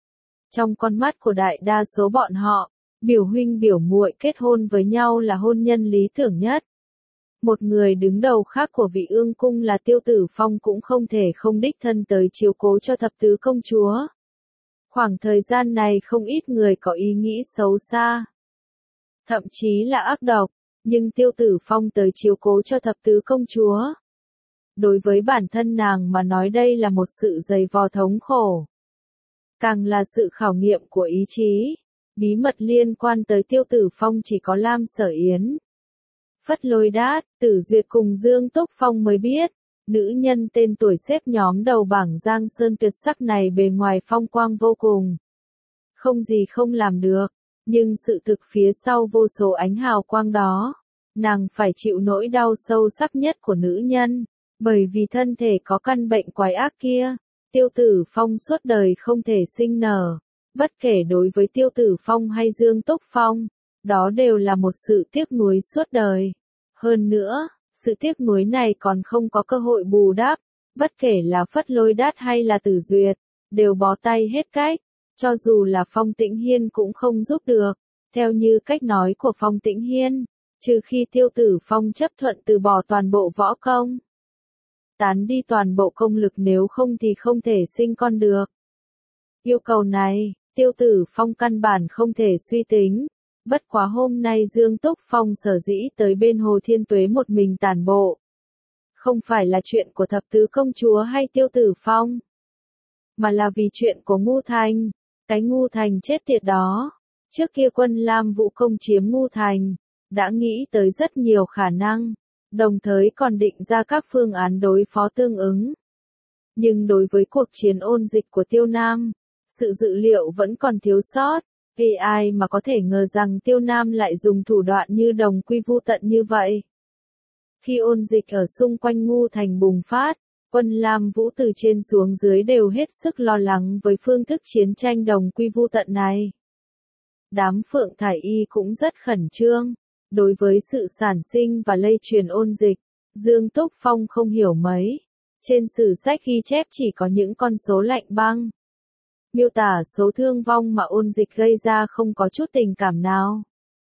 Trong con mắt của đại đa số bọn họ, biểu huynh biểu muội kết hôn với nhau là hôn nhân lý tưởng nhất. Một người đứng đầu khác của Vị Ương Cung là Tiêu Tử Phong cũng không thể không đích thân tới chiếu cố cho Thập Tứ Công Chúa. Khoảng thời gian này không ít người có ý nghĩ xấu xa, thậm chí là ác độc, nhưng Tiêu Tử Phong tới chiếu cố cho Thập Tứ Công Chúa. Đối với bản thân nàng mà nói đây là một sự dày vò thống khổ. Càng là sự khảo nghiệm của ý chí. Bí mật liên quan tới Tiêu Tử Phong chỉ có Lam Sở Yến, Phất Lôi Đát, Tử Duyệt cùng Dương Túc Phong mới biết. Nữ nhân tên tuổi xếp nhóm đầu bảng Giang Sơn tuyệt sắc này bề ngoài phong quang vô cùng. Không gì không làm được. Nhưng sự thực phía sau vô số ánh hào quang đó, nàng phải chịu nỗi đau sâu sắc nhất của nữ nhân, bởi vì thân thể có căn bệnh quái ác kia. Tiêu Tử Phong suốt đời không thể sinh nở, bất kể đối với Tiêu Tử Phong hay Dương Túc Phong, đó đều là một sự tiếc nuối suốt đời. Hơn nữa, sự tiếc nuối này còn không có cơ hội bù đắp, bất kể là Phất Lôi Đát hay là Tử Duyệt, đều bó tay hết cách, cho dù là Phong Tĩnh Hiên cũng không giúp được, theo như cách nói của Phong Tĩnh Hiên, trừ khi Tiêu Tử Phong chấp thuận từ bỏ toàn bộ võ công, tán đi toàn bộ công lực, nếu không thì không thể sinh con được. Yêu cầu này, Tiêu Tử Phong căn bản không thể suy tính. Bất quá hôm nay Dương Túc Phong sở dĩ tới bên Hồ Thiên Tuế một mình tản bộ, không phải là chuyện của thập tứ công chúa hay Tiêu Tử Phong, mà là vì chuyện của Ngu Thành, cái Ngu Thành chết tiệt đó. Trước kia Quân Lam Vũ công chiếm Ngu Thành, đã nghĩ tới rất nhiều khả năng, đồng thời còn định ra các phương án đối phó tương ứng. Nhưng đối với cuộc chiến ôn dịch của Tiêu Nam, sự dự liệu vẫn còn thiếu sót. Ai mà có thể ngờ rằng Tiêu Nam lại dùng thủ đoạn như đồng quy vu tận như vậy. Khi ôn dịch ở xung quanh Ngu Thành bùng phát, Quân Lam Vũ từ trên xuống dưới đều hết sức lo lắng với phương thức chiến tranh đồng quy vu tận này. Đám Phượng Thải Y cũng rất khẩn trương. Đối với sự sản sinh và lây truyền ôn dịch, Dương Túc Phong không hiểu mấy. Trên sử sách ghi chép chỉ có những con số lạnh băng. Miêu tả số thương vong mà ôn dịch gây ra không có chút tình cảm nào.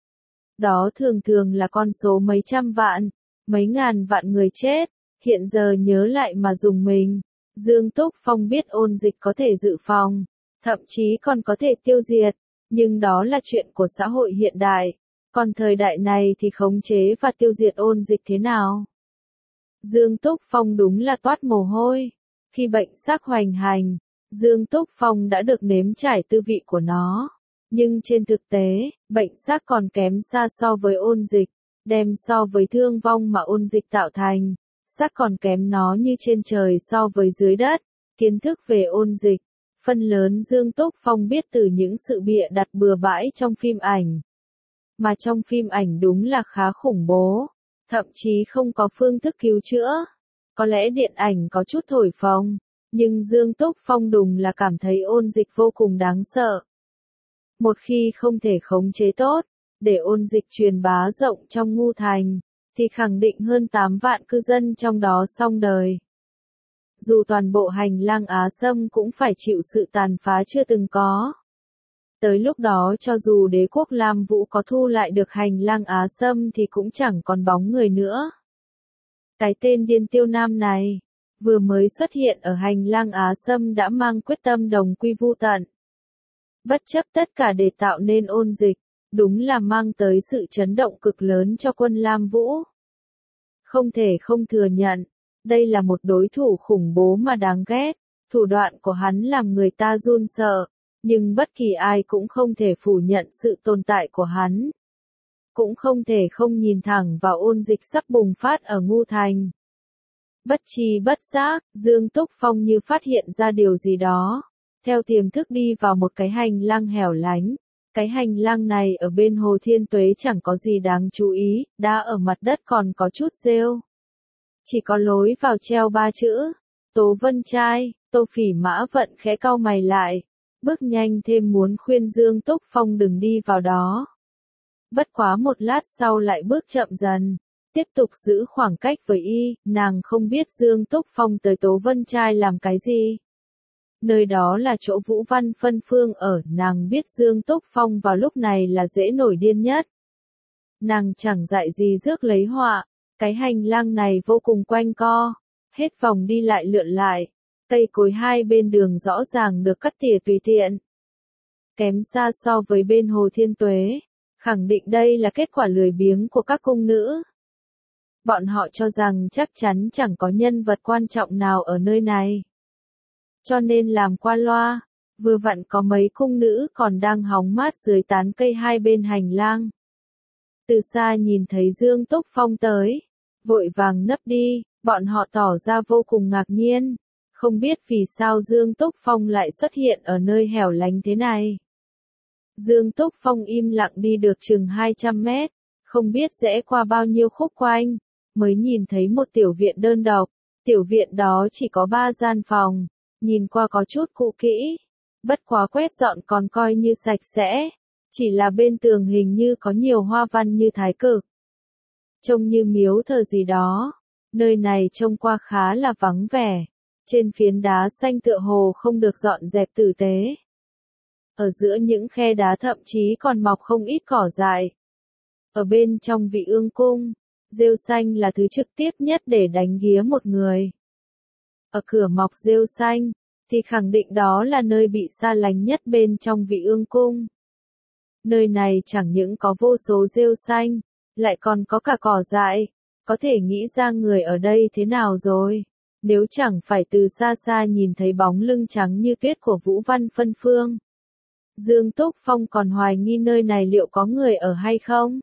Đó thường thường là con số mấy trăm vạn, mấy ngàn vạn người chết. Hiện giờ nhớ lại mà rùng mình. Dương Túc Phong biết ôn dịch có thể dự phòng, thậm chí còn có thể tiêu diệt, nhưng đó là chuyện của xã hội hiện đại. Còn thời đại này thì khống chế và tiêu diệt ôn dịch thế nào? Dương Túc Phong đúng là toát mồ hôi. Khi bệnh xác hoành hành, Dương Túc Phong đã được nếm trải tư vị của nó. Nhưng trên thực tế, bệnh xác còn kém xa so với ôn dịch. Đem so với thương vong mà ôn dịch tạo thành, xác còn kém nó như trên trời so với dưới đất. Kiến thức về ôn dịch, phần lớn Dương Túc Phong biết từ những sự bịa đặt bừa bãi trong phim ảnh. Mà trong phim ảnh đúng là khá khủng bố, thậm chí không có phương thức cứu chữa. Có lẽ điện ảnh có chút thổi phồng, nhưng Dương Túc Phong đúng là cảm thấy ôn dịch vô cùng đáng sợ. Một khi không thể khống chế tốt, để ôn dịch truyền bá rộng trong Ngu Thành, thì khẳng định hơn 8 vạn cư dân trong đó xong đời. Dù toàn bộ hành lang Á Sâm cũng phải chịu sự tàn phá chưa từng có. Tới lúc đó cho dù đế quốc Lam Vũ có thu lại được hành lang Á Sâm thì cũng chẳng còn bóng người nữa. Cái tên điên Tiêu Nam này, vừa mới xuất hiện ở hành lang Á Sâm đã mang quyết tâm đồng quy vu tận. Bất chấp tất cả để tạo nên ôn dịch, đúng là mang tới sự chấn động cực lớn cho quân Lam Vũ. Không thể không thừa nhận, đây là một đối thủ khủng bố mà đáng ghét, thủ đoạn của hắn làm người ta run sợ. Nhưng bất kỳ ai cũng không thể phủ nhận sự tồn tại của hắn. Cũng không thể không nhìn thẳng vào ôn dịch sắp bùng phát ở Ngu Thành. Bất tri bất giác, Dương Túc Phong như phát hiện ra điều gì đó. Theo tiềm thức đi vào một cái hành lang hẻo lánh. Cái hành lang này ở bên Hồ Thiên Tuế chẳng có gì đáng chú ý, đá ở mặt đất còn có chút rêu. Chỉ có lối vào treo 3 chữ. Tố Vân Trai. Tô Phỉ Mã Vận khẽ cau mày lại. Bước nhanh thêm muốn khuyên Dương Túc Phong đừng đi vào đó. Bất quá một lát sau lại bước chậm dần, tiếp tục giữ khoảng cách với y, nàng không biết Dương Túc Phong tới Tố Vân Trai làm cái gì. Nơi đó là chỗ Vũ Văn Phân Phương ở, nàng biết Dương Túc Phong vào lúc này là dễ nổi điên nhất. Nàng chẳng dạy gì rước lấy họa, cái hành lang này vô cùng quanh co, hết vòng đi lại lượn lại. Cây cối hai bên đường rõ ràng được cắt tỉa tùy tiện. Kém xa so với bên Hồ Thiên Tuế, khẳng định đây là kết quả lười biếng của các cung nữ. Bọn họ cho rằng chắc chắn chẳng có nhân vật quan trọng nào ở nơi này. Cho nên làm qua loa, vừa vặn có mấy cung nữ còn đang hóng mát dưới tán cây hai bên hành lang. Từ xa nhìn thấy Dương Túc Phong tới, vội vàng nấp đi, bọn họ tỏ ra vô cùng ngạc nhiên. Không biết vì sao Dương Túc Phong lại xuất hiện ở nơi hẻo lánh thế này. Dương Túc Phong im lặng đi được chừng 200 mét, không biết rẽ qua bao nhiêu khúc quanh, mới nhìn thấy một tiểu viện đơn độc. Tiểu viện đó chỉ có 3 gian phòng, nhìn qua có chút cũ kỹ, bất quá quét dọn còn coi như sạch sẽ, chỉ là bên tường hình như có nhiều hoa văn như thái cực. Trông như miếu thờ gì đó, nơi này trông qua khá là vắng vẻ, trên phiến đá xanh tựa hồ không được dọn dẹp tử tế. Ở giữa những khe đá thậm chí còn mọc không ít cỏ dại. Ở bên trong vị ương cung, rêu xanh là thứ trực tiếp nhất để đánh ghía một người. Ở cửa mọc rêu xanh, thì khẳng định đó là nơi bị xa lánh nhất bên trong vị ương cung. Nơi này chẳng những có vô số rêu xanh, lại còn có cả cỏ dại, có thể nghĩ ra người ở đây thế nào rồi, nếu chẳng phải từ xa xa nhìn thấy bóng lưng trắng như tuyết của Vũ Văn Phân Phương. Dương Túc Phong còn hoài nghi nơi này liệu có người ở hay không.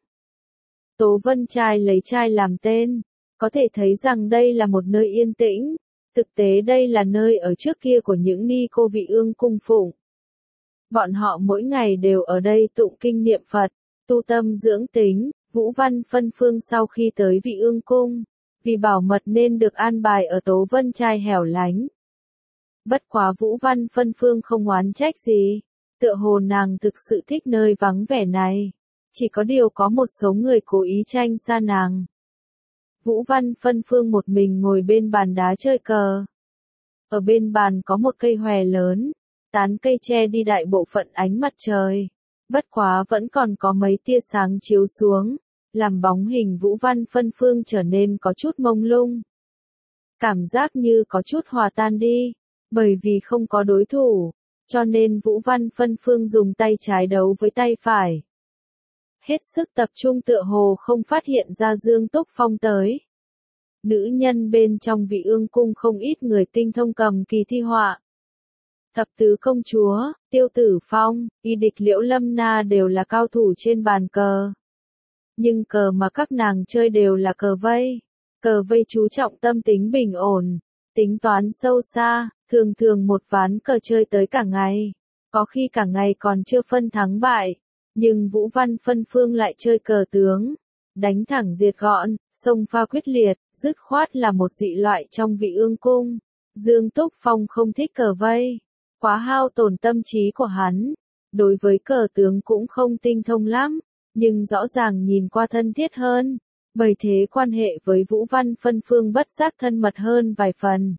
Tố Vân Trai lấy trai làm tên, có thể thấy rằng đây là một nơi yên tĩnh, thực tế đây là nơi ở trước kia của những ni cô vị ương cung phụng. Bọn họ mỗi ngày đều ở đây tụng kinh niệm Phật, tu tâm dưỡng tính. Vũ Văn Phân Phương sau khi tới vị ương cung, vì bảo mật nên được an bài ở Tố Vân Trai hẻo lánh. Bất quá Vũ Văn Phân Phương không oán trách gì, tựa hồ nàng thực sự thích nơi vắng vẻ này, chỉ có điều có một số người cố ý tranh xa nàng. Vũ Văn Phân Phương một mình ngồi bên bàn đá chơi cờ. Ở bên bàn có một cây hòe lớn, tán cây che đi đại bộ phận ánh mặt trời. Bất quá vẫn còn có mấy tia sáng chiếu xuống, làm bóng hình Vũ Văn Phân Phương trở nên có chút mông lung. Cảm giác như có chút hòa tan đi, bởi vì không có đối thủ, cho nên Vũ Văn Phân Phương dùng tay trái đấu với tay phải. Hết sức tập trung tựa hồ không phát hiện ra Dương Túc Phong tới. Nữ nhân bên trong vị ương cung không ít người tinh thông cầm kỳ thi họa. Thập tứ công chúa, Tiêu Tử Phong, Y Địch Liễu Lâm Na đều là cao thủ trên bàn cờ. Nhưng cờ mà các nàng chơi đều là cờ vây. Cờ vây chú trọng tâm tính bình ổn, tính toán sâu xa, thường thường một ván cờ chơi tới cả ngày. Có khi cả ngày còn chưa phân thắng bại. Nhưng Vũ Văn Phân Phương lại chơi cờ tướng. Đánh thẳng diệt gọn, xông pha quyết liệt, dứt khoát là một dị loại trong vị ương cung. Dương Túc Phong không thích cờ vây, quá hao tổn tâm trí của hắn. Đối với cờ tướng cũng không tinh thông lắm, nhưng rõ ràng nhìn qua thân thiết hơn. Bởi thế quan hệ với Vũ Văn Phân Phương bất giác thân mật hơn vài phần.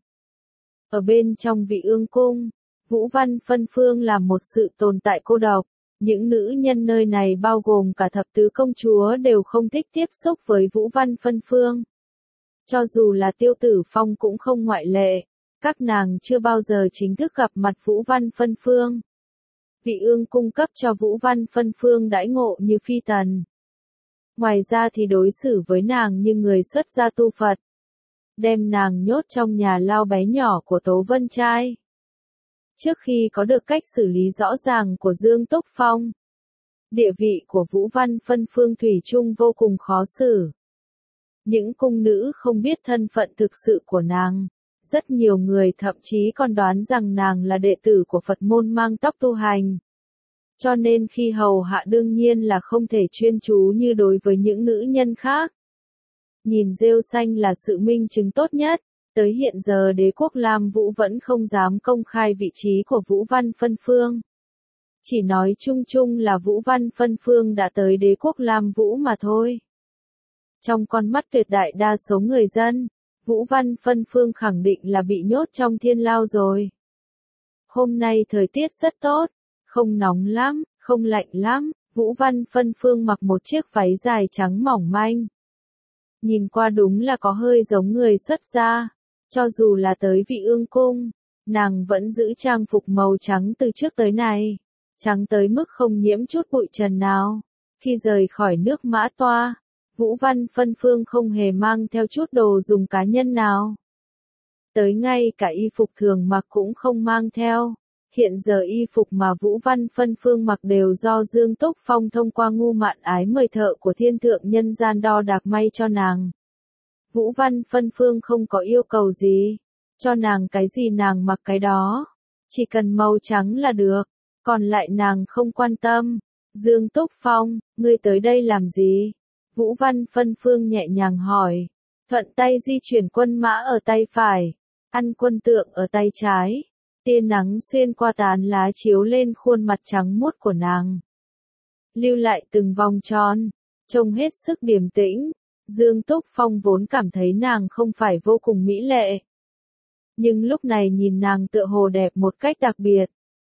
Ở bên trong vị ương cung, Vũ Văn Phân Phương là một sự tồn tại cô độc. Những nữ nhân nơi này bao gồm cả thập tứ công chúa đều không thích tiếp xúc với Vũ Văn Phân Phương. Cho dù là Tiêu Tử Phong cũng không ngoại lệ, các nàng chưa bao giờ chính thức gặp mặt Vũ Văn Phân Phương. Vị ương cung cấp cho Vũ Văn Phân Phương đãi ngộ như phi tần. Ngoài ra thì đối xử với nàng như người xuất gia tu Phật. Đem nàng nhốt trong nhà lao bé nhỏ của Tố Vân Trai. Trước khi có được cách xử lý rõ ràng của Dương Túc Phong, địa vị của Vũ Văn Phân Phương thủy chung vô cùng khó xử. Những cung nữ không biết thân phận thực sự của nàng. Rất nhiều người thậm chí còn đoán rằng nàng là đệ tử của Phật môn mang tóc tu hành. Cho nên khi hầu hạ đương nhiên là không thể chuyên chú như đối với những nữ nhân khác. Nhìn rêu xanh là sự minh chứng tốt nhất. Tới hiện giờ đế quốc Lam Vũ vẫn không dám công khai vị trí của Vũ Văn Phân Phương. Chỉ nói chung chung là Vũ Văn Phân Phương đã tới đế quốc Lam Vũ mà thôi. Trong con mắt tuyệt đại đa số người dân, Vũ Văn Phân Phương khẳng định là bị nhốt trong thiên lao rồi. Hôm nay thời tiết rất tốt, không nóng lắm, không lạnh lắm, Vũ Văn Phân Phương mặc một chiếc váy dài trắng mỏng manh. Nhìn qua đúng là có hơi giống người xuất gia. Cho dù là tới vị ương cung, nàng vẫn giữ trang phục màu trắng từ trước tới nay. Trắng tới mức không nhiễm chút bụi trần nào. Khi rời khỏi nước Mã Toa, Vũ Văn Phân Phương không hề mang theo chút đồ dùng cá nhân nào. Tới ngay cả y phục thường mặc cũng không mang theo. Hiện giờ y phục mà Vũ Văn Phân Phương mặc đều do Dương Túc Phong thông qua Ngu Mạn Ái mời thợ của thiên thượng nhân gian đo đạc may cho nàng. Vũ Văn Phân Phương không có yêu cầu gì, cho nàng cái gì nàng mặc cái đó, chỉ cần màu trắng là được. còn lại nàng không quan tâm. Dương Túc Phong, ngươi tới đây làm gì? Vũ Văn Phân Phương nhẹ nhàng hỏi. Thuận tay di chuyển quân mã ở tay phải, ăn quân tượng ở tay trái. Tia nắng xuyên qua tán lá chiếu lên khuôn mặt trắng muốt của nàng, lưu lại từng vòng tròn, trông hết sức điềm tĩnh. Dương Túc Phong vốn cảm thấy nàng không phải vô cùng mỹ lệ, nhưng lúc này nhìn nàng tựa hồ đẹp một cách đặc biệt.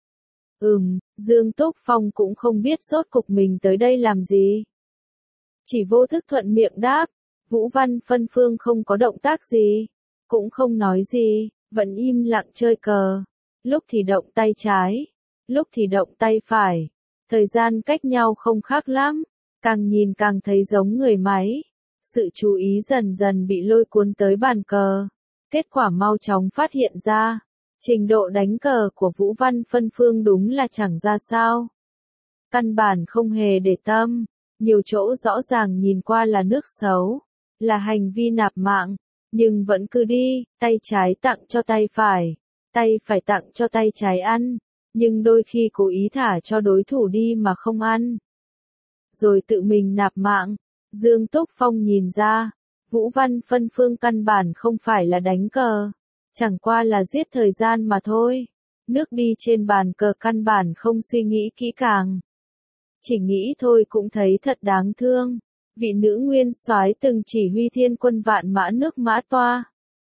Dương Túc Phong cũng không biết rốt cục mình tới đây làm gì. Chỉ vô thức thuận miệng đáp. Vũ Văn Phân Phương không có động tác gì, cũng không nói gì, vẫn im lặng chơi cờ. Lúc thì động tay trái, lúc thì động tay phải. Thời gian cách nhau không khác lắm, càng nhìn càng thấy giống người máy. Sự chú ý dần dần bị lôi cuốn tới bàn cờ. Kết quả mau chóng phát hiện ra, trình độ đánh cờ của Vũ Văn Phân Phương đúng là chẳng ra sao. Căn bản không hề để tâm, nhiều chỗ rõ ràng nhìn qua là nước xấu, là hành vi nạp mạng, nhưng vẫn cứ đi, tay trái tặng cho tay phải tặng cho tay trái ăn, nhưng đôi khi cố ý thả cho đối thủ đi mà không ăn. Rồi tự mình nạp mạng. Dương Túc Phong nhìn ra, Vũ Văn Phân Phương căn bản không phải là đánh cờ, chẳng qua là giết thời gian mà thôi. Nước đi trên bàn cờ căn bản không suy nghĩ kỹ càng. Chỉ nghĩ thôi cũng thấy thật đáng thương. Vị nữ nguyên soái từng chỉ huy thiên quân vạn mã nước Mã Toa.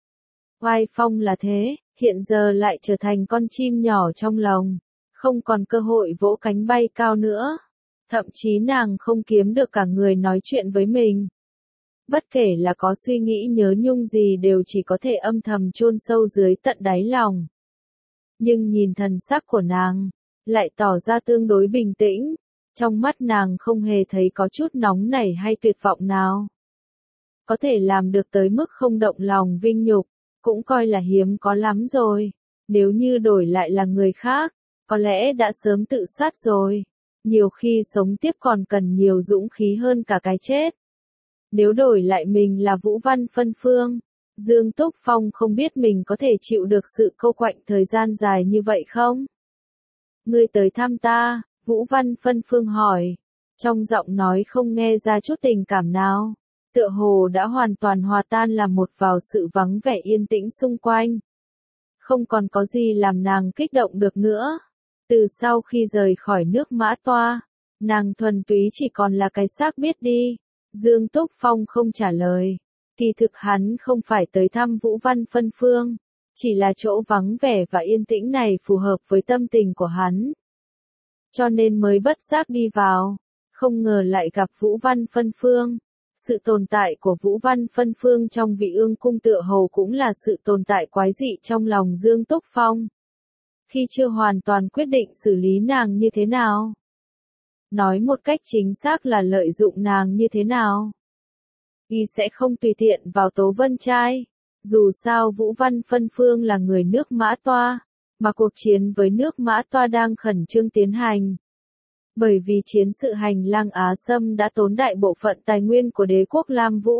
Oai phong là thế, hiện giờ lại trở thành con chim nhỏ trong lồng, không còn cơ hội vỗ cánh bay cao nữa. Thậm chí nàng không kiếm được cả người nói chuyện với mình. Bất kể là có suy nghĩ nhớ nhung gì đều chỉ có thể âm thầm chôn sâu dưới tận đáy lòng. Nhưng nhìn thần sắc của nàng, lại tỏ ra tương đối bình tĩnh. Trong mắt nàng không hề thấy có chút nóng nảy hay tuyệt vọng nào. Có thể làm được tới mức không động lòng vinh nhục, cũng coi là hiếm có lắm rồi. Nếu như đổi lại là người khác, có lẽ đã sớm tự sát rồi. Nhiều khi sống tiếp còn cần nhiều dũng khí hơn cả cái chết. Nếu đổi lại mình là Vũ Văn Phân Phương, Dương Túc Phong không biết mình có thể chịu được sự câu quạnh thời gian dài như vậy không? Ngươi tới thăm ta, Vũ Văn Phân Phương hỏi. Trong giọng nói không nghe ra chút tình cảm nào. Tựa hồ đã hoàn toàn hòa tan làm một vào sự vắng vẻ yên tĩnh xung quanh. Không còn có gì làm nàng kích động được nữa. Từ sau khi rời khỏi nước Mã Toa, nàng thuần túy chỉ còn là cái xác biết đi. Dương Túc Phong không trả lời. Kỳ thực hắn không phải tới thăm Vũ Văn Phân Phương, chỉ là chỗ vắng vẻ và yên tĩnh này phù hợp với tâm tình của hắn. Cho nên mới bất giác đi vào, không ngờ lại gặp Vũ Văn Phân Phương. Sự tồn tại của Vũ Văn Phân Phương trong Vị Ương Cung tựa hồ cũng là sự tồn tại quái dị trong lòng Dương Túc Phong. Khi chưa hoàn toàn quyết định xử lý nàng như thế nào. Nói một cách chính xác là lợi dụng nàng như thế nào. Y sẽ không tùy tiện vào Tố Vân Trai. Dù sao Vũ Văn Phân Phương là người nước Mã Toa, mà cuộc chiến với nước Mã Toa đang khẩn trương tiến hành. Bởi vì chiến sự hành lang Á Sâm đã tốn đại bộ phận tài nguyên của đế quốc Lam Vũ.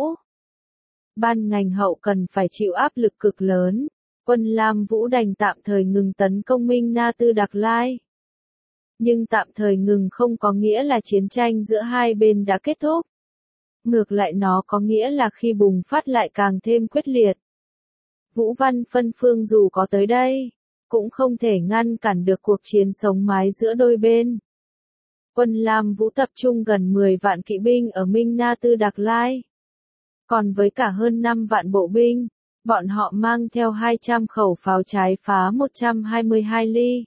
Ban ngành hậu cần phải chịu áp lực cực lớn. Quân Lam Vũ đành tạm thời ngừng tấn công Minh Na Tư Đặc Lai. Nhưng tạm thời ngừng không có nghĩa là chiến tranh giữa hai bên đã kết thúc. Ngược lại nó có nghĩa là khi bùng phát lại càng thêm quyết liệt. Vũ Văn Phân Phương dù có tới đây, cũng không thể ngăn cản được cuộc chiến sống mái giữa đôi bên. Quân Lam Vũ tập trung gần 10 vạn kỵ binh ở Minh Na Tư Đặc Lai. Còn với cả hơn 5 vạn bộ binh, bọn họ mang theo 200 khẩu pháo trái phá 122 ly.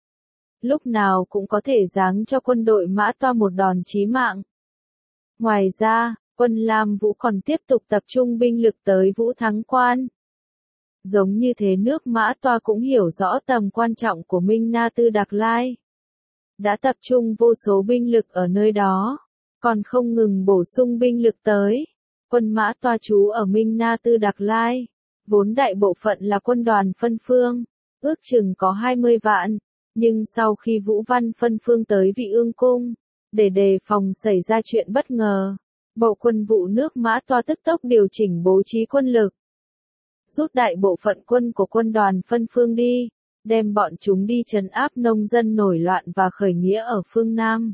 Lúc nào cũng có thể giáng cho quân đội Mã Toa một đòn chí mạng. Ngoài ra, quân Lam Vũ còn tiếp tục tập trung binh lực tới Vũ Thắng Quan. Giống như thế nước Mã Toa cũng hiểu rõ tầm quan trọng của Minh Na Tư Đặc Lai. Đã tập trung vô số binh lực ở nơi đó, còn không ngừng bổ sung binh lực tới. Quân Mã Toa trú ở Minh Na Tư Đặc Lai, vốn đại bộ phận là quân đoàn Phân Phương, ước chừng có 20 vạn. Nhưng sau khi Vũ Văn Phân Phương tới Vị Ương Cung, để đề phòng xảy ra chuyện bất ngờ, Bộ Quân vụ nước Mã Toa tức tốc điều chỉnh bố trí quân lực. Rút đại bộ phận quân của quân đoàn Phân Phương đi, đem bọn chúng đi trấn áp nông dân nổi loạn và khởi nghĩa ở phương Nam.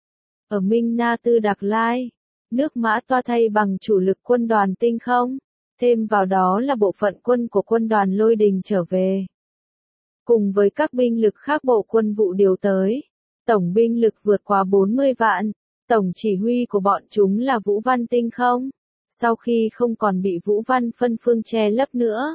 Ở Minh Na Tư Đạc Lai, nước Mã Toa thay bằng chủ lực quân đoàn Tinh Không, thêm vào đó là bộ phận quân của quân đoàn Lôi Đình trở về. Cùng với các binh lực khác bộ quân vụ điều tới, tổng binh lực vượt qua 40 vạn, tổng chỉ huy của bọn chúng là Vũ Văn Tinh Không, sau khi không còn bị Vũ Văn phân phương che lấp nữa.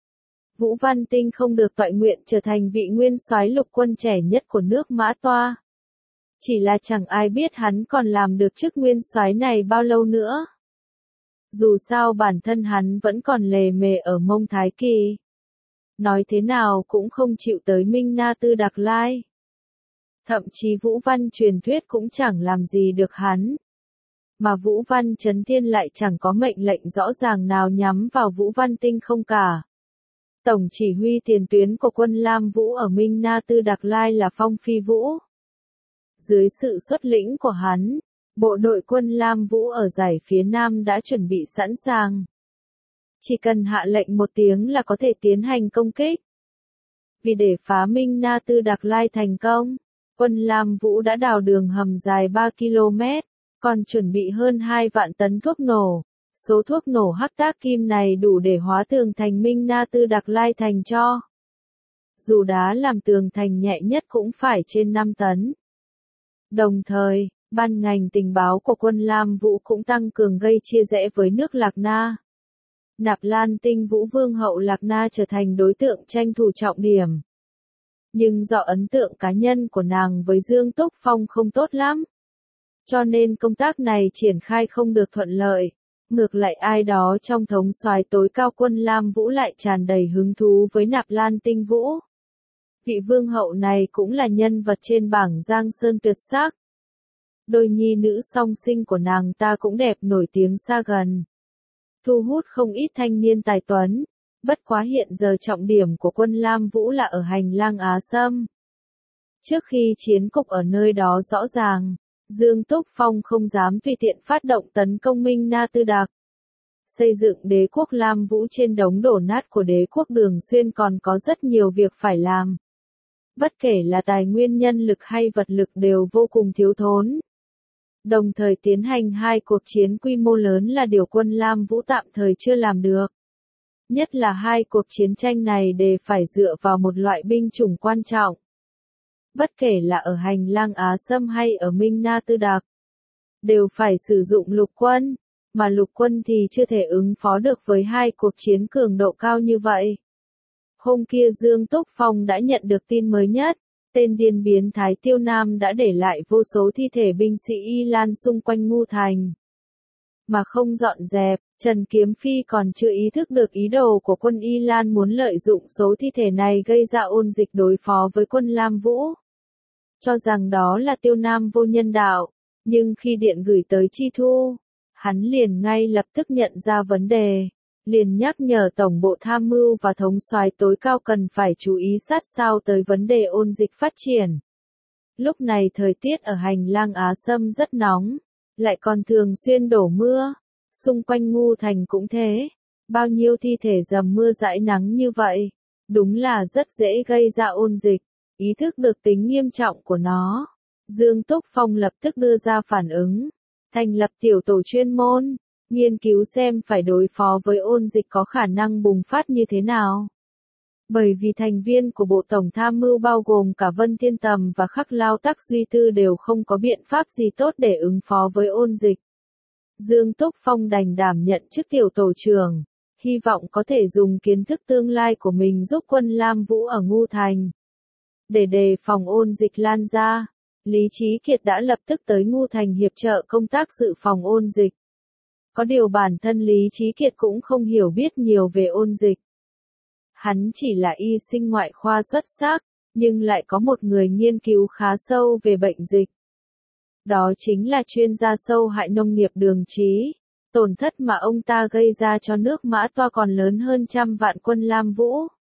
Vũ Văn Tinh Không được toại nguyện trở thành vị nguyên soái lục quân trẻ nhất của nước Mã Toa. Chỉ là chẳng ai biết hắn còn làm được chức nguyên soái này bao lâu nữa. Dù sao bản thân hắn vẫn còn lề mề ở Mông Thái Kỳ. Nói thế nào cũng không chịu tới Minh Na Tư Đạc Lai. Thậm chí Vũ Văn truyền thuyết cũng chẳng làm gì được hắn. Mà Vũ Văn Chấn Thiên lại chẳng có mệnh lệnh rõ ràng nào nhắm vào Vũ Văn Tinh Không cả. Tổng chỉ huy tiền tuyến của quân Lam Vũ ở Minh Na Tư Đạc Lai là Phong Phi Vũ. Dưới sự xuất lĩnh của hắn, bộ đội quân Lam Vũ ở dải phía Nam đã chuẩn bị sẵn sàng. Chỉ cần hạ lệnh một tiếng là có thể tiến hành công kích. Vì để phá Minh Na Tư Đạc Lai thành công, quân Lam Vũ đã đào đường hầm dài 3 km, còn chuẩn bị hơn 2 vạn tấn thuốc nổ. Số thuốc nổ hắc tác kim này đủ để hóa tường thành Minh Na Tư Đạc Lai thành tro. Dù đá làm tường thành nhẹ nhất cũng phải trên 5 tấn. Đồng thời, ban ngành tình báo của quân Lam Vũ cũng tăng cường gây chia rẽ với nước Lạc Na. Nạp Lan Tinh Vũ Vương hậu Lạc Na trở thành đối tượng tranh thủ trọng điểm. Nhưng do ấn tượng cá nhân của nàng với Dương Túc Phong không tốt lắm, cho nên công tác này triển khai không được thuận lợi. Ngược lại ai đó trong thống soái tối cao quân Lam Vũ lại tràn đầy hứng thú với Nạp Lan Tinh Vũ. Vị vương hậu này cũng là nhân vật trên bảng Giang Sơn tuyệt sắc. Đôi nhi nữ song sinh của nàng ta cũng đẹp nổi tiếng xa gần. Thu hút không ít thanh niên tài tuấn. Bất quá hiện giờ trọng điểm của quân Lam Vũ là ở hành lang Á Sâm. Trước khi chiến cục ở nơi đó rõ ràng, Dương Túc Phong không dám tùy tiện phát động tấn công Minh Na Tư Đạc. Xây dựng đế quốc Lam Vũ trên đống đổ nát của đế quốc Đường Xuyên còn có rất nhiều việc phải làm. Bất kể là tài nguyên nhân lực hay vật lực đều vô cùng thiếu thốn. Đồng thời tiến hành 2 cuộc chiến quy mô lớn là điều quân Lam Vũ tạm thời chưa làm được. Nhất là 2 cuộc chiến tranh này đều phải dựa vào một loại binh chủng quan trọng. Bất kể là ở hành lang Á Sâm hay ở Minh Na Tư Đạc, đều phải sử dụng lục quân, mà lục quân thì chưa thể ứng phó được với 2 cuộc chiến cường độ cao như vậy. Hôm kia Dương Túc Phong đã nhận được tin mới nhất, tên điên biến thái Tiêu Nam đã để lại vô số thi thể binh sĩ Y Lan xung quanh Ngu Thành. Mà không dọn dẹp, Trần Kiếm Phi còn chưa ý thức được ý đồ của quân Y Lan muốn lợi dụng số thi thể này gây ra ôn dịch đối phó với quân Lam Vũ. Cho rằng đó là Tiêu Nam vô nhân đạo, nhưng khi điện gửi tới Chi Thu, hắn liền ngay lập tức nhận ra vấn đề, liền nhắc nhở Tổng bộ Tham mưu và Thống soái tối cao cần phải chú ý sát sao tới vấn đề ôn dịch phát triển. Lúc này thời tiết ở hành lang Á Sâm rất nóng, lại còn thường xuyên đổ mưa, xung quanh Ngu Thành cũng thế, bao nhiêu thi thể dầm mưa dãi nắng như vậy, đúng là rất dễ gây ra ôn dịch. Ý thức được tính nghiêm trọng của nó, Dương Túc Phong lập tức đưa ra phản ứng, thành lập tiểu tổ chuyên môn, nghiên cứu xem phải đối phó với ôn dịch có khả năng bùng phát như thế nào. Bởi vì thành viên của Bộ Tổng Tham mưu bao gồm cả Vân Thiên Tầm và Khắc Lao Tắc Duy Tư đều không có biện pháp gì tốt để ứng phó với ôn dịch. Dương Túc Phong đành đảm nhận chức tiểu tổ trưởng, hy vọng có thể dùng kiến thức tương lai của mình giúp quân Lam Vũ ở Ngu Thành. Để đề phòng ôn dịch lan ra, Lý Chí Kiệt đã lập tức tới Ngu Thành hiệp trợ công tác dự phòng ôn dịch. Có điều bản thân Lý Chí Kiệt cũng không hiểu biết nhiều về ôn dịch. Hắn chỉ là y sinh ngoại khoa xuất sắc, nhưng lại có một người nghiên cứu khá sâu về bệnh dịch. Đó chính là chuyên gia sâu hại nông nghiệp Đường Trí. Tổn thất mà ông ta gây ra cho nước Mã Toa còn lớn hơn 100 vạn quân Lam Vũ.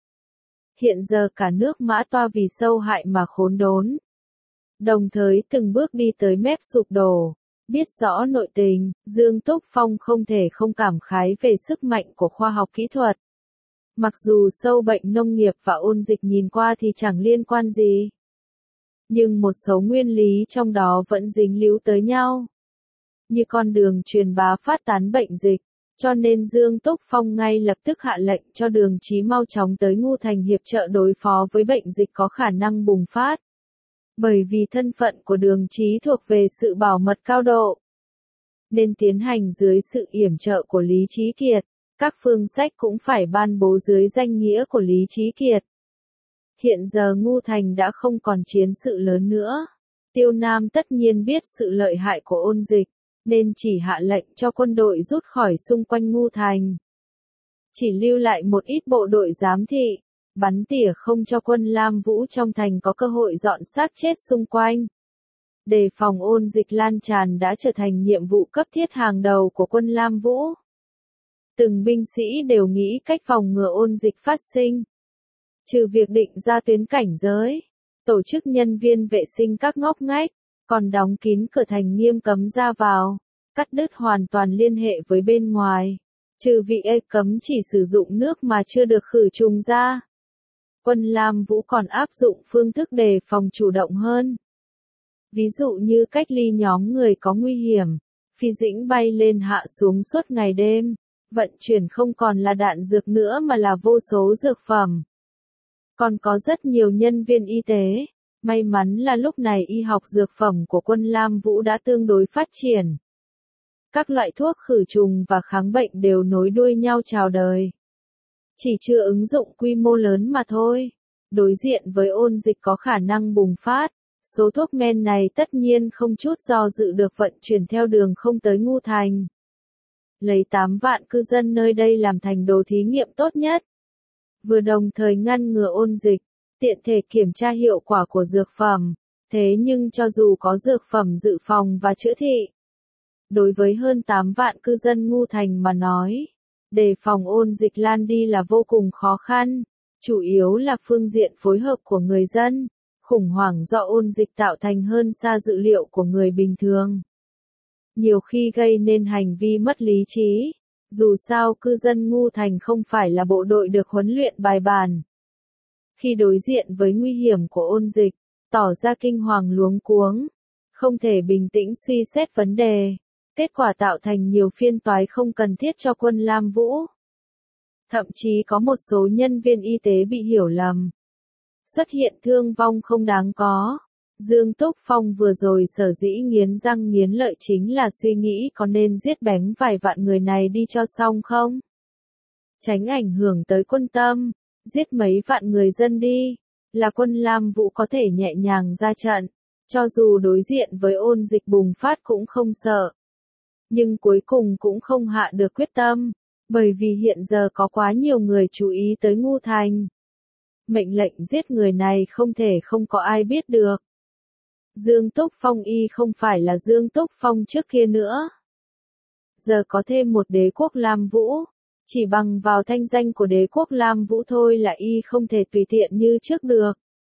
Hiện giờ cả nước Mã Toa vì sâu hại mà khốn đốn. Đồng thời từng bước đi tới mép sụp đổ. Biết rõ nội tình, Dương Túc Phong không thể không cảm khái về sức mạnh của khoa học kỹ thuật. Mặc dù sâu bệnh nông nghiệp và ôn dịch nhìn qua thì chẳng liên quan gì, nhưng một số nguyên lý trong đó vẫn dính líu tới nhau, như con đường truyền bá phát tán bệnh dịch, cho nên Dương Túc Phong ngay lập tức hạ lệnh cho Đường Chí mau chóng tới Ngu Thành hiệp trợ đối phó với bệnh dịch có khả năng bùng phát. Bởi vì thân phận của Đường Chí thuộc về sự bảo mật cao độ, nên tiến hành dưới sự yểm trợ của Lý Chí Kiệt, các phương sách cũng phải ban bố dưới danh nghĩa của Lý Chí Kiệt. Hiện giờ Ngu Thành đã không còn chiến sự lớn nữa. Tiêu Nam tất nhiên biết sự lợi hại của ôn dịch, nên chỉ hạ lệnh cho quân đội rút khỏi xung quanh Ngu Thành. Chỉ lưu lại một ít bộ đội giám thị, bắn tỉa không cho quân Lam Vũ trong thành có cơ hội dọn xác chết xung quanh. Đề phòng ôn dịch lan tràn đã trở thành nhiệm vụ cấp thiết hàng đầu của quân Lam Vũ. Từng binh sĩ đều nghĩ cách phòng ngừa ôn dịch phát sinh. Trừ việc định ra tuyến cảnh giới, tổ chức nhân viên vệ sinh các ngóc ngách, còn đóng kín cửa thành nghiêm cấm ra vào, cắt đứt hoàn toàn liên hệ với bên ngoài, trừ việc cấm chỉ sử dụng nước mà chưa được khử trùng ra. Quân Lam Vũ còn áp dụng phương thức đề phòng chủ động hơn. Ví dụ như cách ly nhóm người có nguy hiểm, phi dĩnh bay lên hạ xuống suốt ngày đêm, vận chuyển không còn là đạn dược nữa mà là vô số dược phẩm. Còn có rất nhiều nhân viên y tế. May mắn là lúc này y học dược phẩm của quân Lam Vũ đã tương đối phát triển. Các loại thuốc khử trùng và kháng bệnh đều nối đuôi nhau chào đời. Chỉ chưa ứng dụng quy mô lớn mà thôi. Đối diện với ôn dịch có khả năng bùng phát, số thuốc men này tất nhiên không chút do dự được vận chuyển theo đường không tới Ngu Thành. Lấy 8 vạn cư dân nơi đây làm thành đồ thí nghiệm tốt nhất. Vừa đồng thời ngăn ngừa ôn dịch, tiện thể kiểm tra hiệu quả của dược phẩm. Thế nhưng cho dù có dược phẩm dự phòng và chữa trị, đối với hơn 8 vạn cư dân Ngu Thành mà nói, đề phòng ôn dịch lan đi là vô cùng khó khăn. Chủ yếu là phương diện phối hợp của người dân, khủng hoảng do ôn dịch tạo thành hơn xa dự liệu của người bình thường. Nhiều khi gây nên hành vi mất lý trí. Dù sao cư dân Ngu Thành không phải là bộ đội được huấn luyện bài bản. Khi đối diện với nguy hiểm của ôn dịch, tỏ ra kinh hoàng luống cuống, không thể bình tĩnh suy xét vấn đề, kết quả tạo thành nhiều phiên toái không cần thiết cho quân Lam Vũ. Thậm chí có một số nhân viên y tế bị hiểu lầm, xuất hiện thương vong không đáng có. Dương Túc Phong vừa rồi sở dĩ nghiến răng nghiến lợi chính là suy nghĩ có nên giết bén vài vạn người này đi cho xong không? Tránh ảnh hưởng tới quân tâm, giết mấy vạn người dân đi, là quân Lam Vũ có thể nhẹ nhàng ra trận, cho dù đối diện với ôn dịch bùng phát cũng không sợ. Nhưng cuối cùng cũng không hạ được quyết tâm, bởi vì hiện giờ có quá nhiều người chú ý tới Ngu Thành. Mệnh lệnh giết người này không thể không có ai biết được. Dương Túc Phong y không phải là Dương Túc Phong trước kia nữa. Giờ có thêm một đế quốc Lam Vũ, chỉ bằng vào thanh danh của đế quốc Lam Vũ thôi là y không thể tùy tiện như trước được.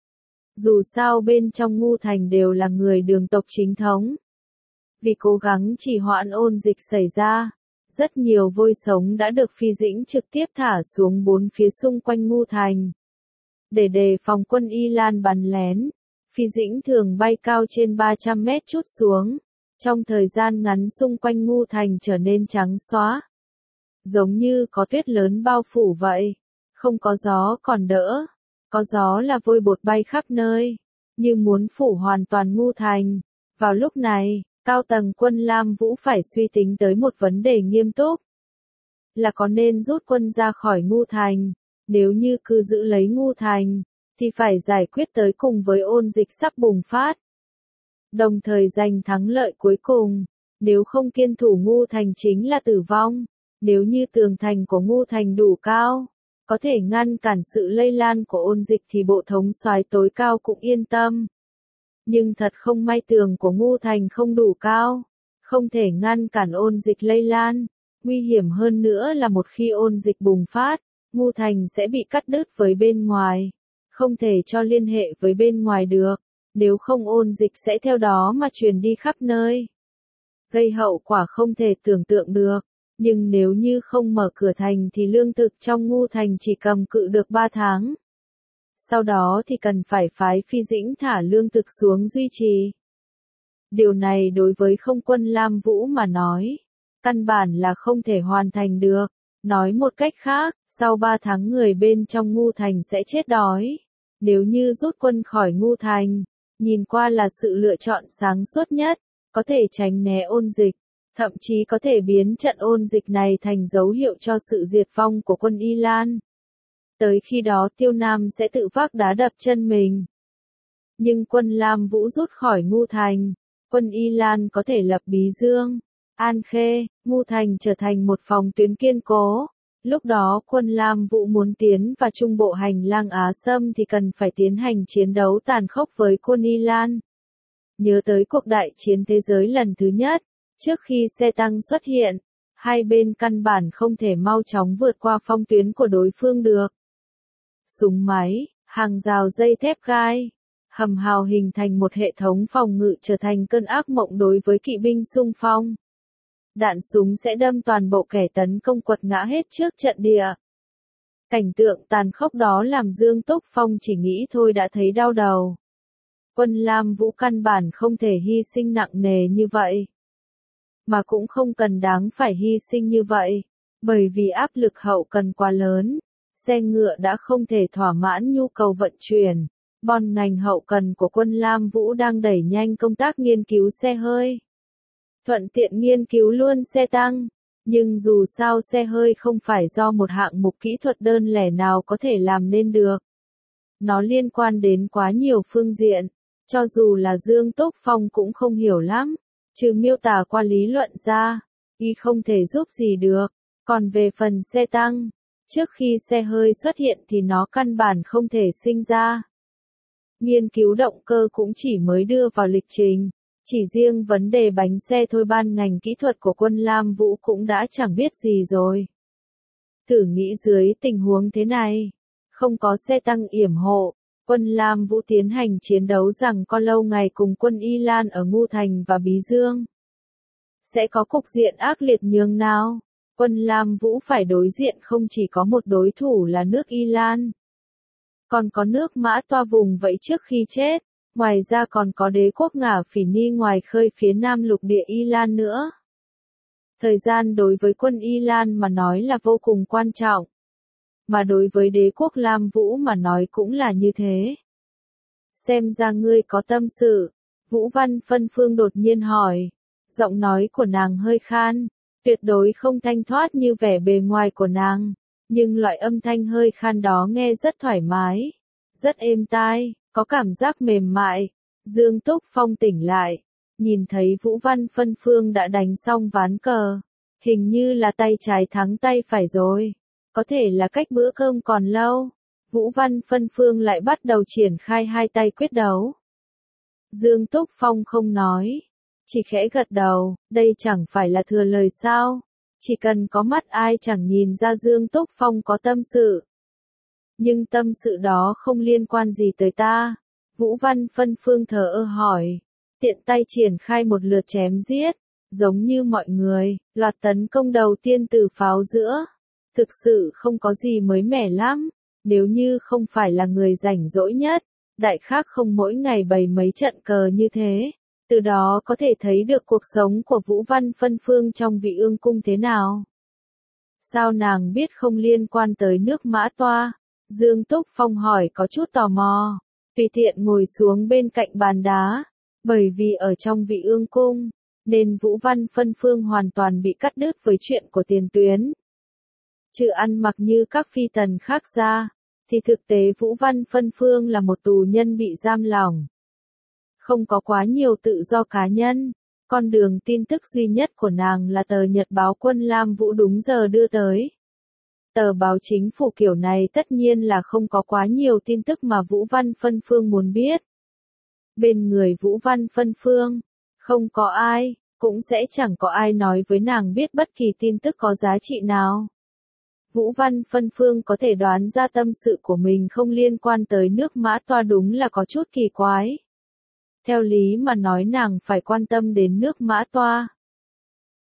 Dù sao bên trong Ngu Thành đều là người Đường tộc chính thống. Vì cố gắng trì hoãn ôn dịch xảy ra, rất nhiều vôi sống đã được phi dĩnh trực tiếp thả xuống bốn phía xung quanh Ngu Thành. Để đề phòng quân Y Lan bắn lén, phi dĩnh thường bay cao trên 300 mét chút xuống, trong thời gian ngắn xung quanh Ngu Thành trở nên trắng xóa. Giống như có tuyết lớn bao phủ vậy, không có gió còn đỡ, có gió là vôi bột bay khắp nơi, như muốn phủ hoàn toàn Ngu Thành. Vào lúc này, cao tầng quân Lam Vũ phải suy tính tới một vấn đề nghiêm túc, là có nên rút quân ra khỏi Ngu Thành. Nếu như cứ giữ lấy Ngu Thành, thì phải giải quyết tới cùng với ôn dịch sắp bùng phát. Đồng thời giành thắng lợi cuối cùng, nếu không kiên thủ Ngu Thành chính là tử vong. Nếu như tường thành của Ngu Thành đủ cao, có thể ngăn cản sự lây lan của ôn dịch thì bộ thống soái tối cao cũng yên tâm. Nhưng thật không may tường của Ngu Thành không đủ cao, không thể ngăn cản ôn dịch lây lan. Nguy hiểm hơn nữa là một khi ôn dịch bùng phát, Ngu Thành sẽ bị cắt đứt với bên ngoài, không thể cho liên hệ với bên ngoài được, nếu không ôn dịch sẽ theo đó mà truyền đi khắp nơi, gây hậu quả không thể tưởng tượng được. Nhưng nếu như không mở cửa thành thì lương thực trong Ngu Thành chỉ cầm cự được 3 tháng. Sau đó thì cần phải phái Phi Dĩnh thả lương thực xuống duy trì. Điều này đối với không quân Lam Vũ mà nói, căn bản là không thể hoàn thành được. Nói một cách khác, sau 3 tháng người bên trong Ngu Thành sẽ chết đói. Nếu như rút quân khỏi Ngu Thành, nhìn qua là sự lựa chọn sáng suốt nhất, có thể tránh né ôn dịch, thậm chí có thể biến trận ôn dịch này thành dấu hiệu cho sự diệt vong của quân Y Lan. Tới khi đó Tiêu Nam sẽ tự vác đá đập chân mình. Nhưng quân Lam Vũ rút khỏi Ngu Thành, quân Y Lan có thể lập Bí Dương, An Khê, Ngu Thành trở thành một phòng tuyến kiên cố. Lúc đó quân Lam Vũ muốn tiến vào trung bộ hành lang Á Sâm thì cần phải tiến hành chiến đấu tàn khốc với quân Y Lan. Nhớ tới cuộc đại chiến thế giới lần thứ nhất, trước khi xe tăng xuất hiện, hai bên căn bản không thể mau chóng vượt qua phong tuyến của đối phương được. Súng máy, hàng rào dây thép gai, hầm hào hình thành một hệ thống phòng ngự trở thành cơn ác mộng đối với kỵ binh xung phong. Đạn súng sẽ đâm toàn bộ kẻ tấn công quật ngã hết trước trận địa. Cảnh tượng tàn khốc đó làm Dương Túc Phong chỉ nghĩ thôi đã thấy đau đầu. Quân Lam Vũ căn bản không thể hy sinh nặng nề như vậy. Mà cũng không cần đáng phải hy sinh như vậy, bởi vì áp lực hậu cần quá lớn, xe ngựa đã không thể thỏa mãn nhu cầu vận chuyển. Bon ngành hậu cần của quân Lam Vũ đang đẩy nhanh công tác nghiên cứu xe hơi. Thuận tiện nghiên cứu luôn xe tăng, nhưng dù sao xe hơi không phải do một hạng mục kỹ thuật đơn lẻ nào có thể làm nên được. Nó liên quan đến quá nhiều phương diện, cho dù là Dương Túc Phong cũng không hiểu lắm, trừ miêu tả qua lý luận ra, y không thể giúp gì được. Còn về phần xe tăng, trước khi xe hơi xuất hiện thì nó căn bản không thể sinh ra. Nghiên cứu động cơ cũng chỉ mới đưa vào lịch trình. Chỉ riêng vấn đề bánh xe thôi ban ngành kỹ thuật của quân Lam Vũ cũng đã chẳng biết gì rồi. Thử nghĩ dưới tình huống thế này, không có xe tăng yểm hộ, quân Lam Vũ tiến hành chiến đấu rằng có lâu ngày cùng quân Y Lan ở Ngu Thành và Bí Dương. Sẽ có cục diện ác liệt nhường nào? Quân Lam Vũ phải đối diện không chỉ có một đối thủ là nước Y Lan, còn có nước Mã Toa vùng vẫy trước khi chết. Ngoài ra còn có đế quốc Ngả Phỉ Ni ngoài khơi phía nam lục địa Y Lan nữa. Thời gian đối với quân Y Lan mà nói là vô cùng quan trọng. Mà đối với đế quốc Lam Vũ mà nói cũng là như thế. Xem ra ngươi có tâm sự. Vũ Văn Phân Phương đột nhiên hỏi. Giọng nói của nàng hơi khan. Tuyệt đối không thanh thoát như vẻ bề ngoài của nàng. Nhưng loại âm thanh hơi khan đó nghe rất thoải mái. Rất êm tai. Có cảm giác mềm mại. Dương Túc Phong tỉnh lại, nhìn thấy Vũ Văn Phân Phương đã đánh xong ván cờ. Hình như là tay trái thắng tay phải rồi. Có thể là cách bữa cơm còn lâu. Vũ Văn Phân Phương lại bắt đầu triển khai hai tay quyết đấu. Dương Túc Phong không nói, chỉ khẽ gật đầu, đây chẳng phải là thừa lời sao. Chỉ cần có mắt ai chẳng nhìn ra Dương Túc Phong có tâm sự. Nhưng tâm sự đó không liên quan gì tới ta. Vũ Văn Phân Phương thờ ơ hỏi. Tiện tay triển khai một lượt chém giết. Giống như mọi người, loạt tấn công đầu tiên từ pháo giữa. Thực sự không có gì mới mẻ lắm. Nếu như không phải là người rảnh rỗi nhất, đại khác không mỗi ngày bày mấy trận cờ như thế. Từ đó có thể thấy được cuộc sống của Vũ Văn Phân Phương trong Vị Ương Cung thế nào. Sao nàng biết không liên quan tới nước Mã Toa? Dương Túc Phong hỏi có chút tò mò. Tùy tiện ngồi xuống bên cạnh bàn đá. Bởi vì ở trong Vị Ương Cung, nên Vũ Văn Phân Phương hoàn toàn bị cắt đứt với chuyện của tiền tuyến. Trừ ăn mặc như các phi tần khác ra, thì thực tế Vũ Văn Phân Phương là một tù nhân bị giam lỏng. Không có quá nhiều tự do cá nhân. Con đường tin tức duy nhất của nàng là tờ nhật báo Quân Lam Vũ đúng giờ đưa tới. Tờ báo chính phủ kiểu này tất nhiên là không có quá nhiều tin tức mà Vũ Văn Phân Phương muốn biết. Bên người Vũ Văn Phân Phương, không có ai, cũng sẽ chẳng có ai nói với nàng biết bất kỳ tin tức có giá trị nào. Vũ Văn Phân Phương có thể đoán ra tâm sự của mình không liên quan tới nước Mã Toa đúng là có chút kỳ quái. Theo lý mà nói nàng phải quan tâm đến nước Mã Toa.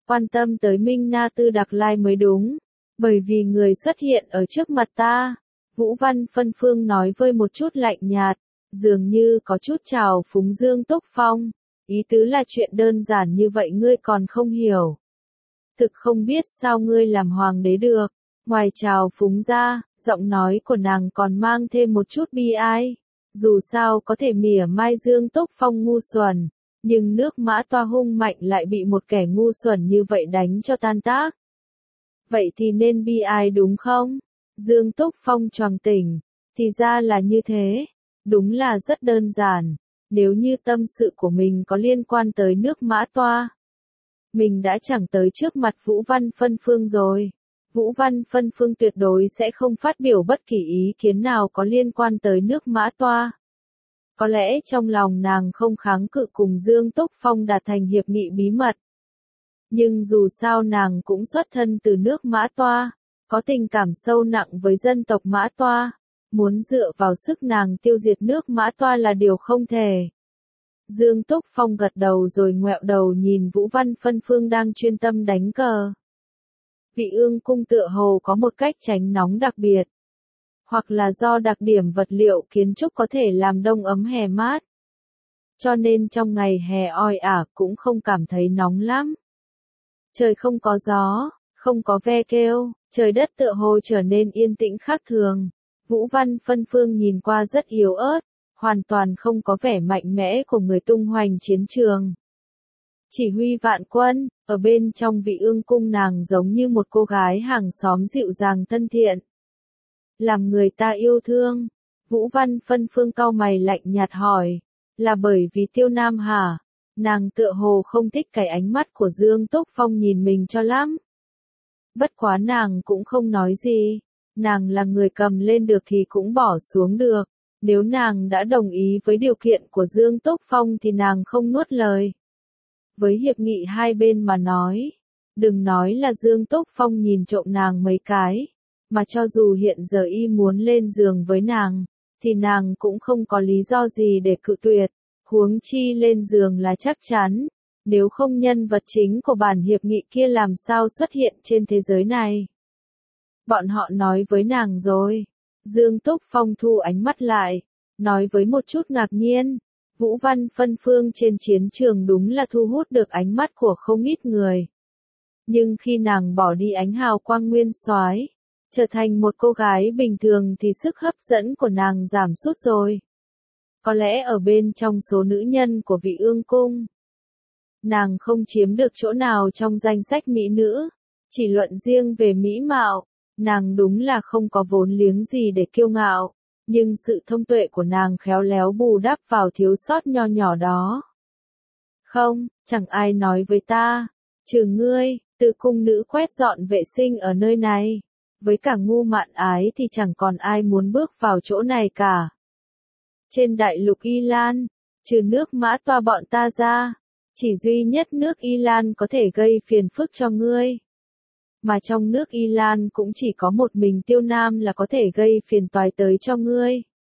quan tâm tới Minh Na Tư Đặc Lai mới đúng. Bởi vì người xuất hiện ở trước mặt ta. Vũ Văn Phân Phương nói với một chút lạnh nhạt, dường như có chút trào phúng Dương Túc Phong. Ý tứ là chuyện đơn giản như vậy ngươi còn không hiểu. Thực không biết sao ngươi làm hoàng đế được. Ngoài trào phúng ra, giọng nói của nàng còn mang thêm một chút bi ai. Dù sao có thể mỉa mai Dương Túc Phong ngu xuẩn, nhưng nước Mã Toa hung mạnh lại bị một kẻ ngu xuẩn như vậy đánh cho tan tác. Vậy thì nên bi ai đúng không? Dương Túc Phong choàng tỉnh, thì ra là như thế. Đúng là rất đơn giản. Nếu như tâm sự của mình có liên quan tới nước Mã Toa, mình đã chẳng tới trước mặt Vũ Văn Phân Phương rồi. Vũ Văn Phân Phương tuyệt đối sẽ không phát biểu bất kỳ ý kiến nào có liên quan tới nước Mã Toa. Có lẽ trong lòng nàng không kháng cự cùng Dương Túc Phong đạt thành hiệp nghị bí mật. Nhưng dù sao nàng cũng xuất thân từ nước Mã Toa, có tình cảm sâu nặng với dân tộc Mã Toa. Muốn dựa vào sức nàng tiêu diệt nước Mã Toa là điều không thể. Dương Túc Phong gật đầu rồi ngoẹo đầu nhìn Vũ Văn Phân Phương đang chuyên tâm đánh cờ. Vị Ương cung tựa hồ có một cách tránh nóng đặc biệt. Hoặc là do đặc điểm vật liệu kiến trúc có thể làm đông ấm hè mát. Cho nên trong ngày hè oi ả cũng không cảm thấy nóng lắm. Trời không có gió, không có ve kêu, trời đất tựa hồ trở nên yên tĩnh khác thường. Vũ Văn Phân Phương nhìn qua rất yếu ớt, hoàn toàn không có vẻ mạnh mẽ của người tung hoành chiến trường. Chỉ huy vạn quân, ở bên trong Vị Ương cung nàng giống như một cô gái hàng xóm dịu dàng thân thiện. Làm người ta yêu thương. Vũ Văn Phân Phương cau mày lạnh nhạt hỏi, là bởi vì Tiêu Nam hả? Nàng tựa hồ không thích cái ánh mắt của Dương Túc Phong nhìn mình cho lắm. Bất quá nàng cũng không nói gì. Nàng là người cầm lên được thì cũng bỏ xuống được. Nếu nàng đã đồng ý với điều kiện của Dương Túc Phong thì nàng không nuốt lời. Với hiệp nghị hai bên mà nói, đừng nói là Dương Túc Phong nhìn trộm nàng mấy cái, mà cho dù hiện giờ y muốn lên giường với nàng, thì nàng cũng không có lý do gì để cự tuyệt, huống chi lên giường là chắc chắn, nếu không nhân vật chính của bản hiệp nghị kia làm sao xuất hiện trên thế giới này. Bọn họ nói với nàng rồi. Dương Túc Phong thu ánh mắt lại, nói với một chút ngạc nhiên. Vũ Văn Phân Phương trên chiến trường đúng là thu hút được ánh mắt của không ít người. Nhưng khi nàng bỏ đi ánh hào quang nguyên soái, trở thành một cô gái bình thường thì sức hấp dẫn của nàng giảm sút rồi. Có lẽ ở bên trong số nữ nhân của Vị Ương cung, nàng không chiếm được chỗ nào trong danh sách mỹ nữ. Chỉ luận riêng về mỹ mạo, nàng đúng là không có vốn liếng gì để kiêu ngạo. Nhưng sự thông tuệ của nàng khéo léo bù đắp vào thiếu sót nho nhỏ đó. Không, chẳng ai nói với ta, trừ ngươi, tự cung nữ quét dọn vệ sinh ở nơi này. Với cả ngu mạn ái thì chẳng còn ai muốn bước vào chỗ này cả. Trên đại lục Y Lan, trừ nước Mã Toa bọn ta ra, chỉ duy nhất nước Y Lan có thể gây phiền phức cho ngươi. Mà trong nước Y Lan cũng chỉ có một mình Tiêu Nam là có thể gây phiền toái tới cho ngươi.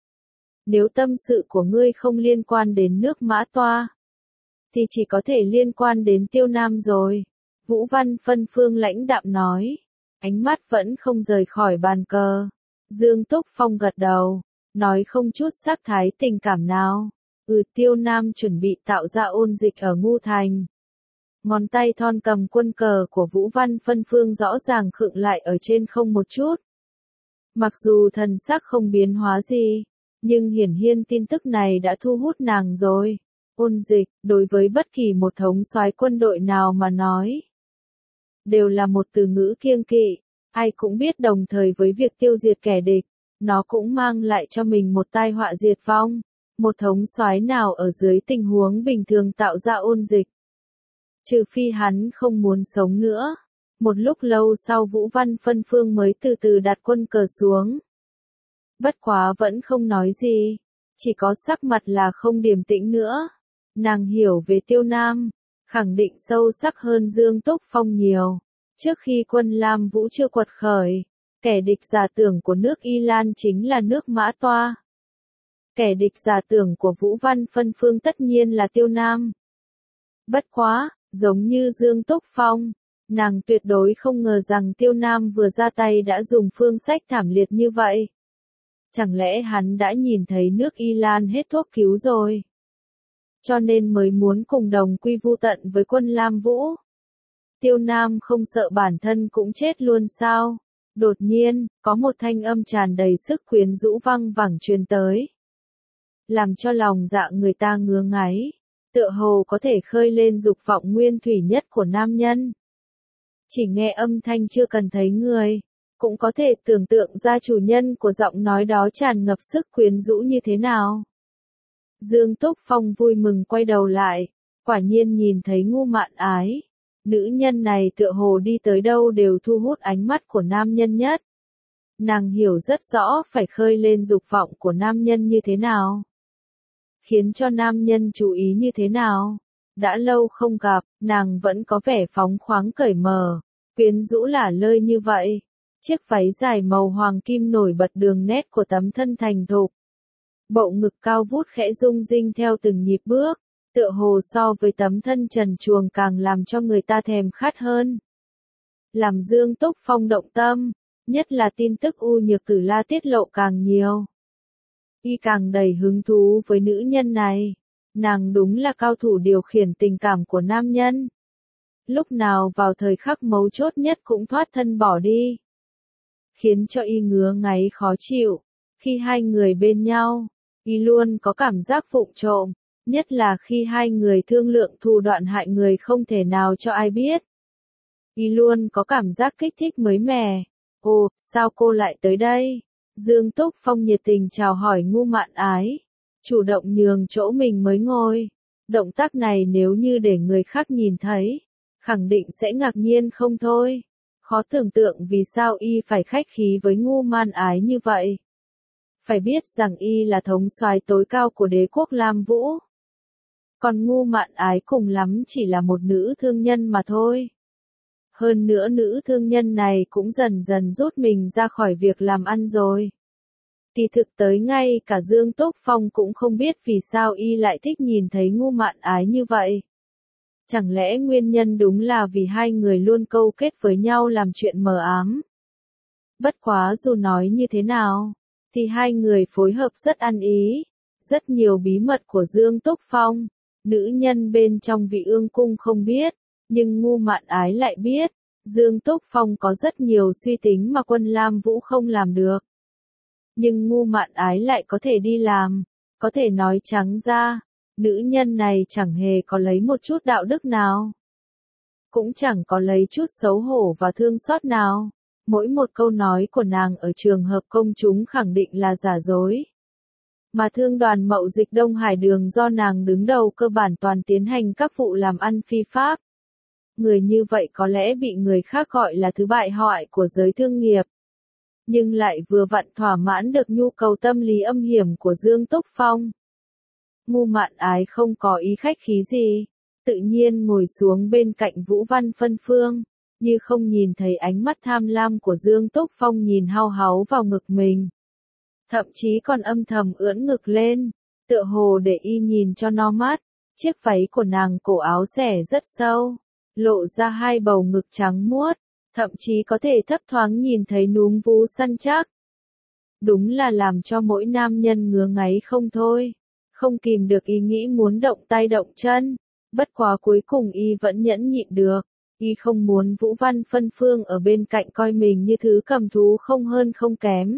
Nếu tâm sự của ngươi không liên quan đến nước Mã Toa, thì chỉ có thể liên quan đến Tiêu Nam rồi. Vũ Văn Phân Phương lãnh đạm nói, ánh mắt vẫn không rời khỏi bàn cờ. Dương Túc Phong gật đầu, nói không chút sắc thái tình cảm nào. Tiêu Nam chuẩn bị tạo ra ôn dịch ở Ngu Thành. Ngón tay thon cầm quân cờ của Vũ Văn Phân Phương rõ ràng khựng lại ở trên không một chút. Mặc dù thần sắc không biến hóa gì, nhưng hiển nhiên tin tức này đã thu hút nàng rồi. Ôn dịch, đối với bất kỳ một thống soái quân đội nào mà nói, đều là một từ ngữ kiêng kỵ. Ai cũng biết đồng thời với việc tiêu diệt kẻ địch, nó cũng mang lại cho mình một tai họa diệt vong. Một thống soái nào ở dưới tình huống bình thường tạo ra ôn dịch, trừ phi hắn không muốn sống nữa. Một lúc lâu sau Vũ Văn Phân Phương mới từ từ đặt quân cờ xuống. Bất quá vẫn không nói gì, chỉ có sắc mặt là không điềm tĩnh nữa. Nàng hiểu về Tiêu Nam, khẳng định sâu sắc hơn Dương Túc Phong nhiều. Trước khi quân Lam Vũ chưa quật khởi, kẻ địch giả tưởng của nước Y Lan chính là nước Mã Toa. Kẻ địch giả tưởng của Vũ Văn Phân Phương tất nhiên là Tiêu Nam. Bất quá, giống như Dương Túc Phong, Nàng tuyệt đối không ngờ rằng Tiêu Nam vừa ra tay đã dùng phương sách thảm liệt như vậy. Chẳng lẽ hắn đã nhìn thấy nước Y Lan hết thuốc cứu rồi? Cho nên mới muốn cùng đồng quy vu tận với quân Lam Vũ. Tiêu Nam không sợ bản thân cũng chết luôn sao? Đột nhiên, có một thanh âm tràn đầy sức quyến rũ văng vẳng truyền tới. Làm cho lòng dạ người ta ngứa ngáy, tựa hồ có thể khơi lên dục vọng nguyên thủy nhất của nam nhân. Chỉ nghe âm thanh chưa cần thấy người, cũng có thể tưởng tượng ra chủ nhân của giọng nói đó tràn ngập sức quyến rũ như thế nào. Dương Túc Phong vui mừng quay đầu lại, quả nhiên nhìn thấy Ngu Mạn Ái. Nữ nhân này tựa hồ đi tới đâu đều thu hút ánh mắt của nam nhân nhất. Nàng hiểu rất rõ phải khơi lên dục vọng của nam nhân như thế nào. Khiến cho nam nhân chú ý như thế nào. Đã lâu không gặp, nàng vẫn có vẻ phóng khoáng cởi mở, quyến rũ lả lơi như vậy. Chiếc váy dài màu hoàng kim nổi bật đường nét của tấm thân thành thục. Bộ ngực cao vút khẽ rung rinh theo từng nhịp bước, tựa hồ so với tấm thân trần truồng càng làm cho người ta thèm khát hơn. Làm Dương Túc Phong động tâm, nhất là tin tức U Nhược Tử La tiết lộ càng nhiều. Y càng đầy hứng thú với nữ nhân này. Nàng đúng là cao thủ điều khiển tình cảm của nam nhân. Lúc nào vào thời khắc mấu chốt nhất cũng thoát thân bỏ đi. Khiến cho Y ngứa ngáy khó chịu. Khi hai người bên nhau, Y luôn có cảm giác vụng trộm. Nhất là khi hai người thương lượng thủ đoạn hại người không thể nào cho ai biết. Y luôn có cảm giác kích thích mới mẻ. Ồ, sao cô lại tới đây? Dương Túc Phong nhiệt tình chào hỏi Ngu Mạn Ái. Chủ động nhường chỗ mình mới ngồi. Động tác này nếu như để người khác nhìn thấy, khẳng định sẽ ngạc nhiên không thôi. Khó tưởng tượng vì sao Y phải khách khí với Ngu Mạn Ái như vậy. Phải biết rằng Y là thống soái tối cao của đế quốc Lam Vũ. Còn Ngu Mạn Ái cùng lắm chỉ là một nữ thương nhân mà thôi. Hơn nữa nữ thương nhân này cũng dần dần rút mình ra khỏi việc làm ăn rồi. Thì thực tới ngay cả Dương Túc Phong cũng không biết vì sao Y lại thích nhìn thấy Ngu Mạn Ái như vậy. Chẳng lẽ nguyên nhân đúng là vì hai người luôn câu kết với nhau làm chuyện mờ ám. Bất quá dù nói như thế nào, thì hai người phối hợp rất ăn ý. Rất nhiều bí mật của Dương Túc Phong, nữ nhân bên trong Vị Ương Cung không biết, nhưng Ngu Mạn Ái lại biết. Dương Túc Phong có rất nhiều suy tính mà quân Lam Vũ không làm được. Nhưng Ngu Mạn Ái lại có thể đi làm, có thể nói trắng ra, nữ nhân này chẳng hề có lấy một chút đạo đức nào. Cũng chẳng có lấy chút xấu hổ và thương xót nào. Mỗi một câu nói của nàng ở trường hợp công chúng khẳng định là giả dối. Mà thương đoàn mậu dịch Đông Hải Đường do nàng đứng đầu cơ bản toàn tiến hành các vụ làm ăn phi pháp. Người như vậy có lẽ bị người khác gọi là thứ bại hoại của giới thương nghiệp. Nhưng lại vừa vặn thỏa mãn được nhu cầu tâm lý âm hiểm của Dương Túc Phong. Ngu Mạn Ái không có ý khách khí gì, tự nhiên ngồi xuống bên cạnh Vũ Văn Phân Phương, như không nhìn thấy ánh mắt tham lam của Dương Túc Phong nhìn hao háu vào ngực mình. Thậm chí còn âm thầm ưỡn ngực lên, tựa hồ để Y nhìn cho no mắt. Chiếc váy của nàng cổ áo xẻ rất sâu, lộ ra hai bầu ngực trắng muốt, thậm chí có thể thấp thoáng nhìn thấy núm vú săn chắc. Đúng là làm cho mỗi nam nhân ngứa ngáy không thôi, không kìm được ý nghĩ muốn động tay động chân. Bất quá cuối cùng Y vẫn nhẫn nhịn được. Y không muốn Vũ Văn Phân Phương ở bên cạnh coi mình như thứ cầm thú không hơn không kém.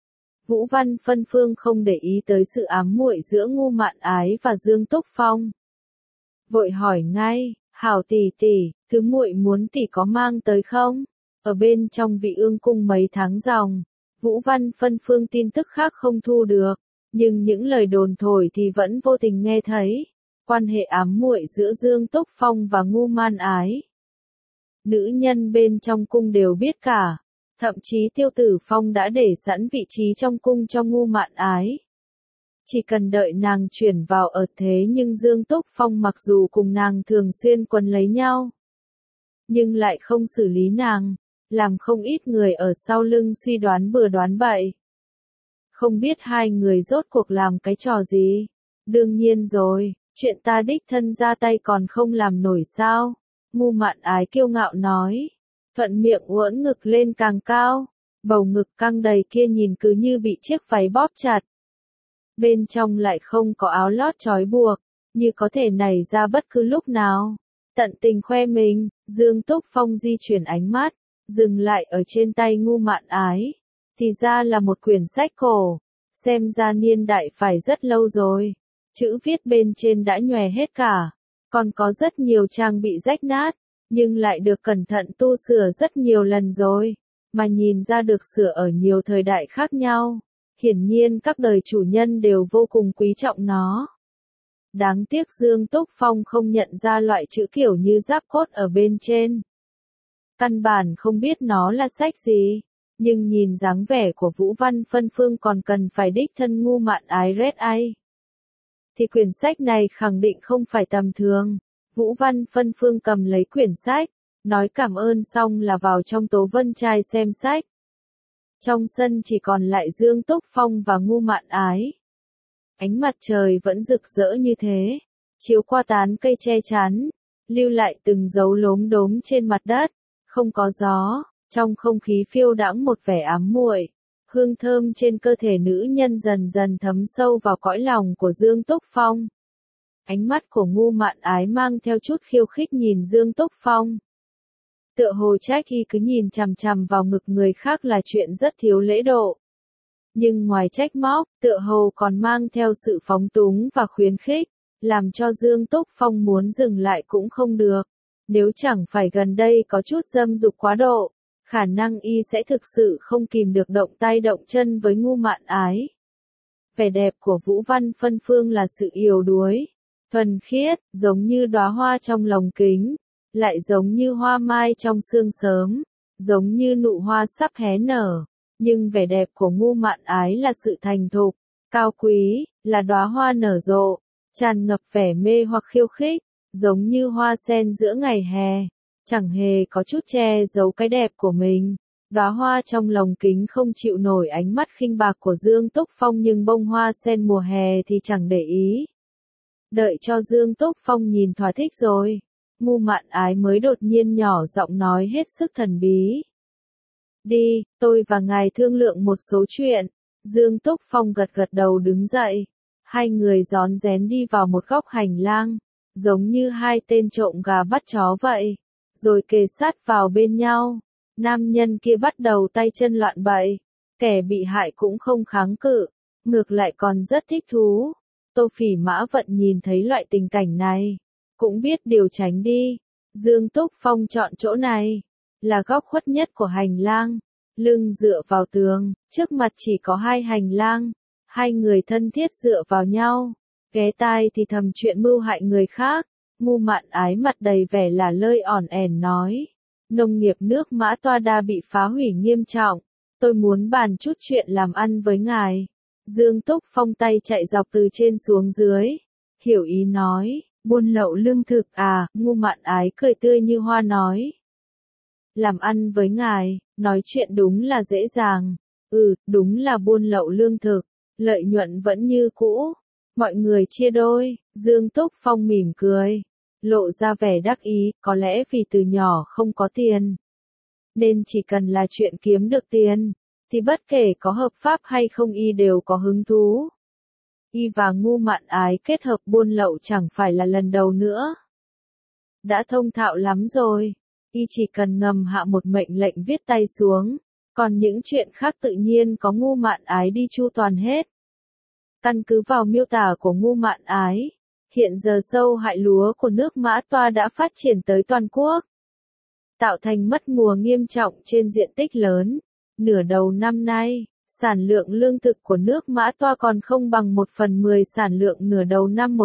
Vũ Văn Phân Phương không để ý tới sự ám muội giữa Ngu Mạn Ái và Dương Túc Phong. Vội hỏi ngay, hảo tỷ tỷ, thứ muội muốn tỷ có mang tới không? Ở bên trong Vị Ương Cung mấy tháng ròng, Vũ Văn Phân Phương tin tức khác không thu được, nhưng những lời đồn thổi thì vẫn vô tình nghe thấy. Quan hệ ám muội giữa Dương Túc Phong và Ngu Mạn Ái. Nữ nhân bên trong cung đều biết cả. Thậm chí Tiêu Tử Phong đã để sẵn vị trí trong cung cho Ngu Mạn Ái. Chỉ cần đợi nàng chuyển vào ở thế nhưng Dương Túc Phong mặc dù cùng nàng thường xuyên quấn lấy nhau. Nhưng lại không xử lý nàng, làm không ít người ở sau lưng suy đoán bừa đoán bậy. Không biết hai người rốt cuộc làm cái trò gì? Đương nhiên rồi, chuyện ta đích thân ra tay còn không làm nổi sao? Ngu Mạn Ái kiêu ngạo nói. Thuận miệng uốn ngực lên càng cao. Bầu ngực căng đầy kia nhìn cứ như bị chiếc váy bóp chặt. Bên trong lại không có áo lót trói buộc, như có thể nảy ra bất cứ lúc nào. Tận tình khoe mình, Dương Túc Phong di chuyển ánh mắt, dừng lại ở trên tay Ngu Mạn Ái. Thì ra là một quyển sách cổ, xem ra niên đại phải rất lâu rồi. Chữ viết bên trên đã nhòe hết cả, còn có rất nhiều trang bị rách nát, nhưng lại được cẩn thận tu sửa rất nhiều lần rồi, mà nhìn ra được sửa ở nhiều thời đại khác nhau. Hiển nhiên các đời chủ nhân đều vô cùng quý trọng nó. Đáng tiếc Dương Túc Phong không nhận ra loại chữ kiểu như giáp cốt ở bên trên. Căn bản không biết nó là sách gì, nhưng nhìn dáng vẻ của Vũ Văn Phân Phương còn cần phải đích thân Ngu Mạn Ái read ai. Thì quyển sách này khẳng định không phải tầm thường. Vũ Văn Phân Phương cầm lấy quyển sách, nói cảm ơn xong là vào trong Tố Vân Trai xem sách. Trong sân chỉ còn lại Dương Túc Phong và Ngu Mạn Ái. Ánh mặt trời vẫn rực rỡ như thế, chiếu qua tán cây che chắn, lưu lại từng dấu lốm đốm trên mặt đất, không có gió, trong không khí phiêu đãng một vẻ ám muội. Hương thơm trên cơ thể nữ nhân dần dần thấm sâu vào cõi lòng của Dương Túc Phong. Ánh mắt của Ngu Mạn Ái mang theo chút khiêu khích nhìn Dương Túc Phong. Tựa hồ trách y cứ nhìn chằm chằm vào ngực người khác là chuyện rất thiếu lễ độ. Nhưng ngoài trách móc, tựa hồ còn mang theo sự phóng túng và khuyến khích, làm cho Dương Túc Phong muốn dừng lại cũng không được. Nếu chẳng phải gần đây có chút dâm dục quá độ, khả năng y sẽ thực sự không kìm được động tay động chân với Ngu Mạn Ái. Vẻ đẹp của Vũ Văn Phân Phương là sự yếu đuối, thuần khiết, giống như đóa hoa trong lồng kính, lại giống như hoa mai trong sương sớm, giống như nụ hoa sắp hé nở. Nhưng vẻ đẹp của Ngu Mạn Ái là sự thành thục, cao quý, là đóa hoa nở rộ, tràn ngập vẻ mê hoặc khiêu khích, giống như hoa sen giữa ngày hè, chẳng hề có chút che giấu cái đẹp của mình. Đóa hoa trong lồng kính không chịu nổi ánh mắt khinh bạc của Dương Túc Phong, nhưng bông hoa sen mùa hè thì chẳng để ý. Đợi cho Dương Túc Phong nhìn thỏa thích rồi, Ngu Mạn Ái mới đột nhiên nhỏ giọng nói hết sức thần bí. Đi, tôi và ngài thương lượng một số chuyện. Dương Túc Phong gật gật đầu đứng dậy. Hai người rón rén đi vào một góc hành lang, giống như hai tên trộm gà bắt chó vậy, rồi kề sát vào bên nhau. Nam nhân kia bắt đầu tay chân loạn bậy, kẻ bị hại cũng không kháng cự, ngược lại còn rất thích thú. Tô Phỉ Mã Vận nhìn thấy loại tình cảnh này, cũng biết điều tránh đi. Dương Túc Phong chọn chỗ này, là góc khuất nhất của hành lang, lưng dựa vào tường, trước mặt chỉ có hai hành lang, hai người thân thiết dựa vào nhau, ghé tai thì thầm chuyện mưu hại người khác. Ngu Mạn Ái mặt đầy vẻ là lơi ỏn ẻn nói, nông nghiệp nước Mã Toa Đa bị phá hủy nghiêm trọng, tôi muốn bàn chút chuyện làm ăn với ngài. Dương Túc Phong tay chạy dọc từ trên xuống dưới, hiểu ý nói, buôn lậu lương thực à. Ngu Mạn Ái cười tươi như hoa nói, làm ăn với ngài, nói chuyện đúng là dễ dàng. Đúng là buôn lậu lương thực, lợi nhuận vẫn như cũ, mọi người chia đôi. Dương Túc Phong mỉm cười, lộ ra vẻ đắc ý, có lẽ vì từ nhỏ không có tiền, nên chỉ cần là chuyện kiếm được tiền, thì bất kể có hợp pháp hay không y đều có hứng thú. Y và Ngu Mạn Ái kết hợp buôn lậu chẳng phải là lần đầu nữa. Đã thông thạo lắm rồi, y chỉ cần ngầm hạ một mệnh lệnh viết tay xuống, còn những chuyện khác tự nhiên có Ngu Mạn Ái đi chu toàn hết. Căn cứ vào miêu tả của Ngu Mạn Ái, hiện giờ sâu hại lúa của nước Mã Toa đã phát triển tới toàn quốc, tạo thành mất mùa nghiêm trọng trên diện tích lớn. Nửa đầu năm nay, sản lượng lương thực của nước Mã Toa còn không bằng 1/10 sản lượng nửa đầu năm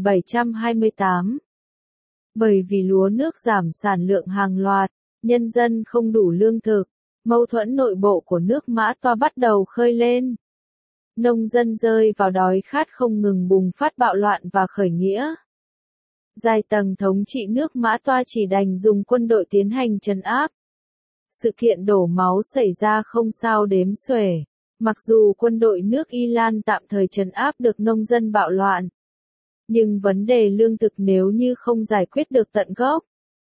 1728. Bởi vì lúa nước giảm sản lượng hàng loạt, nhân dân không đủ lương thực, mâu thuẫn nội bộ của nước Mã Toa bắt đầu khơi lên. Nông dân rơi vào đói khát không ngừng bùng phát bạo loạn và khởi nghĩa. Giai tầng thống trị nước Mã Toa chỉ đành dùng quân đội tiến hành trấn áp. Sự kiện đổ máu xảy ra không sao đếm xuể. Mặc dù quân đội nước Iran tạm thời trấn áp được nông dân bạo loạn, nhưng vấn đề lương thực nếu như không giải quyết được tận gốc,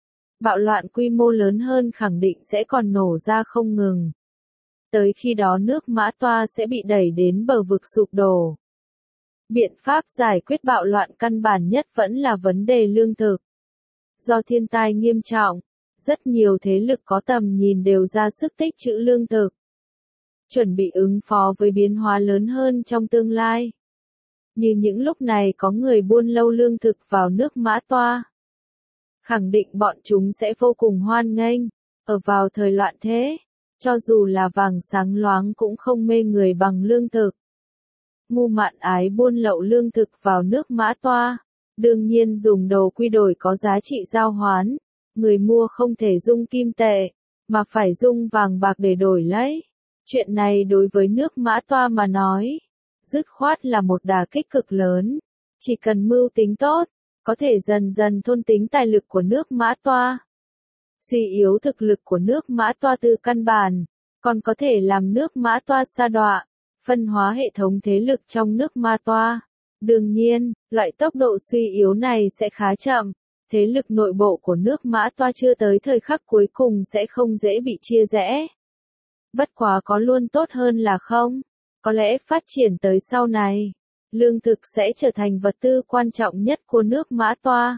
bạo loạn quy mô lớn hơn khẳng định sẽ còn nổ ra không ngừng. Tới khi đó nước Mã Toa sẽ bị đẩy đến bờ vực sụp đổ. Biện pháp giải quyết bạo loạn căn bản nhất vẫn là vấn đề lương thực. Do thiên tai nghiêm trọng, rất nhiều thế lực có tầm nhìn đều ra sức tích trữ lương thực, chuẩn bị ứng phó với biến hóa lớn hơn trong tương lai. Như những lúc này có người buôn lậu lương thực vào nước Mã Toa. Khẳng định bọn chúng sẽ vô cùng hoan nghênh, ở vào thời loạn thế, cho dù là vàng sáng loáng cũng không mê người bằng lương thực. Ngu Mạn Ái buôn lậu lương thực vào nước Mã Toa, đương nhiên dùng đồ quy đổi có giá trị giao hoán, người mua không thể dung kim tệ, mà phải dung vàng bạc để đổi lấy. Chuyện này đối với nước Mã Toa mà nói, dứt khoát là một đả kích cực lớn, chỉ cần mưu tính tốt, có thể dần dần thôn tính tài lực của nước Mã Toa. Suy yếu thực lực của nước Mã Toa từ căn bản, còn có thể làm nước Mã Toa sa đọa, phân hóa hệ thống thế lực trong nước Mã Toa. Đương nhiên, loại tốc độ suy yếu này sẽ khá chậm, thế lực nội bộ của nước Mã Toa chưa tới thời khắc cuối cùng sẽ không dễ bị chia rẽ. Bất quá có luôn tốt hơn là không, có lẽ phát triển tới sau này, lương thực sẽ trở thành vật tư quan trọng nhất của nước Mã Toa.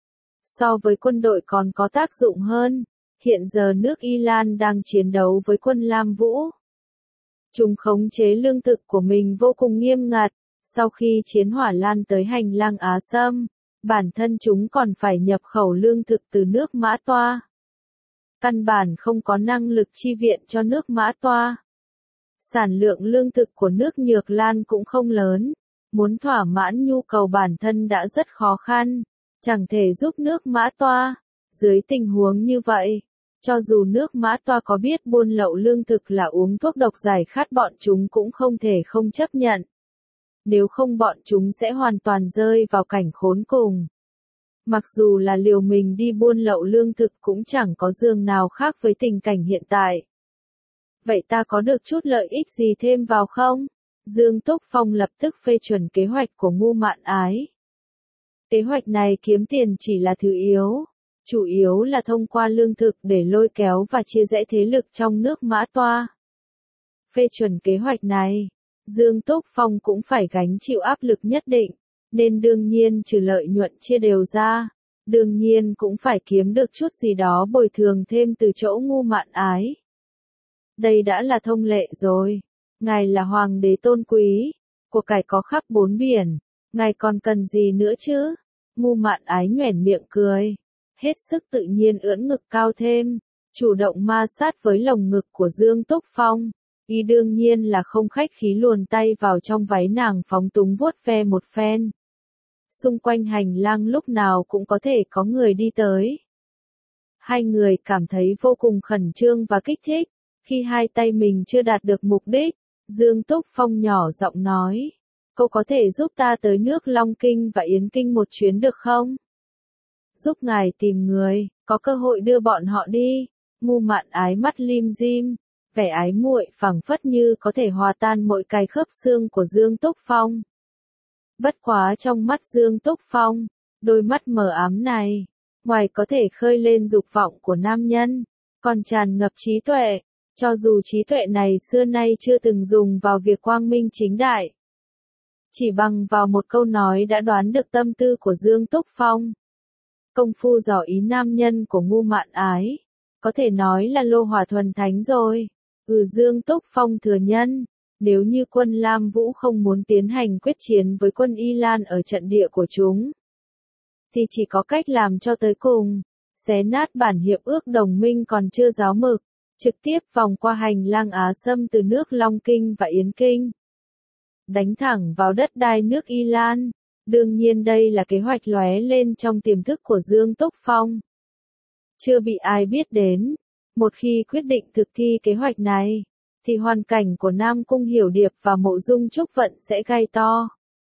So với quân đội còn có tác dụng hơn, hiện giờ nước Iran đang chiến đấu với quân Lam Vũ. Chúng khống chế lương thực của mình vô cùng nghiêm ngặt, sau khi chiến hỏa lan tới hành lang Á Sâm, bản thân chúng còn phải nhập khẩu lương thực từ nước Mã Toa. Căn bản không có năng lực chi viện cho nước Mã Toa. Sản lượng lương thực của nước Nhược Lan cũng không lớn, muốn thỏa mãn nhu cầu bản thân đã rất khó khăn, chẳng thể giúp nước Mã Toa. Dưới tình huống như vậy, cho dù nước Mã Toa có biết buôn lậu lương thực là uống thuốc độc giải khát bọn chúng cũng không thể không chấp nhận. Nếu không bọn chúng sẽ hoàn toàn rơi vào cảnh khốn cùng. Mặc dù là liều mình đi buôn lậu lương thực cũng chẳng có giường nào khác với tình cảnh hiện tại. Vậy ta có được chút lợi ích gì thêm vào không? Dương Túc Phong lập tức phê chuẩn kế hoạch của Ngu Mạn Ái. Kế hoạch này kiếm tiền chỉ là thứ yếu, chủ yếu là thông qua lương thực để lôi kéo và chia rẽ thế lực trong nước Mã Toa. Phê chuẩn kế hoạch này, Dương Túc Phong cũng phải gánh chịu áp lực nhất định, nên đương nhiên trừ lợi nhuận chia đều ra, đương nhiên cũng phải kiếm được chút gì đó bồi thường thêm từ chỗ Ngu Mạn Ái. Đây đã là thông lệ rồi, ngài là hoàng đế tôn quý, của cải có khắp bốn biển, ngài còn cần gì nữa chứ? Ngu Mạn Ái nhoẻn miệng cười, hết sức tự nhiên ưỡn ngực cao thêm, chủ động ma sát với lồng ngực của Dương Túc Phong. Y đương nhiên là không khách khí luồn tay vào trong váy nàng phóng túng vuốt ve một phen. Xung quanh hành lang lúc nào cũng có thể có người đi tới. Hai người cảm thấy vô cùng khẩn trương và kích thích, khi hai tay mình chưa đạt được mục đích, Dương Túc Phong nhỏ giọng nói, cô có thể giúp ta tới nước Long Kinh và Yến Kinh một chuyến được không? Giúp ngài tìm người, có cơ hội đưa bọn họ đi. Ngu Mạn Ái mắt lim dim, vẻ ái muội phảng phất như có thể hòa tan mọi cái khớp xương của Dương Túc Phong. Bất quá trong mắt Dương Túc Phong, đôi mắt mờ ám này, ngoài có thể khơi lên dục vọng của nam nhân, còn tràn ngập trí tuệ, cho dù trí tuệ này xưa nay chưa từng dùng vào việc quang minh chính đại. Chỉ bằng vào một câu nói đã đoán được tâm tư của Dương Túc Phong. Công phu dò ý nam nhân của Ngu Mạn Ái, có thể nói là lô hỏa thuần thánh rồi. Dương Túc Phong thừa nhân, nếu như quân Lam Vũ không muốn tiến hành quyết chiến với quân Y Lan ở trận địa của chúng, thì chỉ có cách làm cho tới cùng, xé nát bản hiệp ước đồng minh còn chưa giáo mực, trực tiếp vòng qua hành lang Á Sâm từ nước Long Kinh và Yến Kinh, đánh thẳng vào đất đai nước Y Lan. Đương nhiên đây là kế hoạch lóe lên trong tiềm thức của Dương Túc Phong, chưa bị ai biết đến. Một khi quyết định thực thi kế hoạch này, thì hoàn cảnh của Nam Cung Hiểu Điệp và Mộ Dung Trúc Vận sẽ gai to.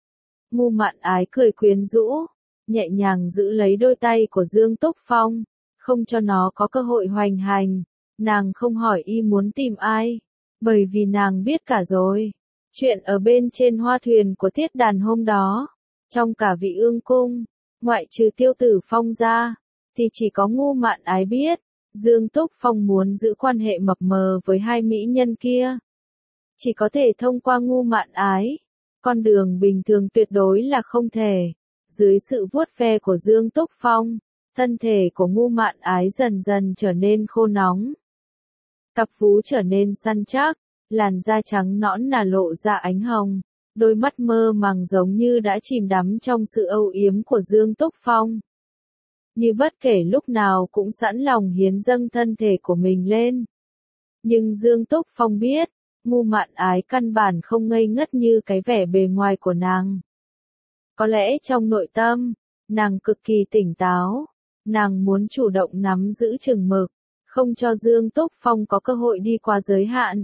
Ngu Mạn Ái cười quyến rũ, nhẹ nhàng giữ lấy đôi tay của Dương Túc Phong, không cho nó có cơ hội hoành hành. Nàng không hỏi y muốn tìm ai, bởi vì nàng biết cả rồi. Chuyện ở bên trên hoa thuyền của Thiết Đàn hôm đó, trong cả vị ương cung, ngoại trừ Tiêu Tử Phong ra, thì chỉ có Ngu Mạn Ái biết, Dương Túc Phong muốn giữ quan hệ mập mờ với hai mỹ nhân kia. Chỉ có thể thông qua Ngu Mạn Ái. Con đường bình thường tuyệt đối là không thể. Dưới sự vuốt ve của Dương Túc Phong, thân thể của Ngu Mạn Ái dần dần trở nên khô nóng. Cặp vú trở nên săn chắc, làn da trắng nõn nà lộ ra ánh hồng, đôi mắt mơ màng giống như đã chìm đắm trong sự âu yếm của Dương Túc Phong. Như bất kể lúc nào cũng sẵn lòng hiến dâng thân thể của mình lên. Nhưng Dương Túc Phong biết, Ngu Mạn Ái căn bản không ngây ngất như cái vẻ bề ngoài của nàng. Có lẽ trong nội tâm, nàng cực kỳ tỉnh táo, nàng muốn chủ động nắm giữ chừng mực, không cho Dương Túc Phong có cơ hội đi qua giới hạn.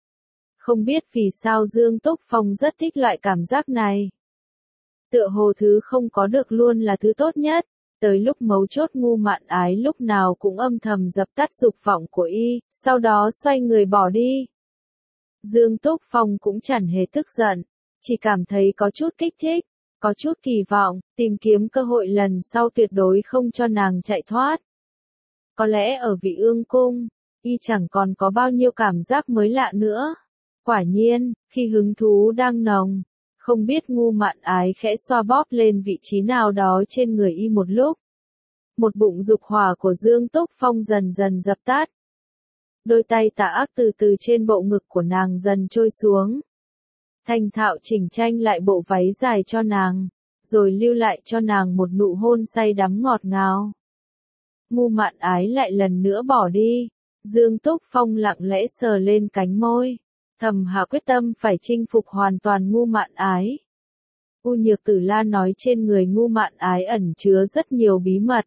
Không biết vì sao Dương Túc Phong rất thích loại cảm giác này. Tựa hồ thứ không có được luôn là thứ tốt nhất, tới lúc mấu chốt Ngu Mạn Ái lúc nào cũng âm thầm dập tắt dục vọng của y, sau đó xoay người bỏ đi. Dương Túc Phong cũng chẳng hề tức giận, chỉ cảm thấy có chút kích thích, có chút kỳ vọng, tìm kiếm cơ hội lần sau tuyệt đối không cho nàng chạy thoát. Có lẽ ở Vị Ương Cung, y chẳng còn có bao nhiêu cảm giác mới lạ nữa. Quả nhiên, khi hứng thú đang nồng, không biết Ngu Mạn Ái khẽ xoa bóp lên vị trí nào đó trên người y một lúc. Một bụng dục hỏa của Dương Túc Phong dần dần dập tắt. Đôi tay tà ác từ từ trên bộ ngực của nàng dần trôi xuống. Thành thạo chỉnh trang lại bộ váy dài cho nàng, rồi lưu lại cho nàng một nụ hôn say đắm ngọt ngào. Ngu Mạn Ái lại lần nữa bỏ đi, Dương Túc Phong lặng lẽ sờ lên cánh môi, thầm hạ quyết tâm phải chinh phục hoàn toàn Ngu Mạn Ái. U Nhược Tử La nói trên người Ngu Mạn Ái ẩn chứa rất nhiều bí mật.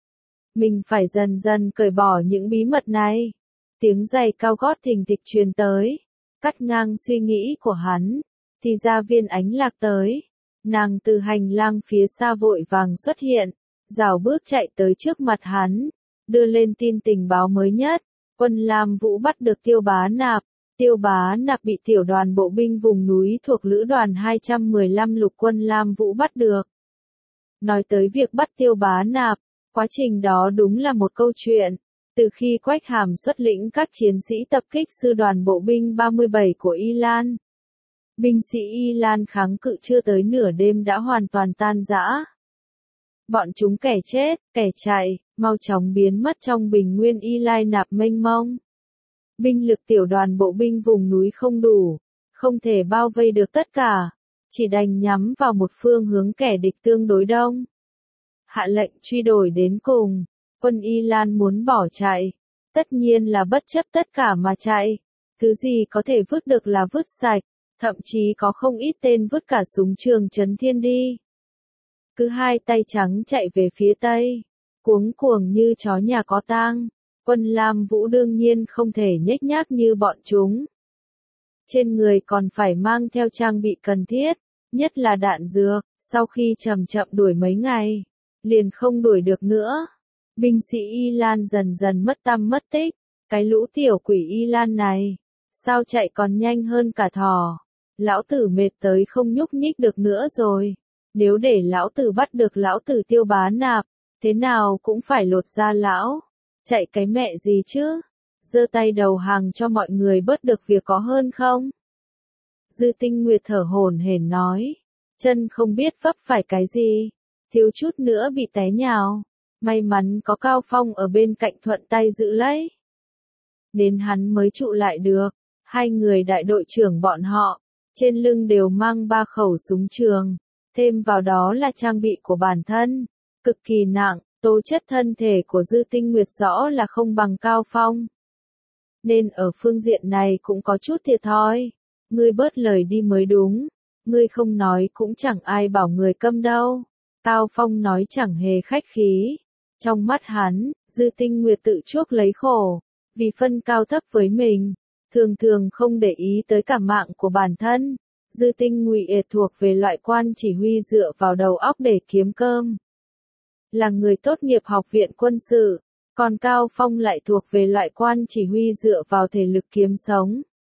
Mình phải dần dần cởi bỏ những bí mật này. Tiếng giày cao gót thình thịch truyền tới, cắt ngang suy nghĩ của hắn, thì ra Viên Ánh Lạc tới. Nàng từ hành lang phía xa vội vàng xuất hiện, rảo bước chạy tới trước mặt hắn, đưa lên tin tình báo mới nhất. Quân Lam Vũ bắt được Tiêu Bá Nạp. Tiêu Bá Nạp bị tiểu đoàn bộ binh vùng núi thuộc lữ đoàn 215 lục quân Lam Vũ bắt được. Nói tới việc bắt Tiêu Bá Nạp, quá trình đó đúng là một câu chuyện. Từ khi Quách Hàm xuất lĩnh các chiến sĩ tập kích sư đoàn bộ binh 37 của Y Lan, binh sĩ Y Lan kháng cự chưa tới nửa đêm đã hoàn toàn tan rã. Bọn chúng kẻ chết, kẻ chạy, mau chóng biến mất trong bình nguyên Y Lai Nạp mênh mông. Binh lực tiểu đoàn bộ binh vùng núi không đủ, không thể bao vây được tất cả, chỉ đành nhắm vào một phương hướng kẻ địch tương đối đông. Hạ lệnh truy đuổi đến cùng, quân Y Lan muốn bỏ chạy, tất nhiên là bất chấp tất cả mà chạy, thứ gì có thể vứt được là vứt sạch, thậm chí có không ít tên vứt cả súng trường Trấn Thiên đi. Cứ hai tay trắng chạy về phía tây, cuống cuồng như chó nhà có tang. Quân Lam Vũ đương nhiên không thể nhếch nhác như bọn chúng. Trên người còn phải mang theo trang bị cần thiết, nhất là đạn dược, sau khi chậm chậm đuổi mấy ngày, liền không đuổi được nữa. Binh sĩ Y Lan dần dần mất tăm mất tích, cái lũ tiểu quỷ Y Lan này, sao chạy còn nhanh hơn cả thỏ. Lão tử mệt tới không nhúc nhích được nữa rồi, nếu để lão tử bắt được lão tử Tiêu Bá Nạp, thế nào cũng phải lột da lão. Chạy cái mẹ gì chứ? Giơ tay đầu hàng cho mọi người bớt được việc có hơn không? Dư Tinh Nguyệt thở hổn hển nói, chân không biết vấp phải cái gì, thiếu chút nữa bị té nhào. May mắn có Cao Phong ở bên cạnh thuận tay giữ lấy. Đến hắn mới trụ lại được. Hai người đại đội trưởng bọn họ, trên lưng đều mang 3 khẩu súng trường, thêm vào đó là trang bị của bản thân, cực kỳ nặng. Tố chất thân thể của Dư Tinh Nguyệt rõ là không bằng Cao Phong. Nên ở phương diện này cũng có chút thiệt thòi. Ngươi bớt lời đi mới đúng. Ngươi không nói cũng chẳng ai bảo người câm đâu. Cao Phong nói chẳng hề khách khí. Trong mắt hắn, Dư Tinh Nguyệt tự chuốc lấy khổ. Vì phân cao thấp với mình, thường thường không để ý tới cả mạng của bản thân. Dư Tinh Nguyệt thuộc về loại quan chỉ huy dựa vào đầu óc để kiếm cơm. Là người tốt nghiệp học viện quân sự, còn Cao Phong lại thuộc về loại quan chỉ huy dựa vào thể lực kiếm sống.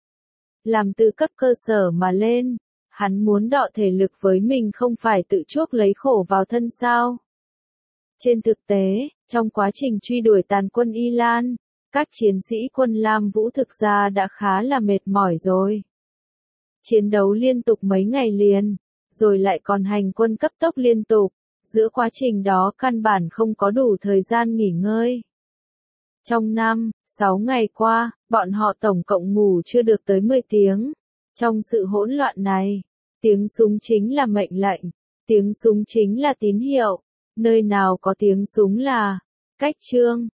Làm từ cấp cơ sở mà lên, hắn muốn đọ thể lực với mình không phải tự chuốc lấy khổ vào thân sao. Trên thực tế, trong quá trình truy đuổi tàn quân Iran, các chiến sĩ quân Lam Vũ thực ra đã khá là mệt mỏi rồi. Chiến đấu liên tục mấy ngày liền, rồi lại còn hành quân cấp tốc liên tục, giữa quá trình đó căn bản không có đủ thời gian nghỉ ngơi. Trong 6 ngày qua, bọn họ tổng cộng ngủ chưa được tới 10 tiếng. Trong sự hỗn loạn này, tiếng súng chính là mệnh lệnh, tiếng súng chính là tín hiệu, nơi nào có tiếng súng là cách chương.